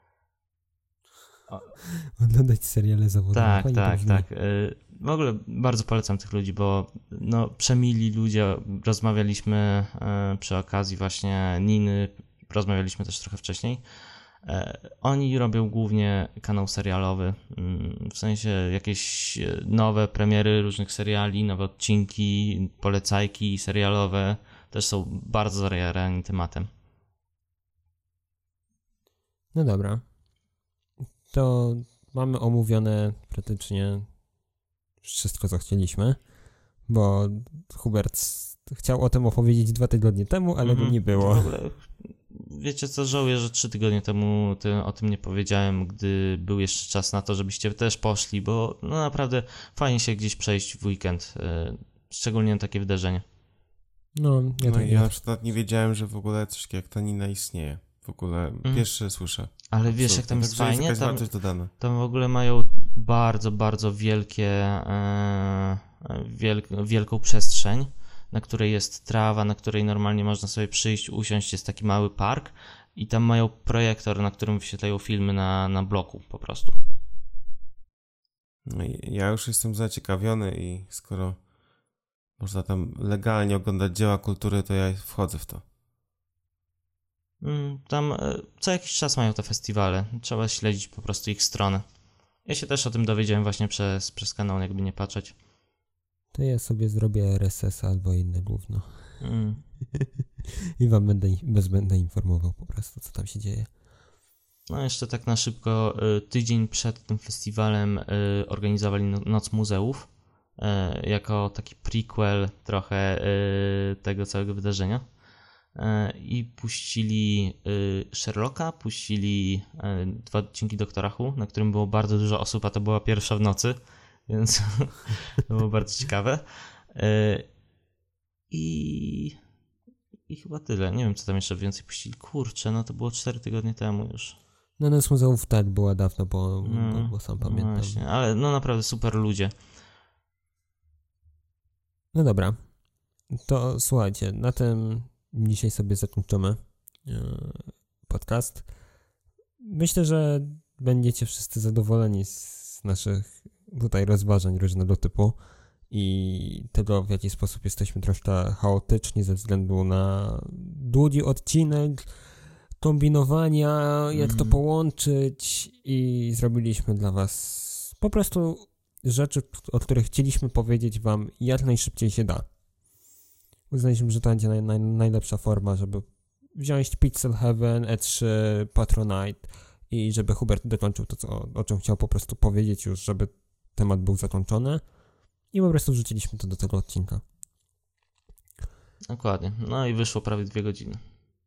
Oglądać seriale zawodowe. Tak. W ogóle bardzo polecam tych ludzi, bo przemili ludzie. Rozmawialiśmy przy okazji właśnie Niny, rozmawialiśmy też trochę wcześniej. Oni robią głównie kanał serialowy, w sensie jakieś nowe premiery różnych seriali, nowe odcinki, polecajki serialowe też są bardzo zajarani tematem. No dobra. To mamy omówione praktycznie wszystko, co chcieliśmy, bo Hubert chciał o tym opowiedzieć 2 tygodnie temu, ale go nie było. W ogóle, wiecie co, żałuję, że 3 tygodnie temu o tym nie powiedziałem, gdy był jeszcze czas na to, żebyście też poszli, bo naprawdę fajnie się gdzieś przejść w weekend, szczególnie na takie wydarzenie. Ja na przykład nie wiedziałem, że w ogóle coś jak ta Nina istnieje. W ogóle pierwszy słyszę. Ale wiesz, jak tam jest fajnie? Tam w ogóle mają bardzo, bardzo wielką przestrzeń, na której jest trawa, na której normalnie można sobie przyjść, usiąść, jest taki mały park i tam mają projektor, na którym wyświetlają filmy na bloku po prostu. Ja już jestem zaciekawiony i skoro można tam legalnie oglądać dzieła kultury, to ja wchodzę w to. Tam co jakiś czas mają te festiwale. Trzeba śledzić po prostu ich stronę. Ja się też o tym dowiedziałem właśnie przez kanał Jakby Nie Patrzeć. To ja sobie zrobię RSS albo inne gówno. I wam będę informował po prostu, co tam się dzieje. Jeszcze tak na szybko. Tydzień przed tym festiwalem organizowali Noc Muzeów. Jako taki prequel trochę tego całego wydarzenia. I puścili Sherlocka, puścili 2 odcinki Doktora Who, na którym było bardzo dużo osób, a to była pierwsza w nocy, więc to było bardzo ciekawe. I chyba tyle. Nie wiem, co tam jeszcze więcej puścili. Kurczę, to było 4 tygodnie temu już. Noc Muzeów tak była dawno, bo sam pamiętam. Właśnie, ale naprawdę super ludzie. No dobra. To słuchajcie, na tym dzisiaj sobie zakończymy podcast. Myślę, że będziecie wszyscy zadowoleni z naszych tutaj rozważań różnego typu i tego, w jaki sposób jesteśmy troszkę chaotyczni ze względu na długi odcinek, kombinowania, jak to połączyć i zrobiliśmy dla was po prostu rzeczy, o których chcieliśmy powiedzieć wam jak najszybciej się da. Uznaliśmy, że to będzie najlepsza forma, żeby wziąć Pixel Heaven, E3, Patronite i żeby Hubert dokończył to, o czym chciał po prostu powiedzieć już, żeby temat był zakończony i po prostu wrzuciliśmy to do tego odcinka. Dokładnie. I wyszło prawie 2 godziny.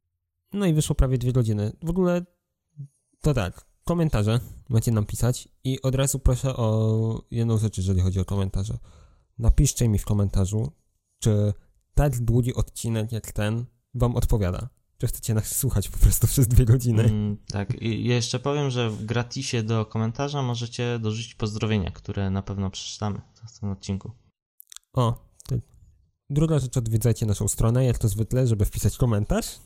W ogóle to tak, komentarze macie nam pisać i od razu proszę o jedną rzecz, jeżeli chodzi o komentarze. Napiszcie mi w komentarzu, czy tak długi odcinek jak ten wam odpowiada. Czy chcecie nas słuchać po prostu przez 2 godziny? Tak, i jeszcze powiem, że w gratisie do komentarza możecie dorzucić pozdrowienia, które na pewno przeczytamy w tym odcinku. Druga rzecz, odwiedzajcie naszą stronę, jak to zwykle, żeby wpisać komentarz.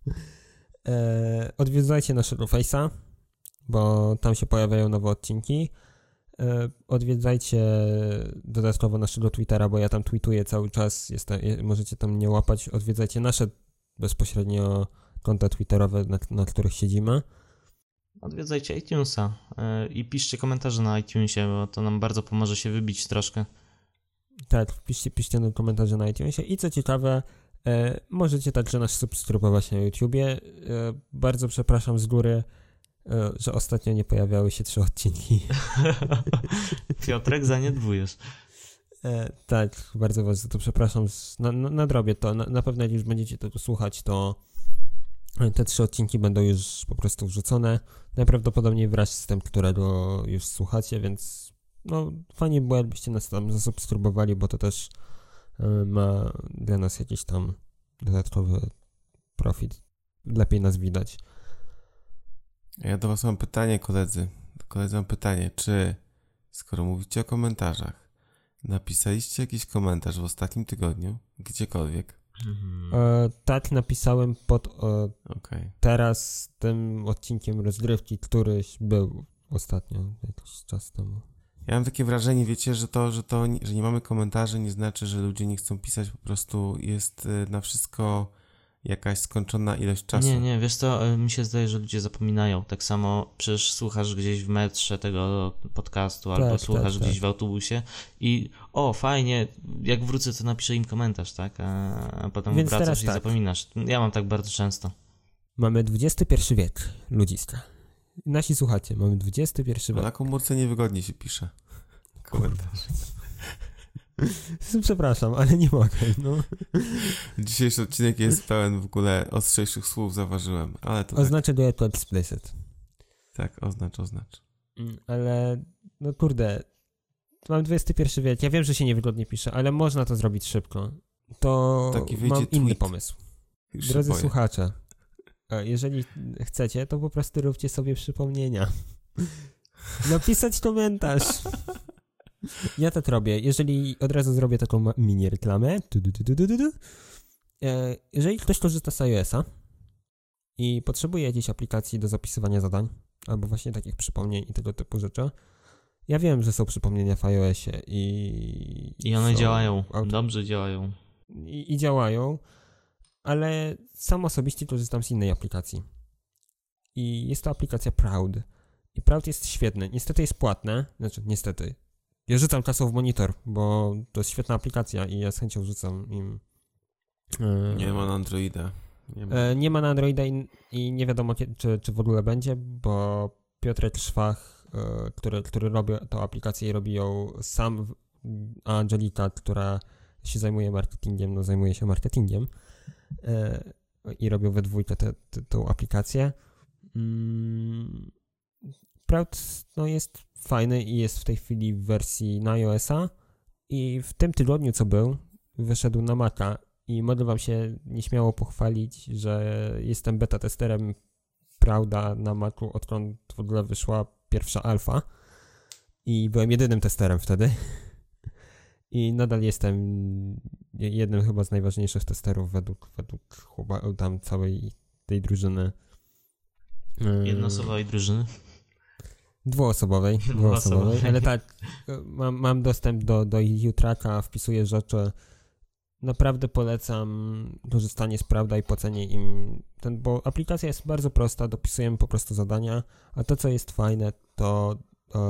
Odwiedzajcie naszego Face'a, bo tam się pojawiają nowe odcinki. Odwiedzajcie dodatkowo naszego Twittera, bo ja tam tweetuję cały czas, możecie tam mnie łapać. Odwiedzajcie nasze bezpośrednio konta twitterowe, na których siedzimy. Odwiedzajcie iTunesa i piszcie komentarze na iTunesie, bo to nam bardzo pomoże się wybić troszkę. Tak, piszcie na komentarze na iTunesie i co ciekawe, możecie także nas subskrybować na YouTubie. Bardzo przepraszam z góry, że ostatnio nie pojawiały się 3 odcinki. Piotrek, zaniedbujesz. Tak, bardzo was za to przepraszam. Nadrobię to. Na pewno jak już będziecie tego słuchać, to te 3 odcinki będą już po prostu wrzucone. Najprawdopodobniej wraz z tym, którego już słuchacie, więc no fajnie było, jakbyście nas tam zasubskrybowali, bo to też ma dla nas jakiś tam dodatkowy profit. Lepiej nas widać. Ja do was mam pytanie, koledzy. Koledzy, mam pytanie, czy skoro mówicie o komentarzach, napisaliście jakiś komentarz w ostatnim tygodniu? Gdziekolwiek? Tak, napisałem pod teraz tym odcinkiem rozgrywki, któryś był ostatnio, jakiś czas temu. Ja mam takie wrażenie, wiecie, że nie mamy komentarzy, nie znaczy, że ludzie nie chcą pisać, po prostu jest na wszystko jakaś skończona ilość czasu. Nie, wiesz co, mi się zdaje, że ludzie zapominają. Tak samo przecież słuchasz gdzieś w metrze tego podcastu, albo słuchasz gdzieś w autobusie i fajnie, jak wrócę, to napiszę im komentarz, tak? A potem więc wracasz i zapominasz. Ja mam tak bardzo często. Mamy XXI wiek, ludziska. Nasi słuchacie, mamy XXI wiek. Na komórce niewygodnie się pisze komentarz. Przepraszam, ale nie mogę, no. Dzisiejszy odcinek jest pełen w ogóle ostrzejszych słów, zauważyłem, ale to oznaczę go jako explicit. Tak, oznacz. Ale, no kurde, mam XXI wiek, ja wiem, że się niewygodnie pisze, ale można to zrobić szybko. To mam inny pomysł. Drodzy słuchacze, jeżeli chcecie, to po prostu róbcie sobie przypomnienia. Napisać komentarz. Ja tak robię. Jeżeli od razu zrobię taką mini reklamę. Jeżeli ktoś korzysta z iOS-a i potrzebuje jakiejś aplikacji do zapisywania zadań, albo właśnie takich przypomnień i tego typu rzeczy, ja wiem, że są przypomnienia w iOS-ie i one działają. Dobrze działają. I działają, ale sam osobiście korzystam z innej aplikacji. I jest to aplikacja Proud. I Proud jest świetny. Niestety jest płatne. Znaczy, niestety. Ja rzucam czasem w monitor, bo to jest świetna aplikacja i ja z chęcią rzucam im. Nie ma na Androida. Nie ma na Androida i nie wiadomo, czy w ogóle będzie, bo Piotrek Szwach, który robi tą aplikację i robi ją sam, a Angelika, która się zajmuje marketingiem, zajmuje się marketingiem i robią we dwójkę tą aplikację. Proud jest fajny i jest w tej chwili w wersji na iOS-a i w tym tygodniu, co był, wyszedł na Maca i mogę wam się nieśmiało pochwalić, że jestem beta testerem Prouda na Macu, odkąd w ogóle wyszła pierwsza alfa i byłem jedynym testerem wtedy i nadal jestem jednym chyba z najważniejszych testerów według chyba tam całej tej drużyny. Jednoosobowej drużyny? Dwuosobowej, ale tak, mam dostęp do U-Tracka, wpisuję rzeczy. Naprawdę polecam korzystanie z Prouda i płacenie im bo aplikacja jest bardzo prosta, dopisujemy po prostu zadania, a to, co jest fajne, to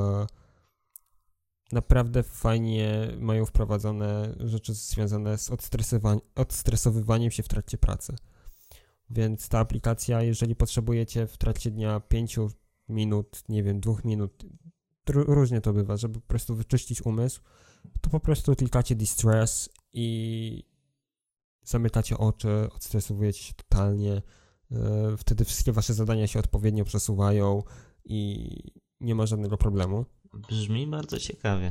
naprawdę fajnie mają wprowadzone rzeczy związane z odstresowywaniem się w trakcie pracy. Więc ta aplikacja, jeżeli potrzebujecie w trakcie dnia 5 minut, 2 minut, różnie to bywa, żeby po prostu wyczyścić umysł, to po prostu klikacie distress i zamykacie oczy, odstresowujecie się totalnie, wtedy wszystkie wasze zadania się odpowiednio przesuwają i nie ma żadnego problemu. Brzmi bardzo ciekawie.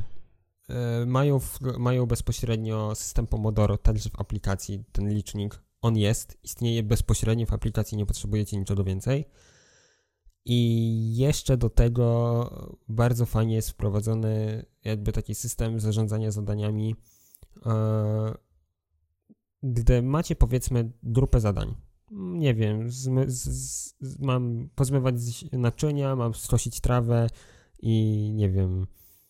Mają bezpośrednio system Pomodoro, także w aplikacji ten licznik, on istnieje bezpośrednio w aplikacji, nie potrzebujecie niczego więcej. I jeszcze do tego bardzo fajnie jest wprowadzony jakby taki system zarządzania zadaniami gdy macie, powiedzmy, grupę zadań. Nie wiem, mam pozmywać naczynia, mam skosić trawę i nie wiem,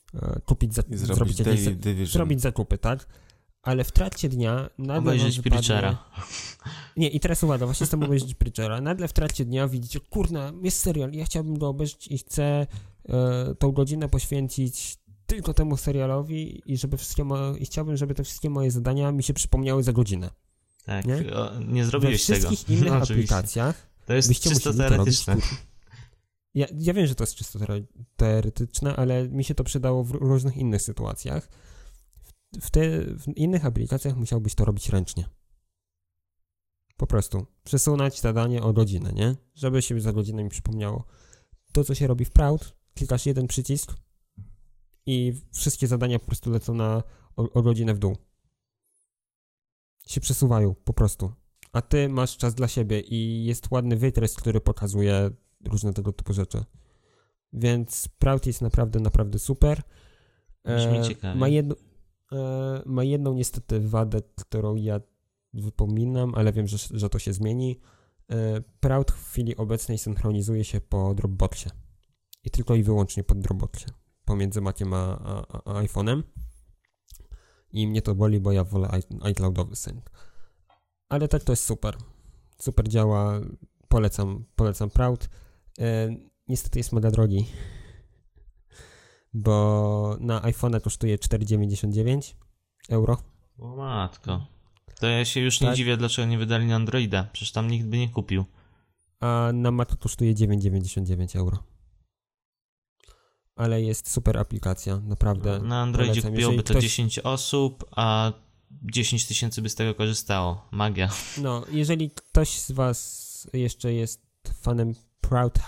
zrobić zakupy, tak? Ale w trakcie dnia nagle obejrzeć Preachera. Nie, i teraz uwaga, właśnie chcę obejrzeć Preachera. Nagle w trakcie dnia widzicie, kurna, jest serial, ja chciałbym go obejrzeć i chcę tą godzinę poświęcić tylko temu serialowi i chciałbym, żeby te wszystkie moje zadania mi się przypomniały za godzinę. Tak, nie zrobiłeś tego. We wszystkich innych aplikacjach to jest czysto teoretyczne. Ja wiem, że to jest czysto teoretyczne, ale mi się to przydało w różnych innych sytuacjach. W innych aplikacjach musiałbyś to robić ręcznie. Po prostu. Przesunąć zadanie o godzinę, nie? Żeby się za godzinę mi przypomniało. To, co się robi w Proud, klikasz jeden przycisk i wszystkie zadania po prostu lecą o godzinę w dół. Się przesuwają, po prostu. A ty masz czas dla siebie i jest ładny wytrys, który pokazuje różne tego typu rzeczy. Więc Proud jest naprawdę, naprawdę super. Ma jedną niestety wadę, którą ja wypominam, ale wiem, że to się zmieni. Proud w chwili obecnej synchronizuje się po Dropboxie. I tylko i wyłącznie pod Dropboxie. Pomiędzy Maciem a iPhone'em. I mnie to boli, bo ja wolę iCloudowy sync. Ale tak to jest super. Super działa. Polecam Proud. Niestety jest mega drogi. Bo na iPhone'a kosztuje 4,99 euro. O matko. To ja się już nie dziwię, dlaczego nie wydali na Androida. Przecież tam nikt by nie kupił. A na Macu kosztuje 9,99 euro. Ale jest super aplikacja, naprawdę. Na Androidzie kupiłoby to 10 osób, a 10 000 by z tego korzystało. Magia. No, jeżeli ktoś z was jeszcze jest fanem Product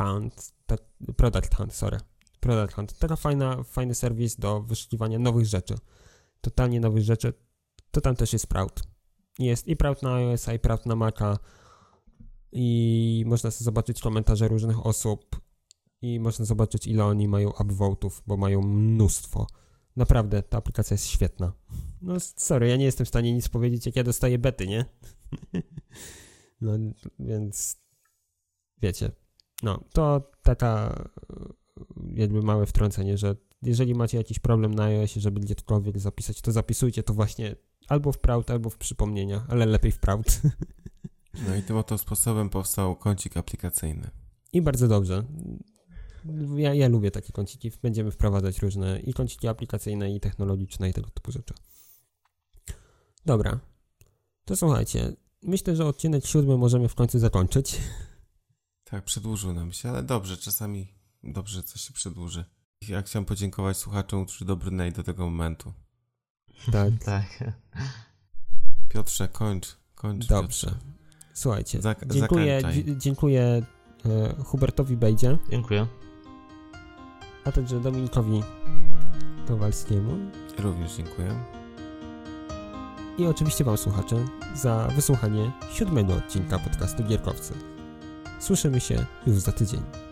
Hunt, taka fajny serwis do wyszukiwania nowych rzeczy. Totalnie nowych rzeczy. To tam też jest Proud. Jest i Proud na iOS, i Proud na Maca. I można sobie zobaczyć komentarze różnych osób. I można zobaczyć, ile oni mają upvote'ów, bo mają mnóstwo. Naprawdę, ta aplikacja jest świetna. No sorry, ja nie jestem w stanie nic powiedzieć, jak ja dostaję bety, nie? No, więc wiecie. No, to taka jakby małe wtrącenie, że jeżeli macie jakiś problem na iOSie, żeby gdziekolwiek zapisać, to zapisujcie to właśnie albo w Proud, albo w przypomnienia, ale lepiej w Proud. No i tym oto sposobem powstał kącik aplikacyjny. I bardzo dobrze. Ja lubię takie kąciki. Będziemy wprowadzać różne i kąciki aplikacyjne, i technologiczne, i tego typu rzeczy. Dobra. To słuchajcie. Myślę, że odcinek 7 możemy w końcu zakończyć. Tak, przedłużył nam się, ale dobrze. Czasami dobrze coś się przedłuży. Ja chciałem podziękować słuchaczom, którzy dobrnęli do tego momentu. Tak. Tak. Piotrze, kończ. Dobrze. Piotrze. Słuchajcie. Dziękuję Hubertowi Bejdzie. Dziękuję. A także Dominikowi Kowalskiemu. Również dziękuję. I oczywiście wam, słuchacze, za wysłuchanie 7 odcinka podcastu Gierkowcy. Słyszymy się już za tydzień.